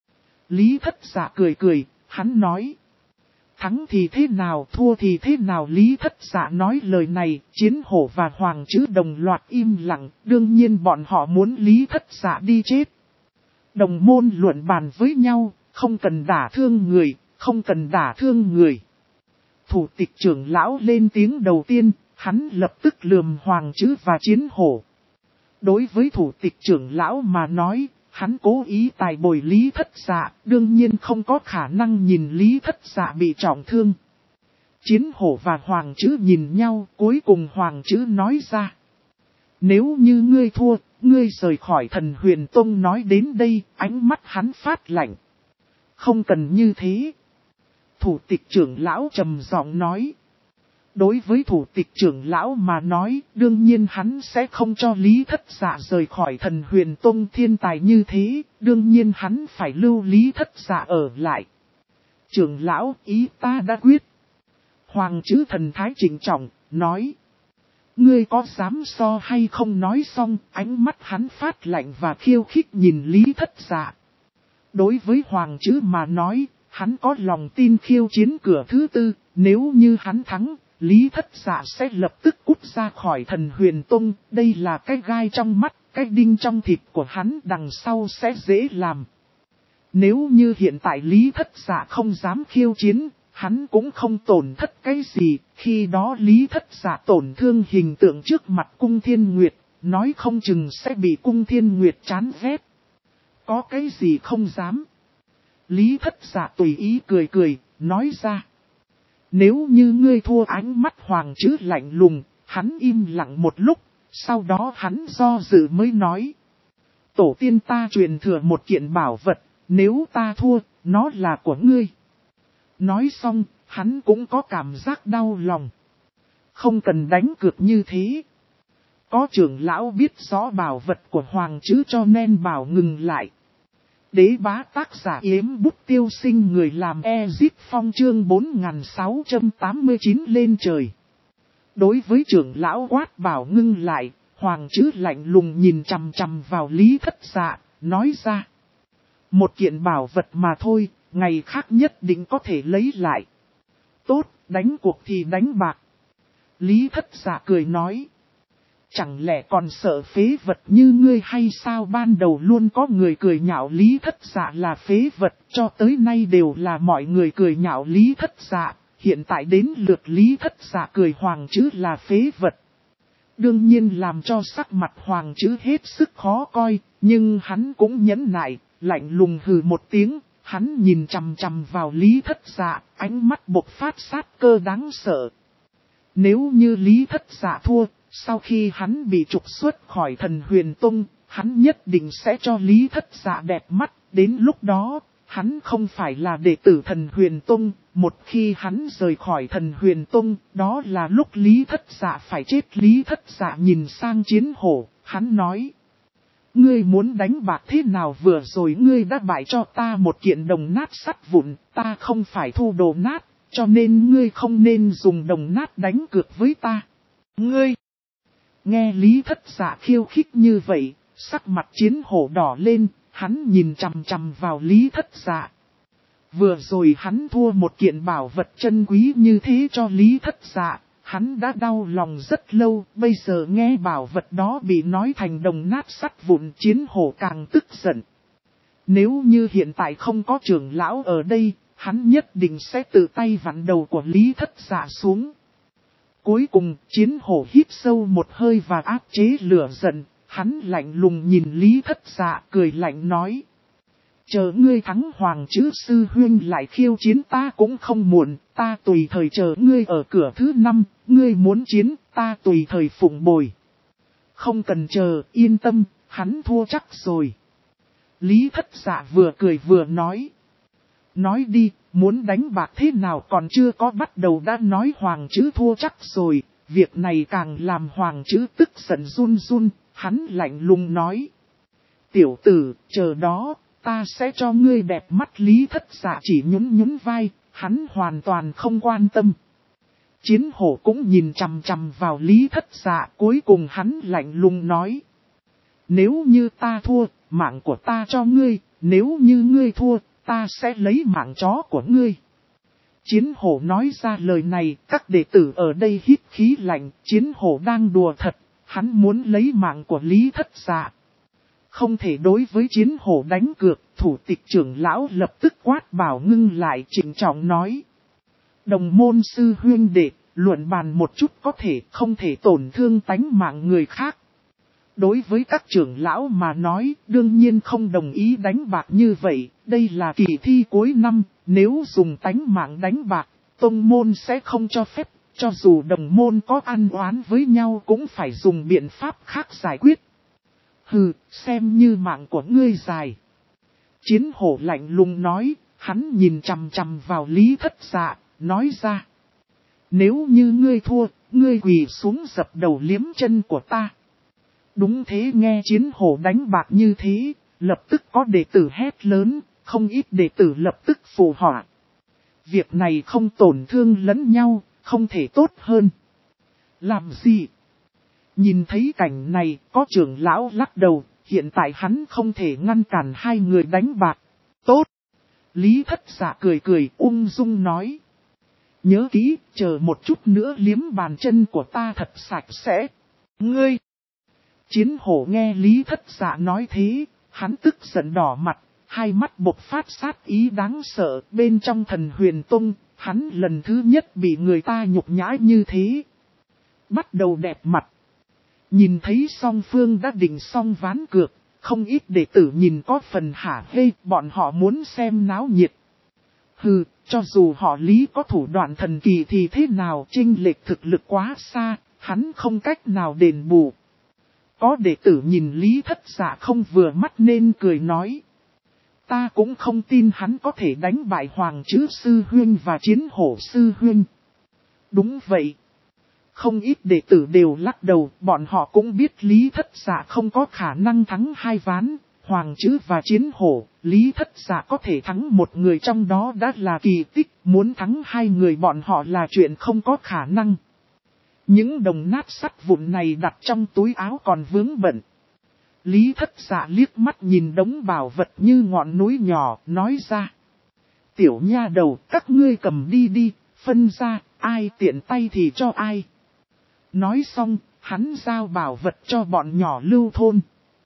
Lý Thất Dạ cười cười, hắn nói. Thắng thì thế nào, thua thì thế nào. Lý Thất Dạ nói lời này, chiến hổ và hoàng chữ đồng loạt im lặng, đương nhiên bọn họ muốn Lý Thất Dạ đi chết. Đồng môn luận bàn với nhau, không cần đả thương người, không cần đả thương người. Thủ tịch trưởng lão lên tiếng đầu tiên, hắn lập tức lườm hoàng chữ và chiến hổ. Đối với thủ tịch trưởng lão mà nói, hắn cố ý tài bồi Lý Thất Dạ, đương nhiên không có khả năng nhìn Lý Thất Dạ bị trọng thương. Chiến hổ và hoàng chữ nhìn nhau, cuối cùng hoàng chữ nói ra. Nếu như ngươi thua, ngươi rời khỏi Thần Huyền Tông. Nói đến đây, ánh mắt hắn phát lạnh. Không cần như thế. Thủ tịch trưởng lão trầm giọng nói. Đối với thủ tịch trưởng lão mà nói, đương nhiên hắn sẽ không cho Lý Thất Dạ rời khỏi Thần Huyền Tông. Thiên tài như thế, đương nhiên hắn phải lưu Lý Thất Dạ ở lại. Trưởng lão, ý ta đã quyết. Hoàng chữ thần thái trịnh trọng, nói. Ngươi có dám so hay không? Nói xong, ánh mắt hắn phát lạnh và khiêu khích nhìn Lý Thất Dạ. Đối với hoàng chữ mà nói, hắn có lòng tin khiêu chiến cửa thứ 4, nếu như hắn thắng, Lý Thất Dạ sẽ lập tức cút ra khỏi Thần Huyền Tông. Đây là cái gai trong mắt, cái đinh trong thịt của hắn, đằng sau sẽ dễ làm. Nếu như hiện tại Lý Thất Dạ không dám khiêu chiến, hắn cũng không tổn thất cái gì. Khi đó Lý Thất Dạ tổn thương hình tượng trước mặt Cung Thiên Nguyệt, nói không chừng sẽ bị Cung Thiên Nguyệt chán ghét. Có cái gì không dám? Lý Thất Dạ tùy ý cười cười, nói ra. Nếu như ngươi thua. Ánh mắt hoàng chữ lạnh lùng, hắn im lặng một lúc, sau đó hắn do dự mới nói. Tổ tiên ta truyền thừa một kiện bảo vật, nếu ta thua, nó là của ngươi. Nói xong, hắn cũng có cảm giác đau lòng. Không cần đánh cược như thế. Có trưởng lão biết rõ bảo vật của hoàng chữ cho nên bảo ngừng lại. Đế bá tác giả Yếm Bút Tiêu Sinh, người làm Ezip Phong, chương 4689 lên trời. Đối với trưởng lão quát bảo ngưng lại, hoàng chữ lạnh lùng nhìn chằm chằm vào Lý Thất Dạ, nói ra. Một kiện bảo vật mà thôi, ngày khác nhất định có thể lấy lại. Tốt, đánh cuộc thì đánh bạc. Lý Thất Dạ cười nói. Chẳng lẽ còn sợ phế vật như ngươi hay sao? Ban đầu luôn có người cười nhạo Lý Thất Dạ là phế vật, cho tới nay đều là mọi người cười nhạo Lý Thất Dạ, hiện tại đến lượt Lý Thất Dạ cười hoàng chữ là phế vật. Đương nhiên làm cho sắc mặt hoàng chữ hết sức khó coi, nhưng hắn cũng nhẫn nại, lạnh lùng hừ một tiếng, hắn nhìn chằm chằm vào Lý Thất Dạ, ánh mắt bộc phát sát cơ đáng sợ. Nếu như Lý Thất Dạ thua, sau khi hắn bị trục xuất khỏi Thần Huyền Tông, hắn nhất định sẽ cho Lý Thất Dạ đẹp mắt. Đến lúc đó, hắn không phải là đệ tử Thần Huyền Tông. Một khi hắn rời khỏi Thần Huyền Tông, đó là lúc Lý Thất Dạ phải chết. Lý Thất Dạ nhìn sang chiến hổ, hắn nói. Ngươi muốn đánh bạc thế nào? Vừa rồi ngươi đã bại cho ta một kiện đồng nát sắt vụn, ta không phải thu đồ nát, cho nên ngươi không nên dùng đồng nát đánh cược với ta. Ngươi! Nghe Lý Thất Dạ khiêu khích như vậy, sắc mặt chiến hổ đỏ lên, hắn nhìn chằm chằm vào Lý Thất Dạ. Vừa rồi hắn thua một kiện bảo vật chân quý như thế cho Lý Thất Dạ, hắn đã đau lòng rất lâu, bây giờ nghe bảo vật đó bị nói thành đồng nát sắt vụn, chiến hổ càng tức giận. Nếu như hiện tại không có trưởng lão ở đây, hắn nhất định sẽ tự tay vặn đầu của Lý Thất Dạ xuống. Cuối cùng, chiến hổ hít sâu một hơi và áp chế lửa giận, hắn lạnh lùng nhìn Lý Thất Dạ cười lạnh nói. Chờ ngươi thắng hoàng chữ sư huynh lại khiêu chiến ta cũng không muộn, ta tùy thời chờ ngươi ở cửa thứ 5, ngươi muốn chiến, ta tùy thời phụng bồi. không cần chờ, yên tâm, hắn thua chắc rồi. Lý Thất Dạ vừa cười vừa nói. Nói đi, muốn đánh bạc thế nào còn chưa có bắt đầu đã nói Hoàng chữ thua chắc rồi, việc này càng làm Hoàng chữ tức giận run run, hắn lạnh lùng nói. Tiểu tử, chờ đó, ta sẽ cho ngươi đẹp mắt. Lý Thất Dạ chỉ nhún nhún vai, hắn hoàn toàn không quan tâm. Chiến hổ cũng nhìn chằm chằm vào Lý Thất Dạ, cuối cùng hắn lạnh lùng nói. Nếu như ta thua, mạng của ta cho ngươi, nếu như ngươi thua, ta sẽ lấy mạng chó của ngươi. Chiến hổ nói ra lời này, các đệ tử ở đây hít khí lạnh, chiến hổ đang đùa thật, hắn muốn lấy mạng của Lý Thất Dạ. Không thể đối với chiến hổ đánh cược, thủ tịch trưởng lão lập tức quát bảo ngưng lại trịnh trọng nói. Đồng môn sư huynh đệ, luận bàn một chút có thể không thể tổn thương tánh mạng người khác. Đối với các trưởng lão mà nói, đương nhiên không đồng ý đánh bạc như vậy, đây là kỳ thi cuối năm, nếu dùng tánh mạng đánh bạc, tông môn sẽ không cho phép, cho dù đồng môn có ăn oán với nhau cũng phải dùng biện pháp khác giải quyết. Hừ, xem như mạng của ngươi dài. Chiến hổ lạnh lùng nói, hắn nhìn chằm chằm vào Lý Thất Dạ, nói ra. Nếu như ngươi thua, ngươi quỳ xuống dập đầu liếm chân của ta. Đúng thế, nghe chiến hổ đánh bạc như thế, lập tức có đệ tử hét lớn, không ít đệ tử lập tức phụ họa. Việc này không tổn thương lẫn nhau, không thể tốt hơn. Làm gì? Nhìn thấy cảnh này, có trưởng lão lắc đầu, hiện tại hắn không thể ngăn cản hai người đánh bạc. Tốt! Lý Thất Dạ cười cười ung dung nói. Nhớ kỹ, chờ một chút nữa liếm bàn chân của ta thật sạch sẽ. Ngươi! Chiến hổ nghe Lý Thất Dạ nói thế, hắn tức giận đỏ mặt, hai mắt bộc phát sát ý đáng sợ. Bên trong Thần Huyền Tông, hắn lần thứ nhất bị người ta nhục nhã như thế. Bắt đầu đẹp mặt. Nhìn thấy song phương đã định xong ván cược, không ít đệ tử nhìn có phần hả hê, bọn họ muốn xem náo nhiệt. Hừ, cho dù họ Lý có thủ đoạn thần kỳ thì thế nào, chênh lệch thực lực quá xa, hắn không cách nào đền bù. Có đệ tử nhìn Lý Thất Dạ không vừa mắt nên cười nói. Ta cũng không tin hắn có thể đánh bại Hoàng chữ sư huynh và chiến hổ sư huynh. Đúng vậy. Không ít đệ tử đều lắc đầu, bọn họ cũng biết Lý Thất Dạ không có khả năng thắng hai ván, Hoàng chữ và chiến hổ, Lý Thất Dạ có thể thắng một người trong đó đã là kỳ tích, muốn thắng hai người bọn họ là chuyện không có khả năng. Những đồng nát sắt vụn này đặt trong túi áo còn vướng bận. Lý Thất Dạ liếc mắt nhìn đống bảo vật như ngọn núi nhỏ, nói ra. Tiểu nha đầu, các ngươi cầm đi đi, phân ra, ai tiện tay thì cho ai. Nói xong, hắn giao bảo vật cho bọn nhỏ Lưu thôn.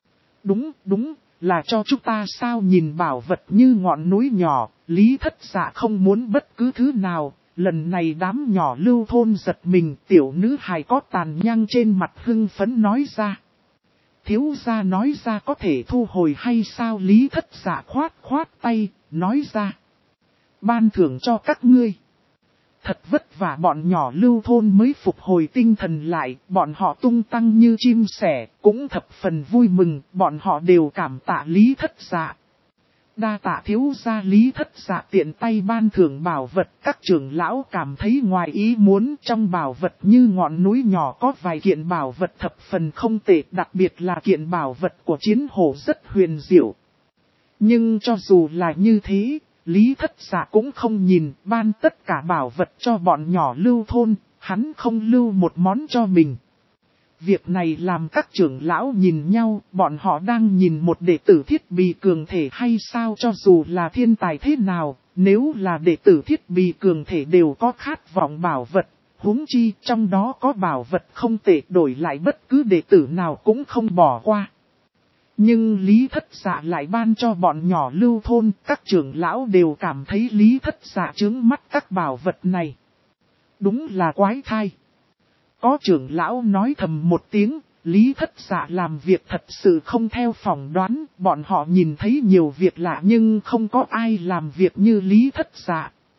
Đúng, là cho chúng ta sao? Nhìn bảo vật như ngọn núi nhỏ, Lý Thất Dạ không muốn bất cứ thứ nào. Lần này đám nhỏ Lưu thôn giật mình, tiểu nữ hài có tàn nhang trên mặt hưng phấn nói ra. Thiếu gia nói ra có thể thu hồi hay sao? Lý Thất Dạ khoát tay, nói ra. Ban thưởng cho các ngươi. Thật vất vả bọn nhỏ Lưu thôn mới phục hồi tinh thần lại, bọn họ tung tăng như chim sẻ, cũng thập phần vui mừng, bọn họ đều cảm tạ Lý Thất Dạ. Đa tạ thiếu gia. Lý Thất Dạ tiện tay ban thưởng bảo vật, các trưởng lão cảm thấy ngoài ý muốn. Trong bảo vật như ngọn núi nhỏ có vài kiện bảo vật thập phần không tệ, đặc biệt là kiện bảo vật của chiến hổ rất huyền diệu. Nhưng cho dù là như thế, Lý Thất Dạ cũng không nhìn, ban tất cả bảo vật cho bọn nhỏ Lưu thôn, hắn không lưu một món cho mình. Việc này làm các trưởng lão nhìn nhau, bọn họ đang nhìn một đệ tử thiết bị cường thể hay sao? Cho dù là thiên tài thế nào, nếu là đệ tử thiết bị cường thể đều có khát vọng bảo vật, huống chi trong đó có bảo vật không tệ, đổi lại bất cứ đệ tử nào cũng không bỏ qua. Nhưng Lý Thất Dạ lại ban cho bọn nhỏ Lưu thôn, các trưởng lão đều cảm thấy Lý Thất Dạ trướng mắt các bảo vật này. Đúng là quái thai. Có trưởng lão nói thầm một tiếng, Lý Thất Dạ làm việc thật sự không theo phỏng đoán, bọn họ nhìn thấy nhiều việc lạ nhưng không có ai làm việc như Lý Thất Dạ.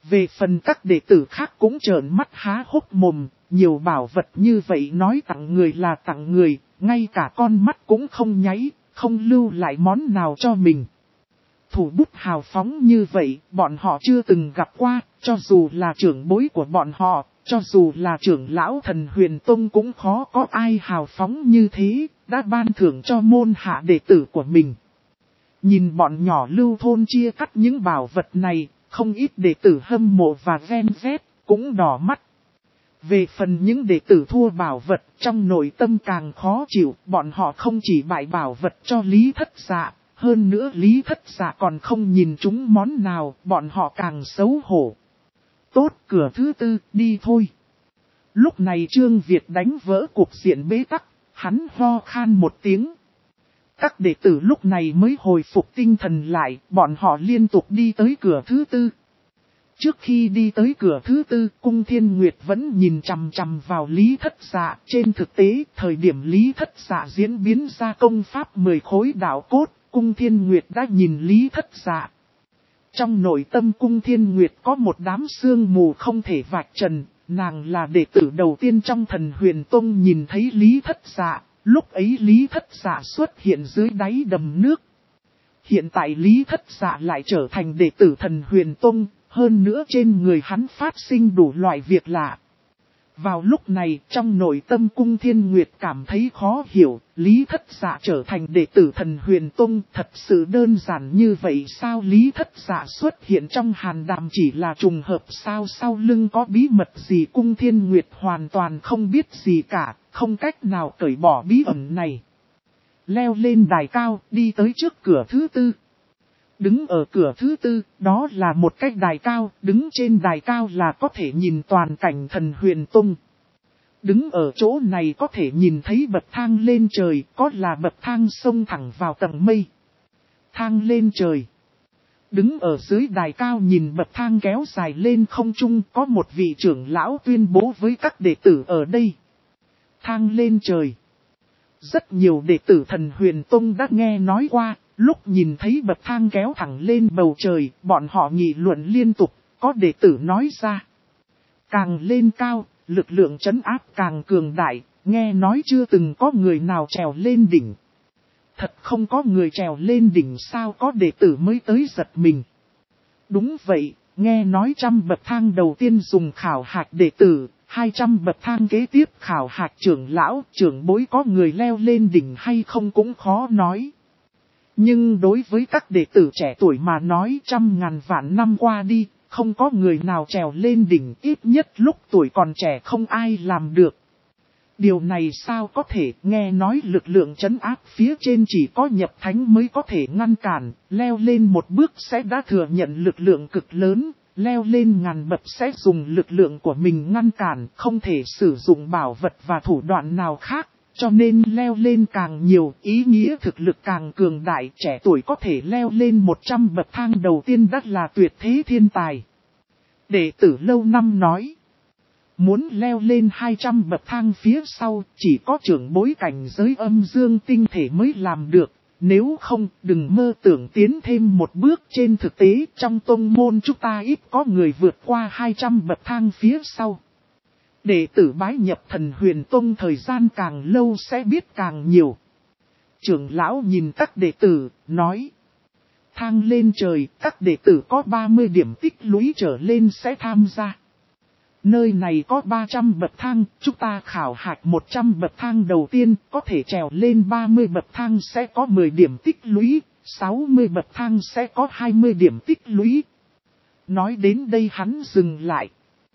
Về phần các đệ tử khác cũng trợn mắt há hốc mồm, nhiều bảo vật như vậy nói tặng người là tặng người, ngay cả con mắt cũng không nháy, không lưu lại món nào cho mình. Thủ bút hào phóng như vậy, bọn họ chưa từng gặp qua, cho dù là trưởng bối của bọn họ, cho dù là trưởng lão Thần Huyền Tông cũng khó có ai hào phóng như thế, đã ban thưởng cho môn hạ đệ tử của mình. Nhìn bọn nhỏ Lưu thôn chia cắt những bảo vật này, không ít đệ tử hâm mộ và ghen ghét, cũng đỏ mắt. Về phần những đệ tử thua bảo vật, trong nội tâm càng khó chịu, bọn họ không chỉ bại bảo vật cho Lý Thất Dạ, hơn nữa Lý Thất Dạ còn không nhìn chúng món nào, bọn họ càng xấu hổ. Tốt, cửa thứ tư, đi thôi. Lúc này Trương Việt đánh vỡ cục diện bế tắc, hắn ho khan một tiếng. Các đệ tử lúc này mới hồi phục tinh thần lại, bọn họ liên tục đi tới cửa thứ tư. Trước khi đi tới cửa thứ tư, Cung Thiên Nguyệt vẫn nhìn chằm chằm vào Lý Thất Dạ. Trên thực tế, thời điểm Lý Thất Dạ diễn biến ra công pháp 10 khối đạo cốt, Cung Thiên Nguyệt đã nhìn Lý Thất Dạ. Trong nội tâm Cung Thiên Nguyệt có một đám sương mù không thể vạch trần, nàng là đệ tử đầu tiên trong Thần Huyền Tông nhìn thấy Lý Thất Dạ, lúc ấy Lý Thất Dạ xuất hiện dưới đáy đầm nước. Hiện tại Lý Thất Dạ lại trở thành đệ tử Thần Huyền Tông, hơn nữa trên người hắn phát sinh đủ loại việc lạ. Vào lúc này, trong nội tâm Cung Thiên Nguyệt cảm thấy khó hiểu, Lý Thất Dạ trở thành đệ tử Thần Huyền Tông thật sự đơn giản như vậy sao? Lý Thất Dạ xuất hiện trong hàn đàm chỉ là trùng hợp sao? Sau lưng có bí mật gì? Cung Thiên Nguyệt hoàn toàn không biết gì cả, không cách nào cởi bỏ bí ẩn này. Leo lên đài cao, đi tới trước cửa thứ tư. Đứng ở cửa thứ tư, đó là một cái đài cao, đứng trên đài cao là có thể nhìn toàn cảnh Thần Huyền Tông. Đứng ở chỗ này có thể nhìn thấy bậc thang lên trời, có là bậc thang xông thẳng vào tầng mây. Thang lên trời. Đứng ở dưới đài cao nhìn bậc thang kéo dài lên không trung, có một vị trưởng lão tuyên bố với các đệ tử ở đây. Thang lên trời. Rất nhiều đệ tử Thần Huyền Tông đã nghe nói qua. Lúc nhìn thấy bậc thang kéo thẳng lên bầu trời, bọn họ nghị luận liên tục, có đệ tử nói ra. Càng lên cao, lực lượng trấn áp càng cường đại, nghe nói chưa từng có người nào trèo lên đỉnh. Thật không có người trèo lên đỉnh sao? Có đệ tử mới tới giật mình. Đúng vậy, nghe nói 100 bậc thang đầu tiên dùng khảo hạch đệ tử, 200 bậc thang kế tiếp khảo hạch trưởng lão, trưởng bối, có người leo lên đỉnh hay không cũng khó nói. Nhưng đối với các đệ tử trẻ tuổi mà nói, 100.000 vạn năm qua đi, không có người nào trèo lên đỉnh, ít nhất lúc tuổi còn trẻ không ai làm được. Điều này sao có thể? Nghe nói lực lượng trấn áp phía trên chỉ có nhập thánh mới có thể ngăn cản, leo lên một bước sẽ đã thừa nhận lực lượng cực lớn, leo lên ngàn bậc sẽ dùng lực lượng của mình ngăn cản, không thể sử dụng bảo vật và thủ đoạn nào khác. Cho nên leo lên càng nhiều, ý nghĩa thực lực càng cường đại, trẻ tuổi có thể leo lên 100 bậc thang đầu tiên đã là tuyệt thế thiên tài. Đệ tử lâu năm nói, muốn leo lên 200 bậc thang phía sau, chỉ có trưởng bối cảnh giới âm dương tinh thể mới làm được, nếu không, đừng mơ tưởng tiến thêm một bước. Trên thực tế, trong tông môn chúng ta ít có người vượt qua 200 bậc thang phía sau. Đệ tử bái nhập Thần Huyền Tông thời gian càng lâu sẽ biết càng nhiều. Trưởng lão nhìn các đệ tử, nói. Thang lên trời, các đệ tử có 30 điểm tích lũy trở lên sẽ tham gia. Nơi này có 300 bậc thang, chúng ta khảo hạch 100 bậc thang đầu tiên, có thể trèo lên 30 bậc thang sẽ có 10 điểm tích lũy, 60 bậc thang sẽ có 20 điểm tích lũy. Nói đến đây hắn dừng lại.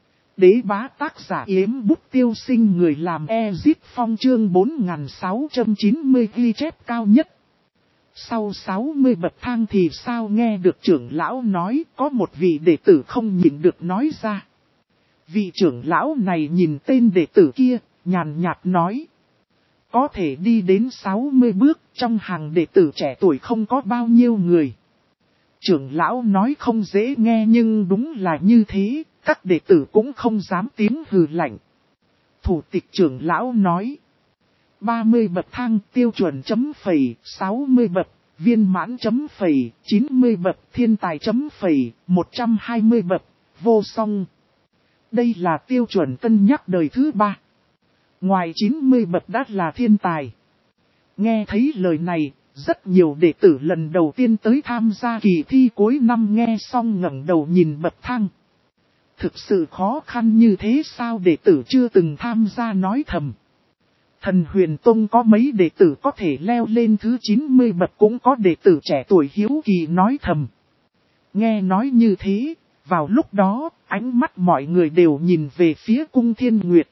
Đế bá tác giả Yếm Bút Tiêu Sinh, người làm Ezit Phong, chương 4690 ghi chép cao nhất. Sau 60 bậc thang thì sao? Nghe được trưởng lão nói, có một vị đệ tử không nhịn được nói ra. Vị trưởng lão này nhìn tên đệ tử kia, nhàn nhạt nói. Có thể đi đến 60 bước, trong hàng đệ tử trẻ tuổi không có bao nhiêu người. Trưởng lão nói không dễ nghe nhưng đúng là như thế, các đệ tử cũng không dám tiếng hừ lạnh. Thủ tịch trưởng lão nói. 30 bậc thang tiêu chuẩn chấm phẩy, 60 bậc, viên mãn chấm phẩy, 90 bậc, thiên tài chấm phẩy, 120 bậc, vô song. Đây là tiêu chuẩn cân nhắc đời thứ 3. Ngoài 90 bậc đã là thiên tài. Nghe thấy lời này, rất nhiều đệ tử lần đầu tiên tới tham gia kỳ thi cuối năm nghe xong ngẩng đầu nhìn bậc thang. Thực sự khó khăn như thế sao đệ tử chưa từng tham gia nói thầm. Thần Huyền Tông có mấy đệ tử có thể leo lên thứ 90 bậc, cũng có đệ tử trẻ tuổi hiếu kỳ nói thầm. Nghe nói như thế, vào lúc đó, ánh mắt mọi người đều nhìn về phía Cung Thiên Nguyệt.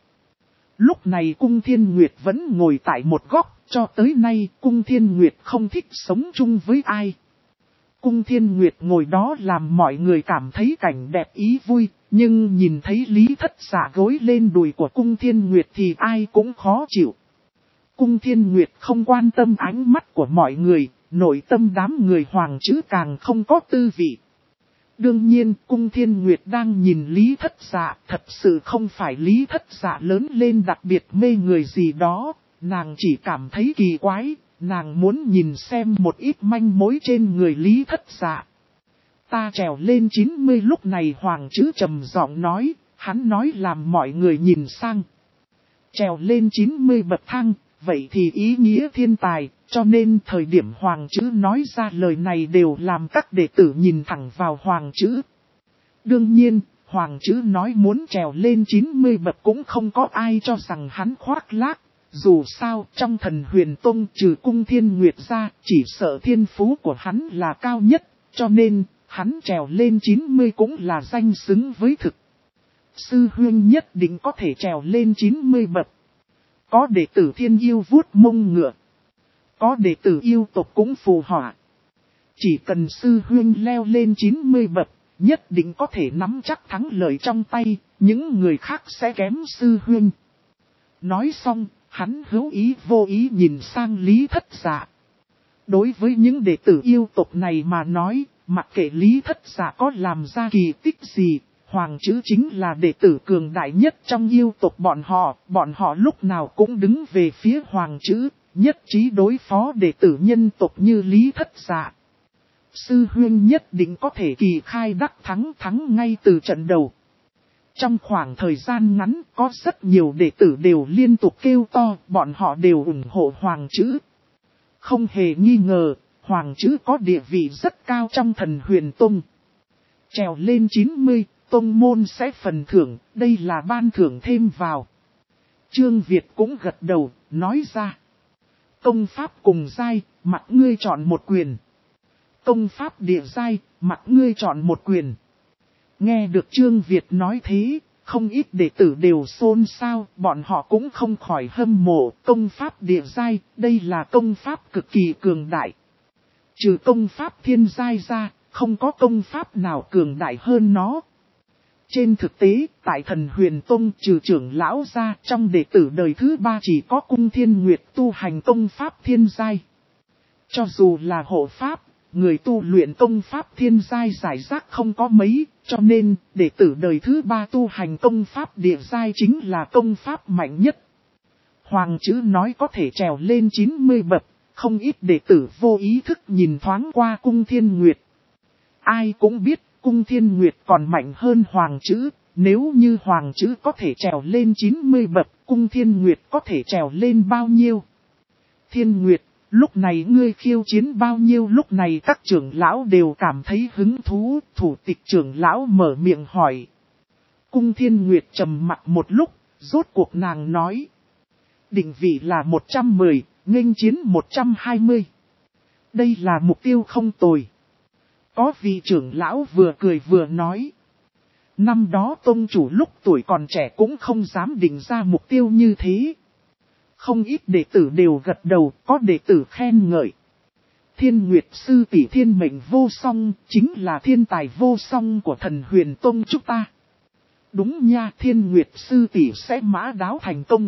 Lúc này Cung Thiên Nguyệt vẫn ngồi tại một góc, cho tới nay Cung Thiên Nguyệt không thích sống chung với ai. Cung Thiên Nguyệt ngồi đó làm mọi người cảm thấy cảnh đẹp ý vui, nhưng nhìn thấy Lý Thất Dạ gối lên đùi của Cung Thiên Nguyệt thì ai cũng khó chịu. Cung Thiên Nguyệt không quan tâm ánh mắt của mọi người, nội tâm đám người Hoàng Trữ càng không có tư vị. Đương nhiên, Cung Thiên Nguyệt đang nhìn Lý Thất Dạ, thật sự không phải Lý Thất Dạ lớn lên đặc biệt mê người gì đó, nàng chỉ cảm thấy kỳ quái, nàng muốn nhìn xem một ít manh mối trên người Lý Thất Dạ. Ta trèo lên 90 lúc này Hoàng Trữ trầm giọng nói, hắn nói làm mọi người nhìn sang. Trèo lên 90 bậc thang, vậy thì ý nghĩa thiên tài, cho nên thời điểm Hoàng Trữ nói ra lời này đều làm các đệ tử nhìn thẳng vào Hoàng Trữ. Đương nhiên, Hoàng Trữ nói muốn trèo lên 90 bậc cũng không có ai cho rằng hắn khoác lác. Dù sao, trong Thần Huyền Tông trừ Cung Thiên Nguyệt ra, chỉ sợ thiên phú của hắn là cao nhất, cho nên, hắn trèo lên 90 cũng là danh xứng với thực. Sư huynh nhất định có thể trèo lên 90 bậc. Có đệ tử thiên yêu vuốt mông ngựa. Có đệ tử yêu tộc cũng phù họa. Chỉ cần sư huynh leo lên 90 bậc, nhất định có thể nắm chắc thắng lợi trong tay, những người khác sẽ kém sư huynh. Nói xong, hắn hữu ý vô ý nhìn sang Lý Thất Dạ. Đối với những đệ tử yêu tộc này mà nói, mặc kệ Lý Thất Dạ có làm ra kỳ tích gì, Hoàng Trữ chính là đệ tử cường đại nhất trong yêu tộc bọn họ lúc nào cũng đứng về phía Hoàng Trữ, nhất trí đối phó đệ tử nhân tộc như Lý Thất Dạ. Sư huynh nhất định có thể kỳ khai đắc thắng ngay từ trận đầu. Trong khoảng thời gian ngắn có rất nhiều đệ tử đều liên tục kêu to, bọn họ đều ủng hộ Hoàng Trữ. Không hề nghi ngờ, Hoàng Trữ có địa vị rất cao trong Thần Huyền Tông. Trèo lên 90, tông môn sẽ phần thưởng, đây là ban thưởng thêm vào. Trương Việt cũng gật đầu, nói ra. Công pháp cùng giai, mặc ngươi chọn một quyền. Công pháp địa giai, mặc ngươi chọn một quyền. Nghe được Trương Việt nói thế, không ít đệ tử đều xôn xao, bọn họ cũng không khỏi hâm mộ. Công pháp địa giai, đây là công pháp cực kỳ cường đại. Trừ công pháp thiên giai ra, không có công pháp nào cường đại hơn nó. Trên thực tế, tại Thần Huyền Tông trừ trưởng lão ra, trong đệ tử đời thứ 3 chỉ có Cung Thiên Nguyệt tu hành công pháp thiên giai. Cho dù là hộ pháp, người tu luyện công pháp thiên giai giải rác không có mấy, cho nên đệ tử đời thứ 3 tu hành công pháp địa giai chính là công pháp mạnh nhất. Hoàng Trữ nói có thể trèo lên 90 bậc, không ít đệ tử vô ý thức nhìn thoáng qua Cung Thiên Nguyệt. Ai cũng biết Cung Thiên Nguyệt còn mạnh hơn Hoàng Trữ, nếu như Hoàng Trữ có thể trèo lên 90 bậc, Cung Thiên Nguyệt có thể trèo lên bao nhiêu? Thiên Nguyệt, lúc này ngươi khiêu chiến bao nhiêu? Lúc này các trưởng lão đều cảm thấy hứng thú, thủ tịch trưởng lão mở miệng hỏi. Cung Thiên Nguyệt trầm mặc một lúc, rốt cuộc nàng nói. Định vị là 110, nghênh chiến 120. Đây là mục tiêu không tồi. Có vị trưởng lão vừa cười vừa nói. Năm đó tông chủ lúc tuổi còn trẻ cũng không dám định ra mục tiêu như thế. Không ít đệ tử đều gật đầu, có đệ tử khen ngợi. Thiên Nguyệt sư tỷ thiên mệnh vô song, chính là thiên tài vô song của Thần Huyền Tông chúng ta. Đúng nha, Thiên Nguyệt sư tỷ sẽ mã đáo thành công.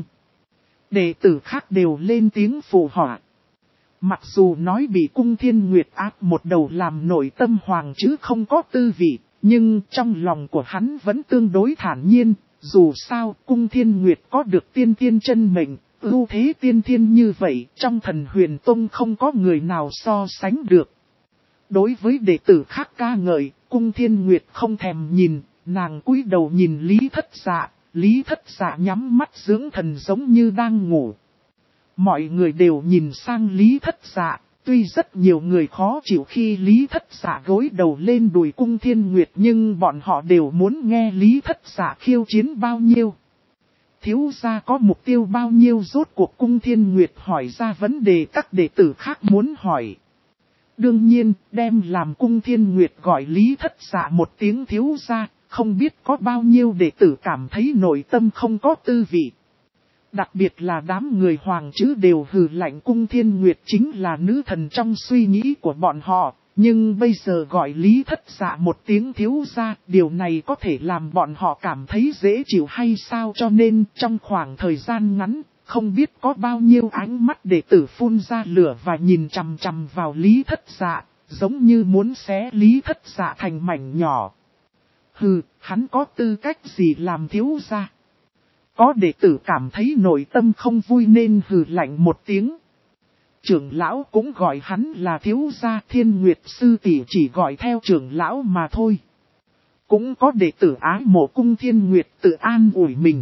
Đệ tử khác đều lên tiếng phụ họa. Mặc dù nói bị Cung Thiên Nguyệt áp một đầu làm nội tâm Hoàng Trữ không có tư vị, nhưng trong lòng của hắn vẫn tương đối thản nhiên. Dù sao, Cung Thiên Nguyệt có được tiên tiên chân mệnh, ưu thế tiên thiên như vậy, trong Thần Huyền Tông không có người nào so sánh được. Đối với đệ tử khác ca ngợi, Cung Thiên Nguyệt không thèm nhìn, nàng cúi đầu nhìn Lý Thất Dạ, Lý Thất Dạ nhắm mắt dưỡng thần giống như đang ngủ. Mọi người đều nhìn sang Lý Thất Dạ, tuy rất nhiều người khó chịu khi Lý Thất Dạ gối đầu lên đùi Cung Thiên Nguyệt nhưng bọn họ đều muốn nghe Lý Thất Dạ khiêu chiến bao nhiêu. Thiếu gia có mục tiêu bao nhiêu, rốt cuộc Cung Thiên Nguyệt hỏi ra vấn đề các đệ tử khác muốn hỏi. Đương nhiên, đem làm Cung Thiên Nguyệt gọi Lý Thất Dạ một tiếng thiếu gia, không biết có bao nhiêu đệ tử cảm thấy nội tâm không có tư vị. Đặc biệt là đám người hoàng chữ đều hừ lạnh Cung Thiên Nguyệt chính là nữ thần trong suy nghĩ của bọn họ. Nhưng bây giờ gọi Lý Thất Dạ một tiếng thiếu gia, điều này có thể làm bọn họ cảm thấy dễ chịu hay sao, cho nên trong khoảng thời gian ngắn, không biết có bao nhiêu ánh mắt đệ tử phun ra lửa và nhìn chằm chằm vào Lý Thất Dạ, giống như muốn xé Lý Thất Dạ thành mảnh nhỏ. Hừ, hắn có tư cách gì làm thiếu gia? Có đệ tử cảm thấy nội tâm không vui nên hừ lạnh một tiếng. Trưởng lão cũng gọi hắn là thiếu gia, Thiên Nguyệt sư tỷ chỉ gọi theo trưởng lão mà thôi. Cũng có đệ tử ái mộ Cung Thiên Nguyệt tự an ủi mình.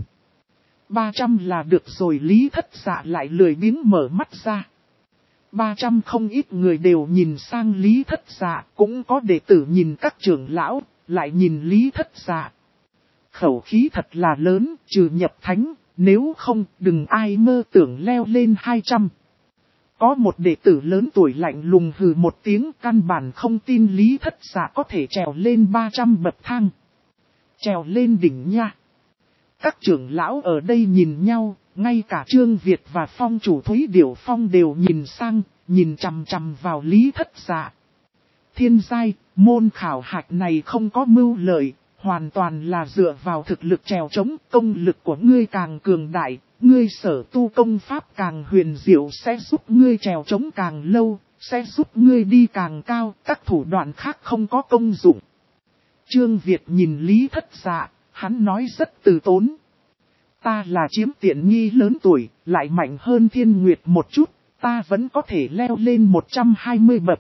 300 là được rồi, Lý Thất Dạ lại lười biếng mở mắt ra. 300 không ít người đều nhìn sang Lý Thất Dạ, cũng có đệ tử nhìn các trưởng lão, lại nhìn Lý Thất Dạ. Khẩu khí thật là lớn, trừ nhập thánh, nếu không đừng ai mơ tưởng leo lên 200. Có một đệ tử lớn tuổi lạnh lùng hừ một tiếng, căn bản không tin Lý Thất Dạ có thể trèo lên 300 bậc thang. Trèo lên đỉnh nha. Các trưởng lão ở đây nhìn nhau, ngay cả Trương Việt và Phong chủ Thúy Điểu Phong đều nhìn sang, nhìn chằm chằm vào Lý Thất Dạ. Thiên giai, môn khảo hạch này không có mưu lợi, hoàn toàn là dựa vào thực lực trèo trống, công lực của ngươi càng cường đại. Ngươi sở tu công pháp càng huyền diệu sẽ giúp ngươi trèo trống càng lâu, sẽ giúp ngươi đi càng cao, các thủ đoạn khác không có công dụng. Trương Việt nhìn Lý Thất Dạ, hắn nói rất từ tốn. Ta là chiếm tiện nghi lớn tuổi, lại mạnh hơn Thiên Nguyệt một chút, ta vẫn có thể leo lên 120 bậc.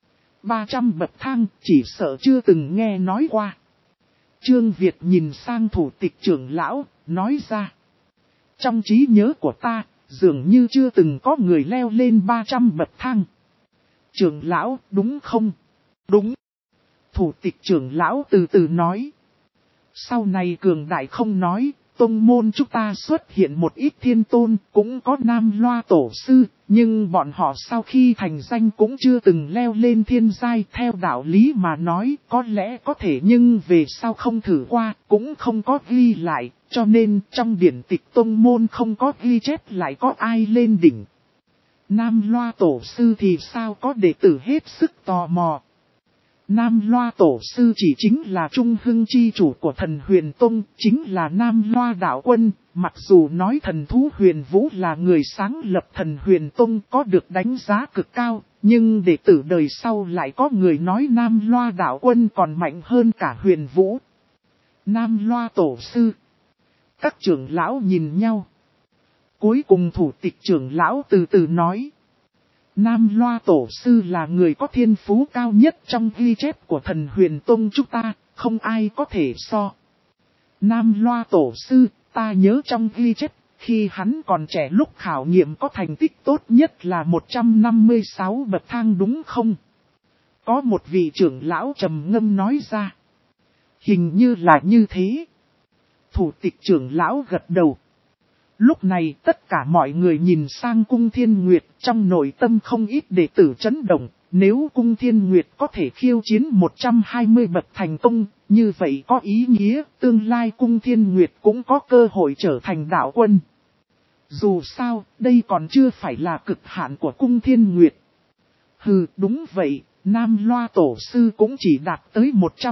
300 bậc thang, chỉ sợ chưa từng nghe nói qua. Trương Việt nhìn sang thủ tịch trưởng lão, nói ra. Trong trí nhớ của ta, dường như chưa từng có người leo lên 300 bậc thang. Trưởng lão, đúng không? Đúng. Thủ tịch trưởng lão từ từ nói. Sau này cường đại không nói, tông môn chúng ta xuất hiện một ít thiên tôn, cũng có nam loa tổ sư, nhưng bọn họ sau khi thành danh cũng chưa từng leo lên thiên giai. Theo đạo lý mà nói, có lẽ có thể nhưng về sau không thử qua, cũng không có ghi lại, cho nên trong điển tịch tông môn không có ghi chép lại có ai lên đỉnh. Nam loa tổ sư thì sao, có đệ tử hết sức tò mò. Nam Loa Tổ Sư chỉ chính là Trung Hưng chi chủ của thần Huyền Tông, chính là Nam Loa Đạo Quân, mặc dù nói thần thú Huyền Vũ là người sáng lập thần Huyền Tông có được đánh giá cực cao, nhưng đệ tử đời sau lại có người nói Nam Loa Đạo Quân còn mạnh hơn cả Huyền Vũ. Nam Loa Tổ Sư. Các trưởng lão nhìn nhau. Cuối cùng thủ tịch trưởng lão từ từ nói. Nam Loa Tổ Sư là người có thiên phú cao nhất trong ghi chép của thần Huyền Tông chúng ta, không ai có thể so. Nam Loa Tổ Sư, ta nhớ trong ghi chép, khi hắn còn trẻ lúc khảo nghiệm có thành tích tốt nhất là 156 bậc thang đúng không? Có một vị trưởng lão trầm ngâm nói ra. Hình như là như thế. Thủ tịch trưởng lão gật đầu. Lúc này tất cả mọi người nhìn sang Cung Thiên Nguyệt, trong nội tâm không ít đệ tử chấn động. Nếu Cung Thiên Nguyệt có thể khiêu chiến 120 bậc thành công, như vậy có ý nghĩa tương lai Cung Thiên Nguyệt cũng có cơ hội trở thành đạo quân. Dù sao, đây còn chưa phải là cực hạn của Cung Thiên Nguyệt. Hừ, đúng vậy, Nam Loa Tổ Sư cũng chỉ đạt tới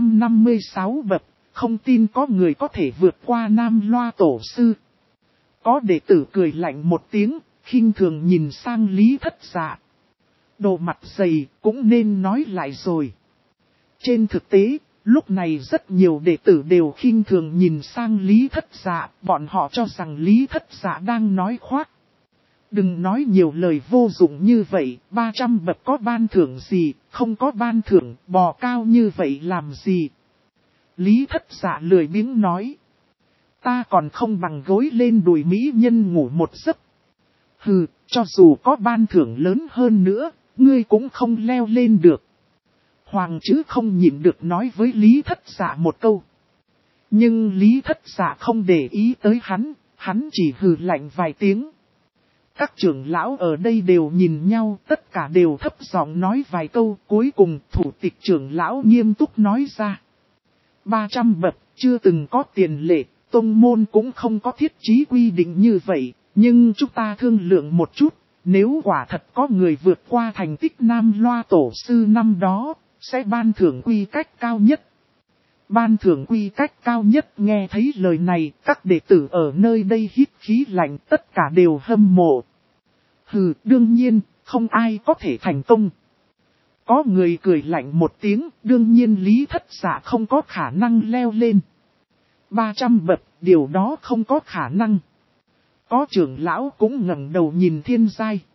156 bậc, không tin có người có thể vượt qua Nam Loa Tổ Sư. Có đệ tử cười lạnh một tiếng, khinh thường nhìn sang Lý Thất Dạ. Đồ mặt dày cũng nên nói lại rồi. Trên thực tế, lúc này rất nhiều đệ tử đều khinh thường nhìn sang Lý Thất Dạ, bọn họ cho rằng Lý Thất Dạ đang nói khoác. Đừng nói nhiều lời vô dụng như vậy, 300 bậc có ban thưởng gì, không có ban thưởng, bò cao như vậy làm gì. Lý Thất Dạ lười biếng nói. Ta còn không bằng gối lên đùi mỹ nhân ngủ một giấc. Hừ, cho dù có ban thưởng lớn hơn nữa, ngươi cũng không leo lên được. Hoàng chữ không nhịn được nói với Lý Thất Dạ một câu. Nhưng Lý Thất Dạ không để ý tới hắn chỉ hừ lạnh vài tiếng. Các trưởng lão ở đây đều nhìn nhau, tất cả đều thấp giọng nói vài câu, cuối cùng thủ tịch trưởng lão nghiêm túc nói ra. 300 bậc, chưa từng có tiền lệ, tông môn cũng không có thiết chí quy định như vậy, nhưng chúng ta thương lượng một chút, nếu quả thật có người vượt qua thành tích Nam Loa tổ sư năm đó, sẽ ban thưởng quy cách cao nhất. Ban thưởng quy cách cao nhất, nghe thấy lời này, các đệ tử ở nơi đây hít khí lạnh, tất cả đều hâm mộ. Hừ, đương nhiên, không ai có thể thành công. Có người cười lạnh một tiếng, đương nhiên Lý Thất Dạ không có khả năng leo lên. 300 bậc, điều đó không có khả năng. Có trưởng lão cũng ngẩng đầu nhìn Thiên Giai.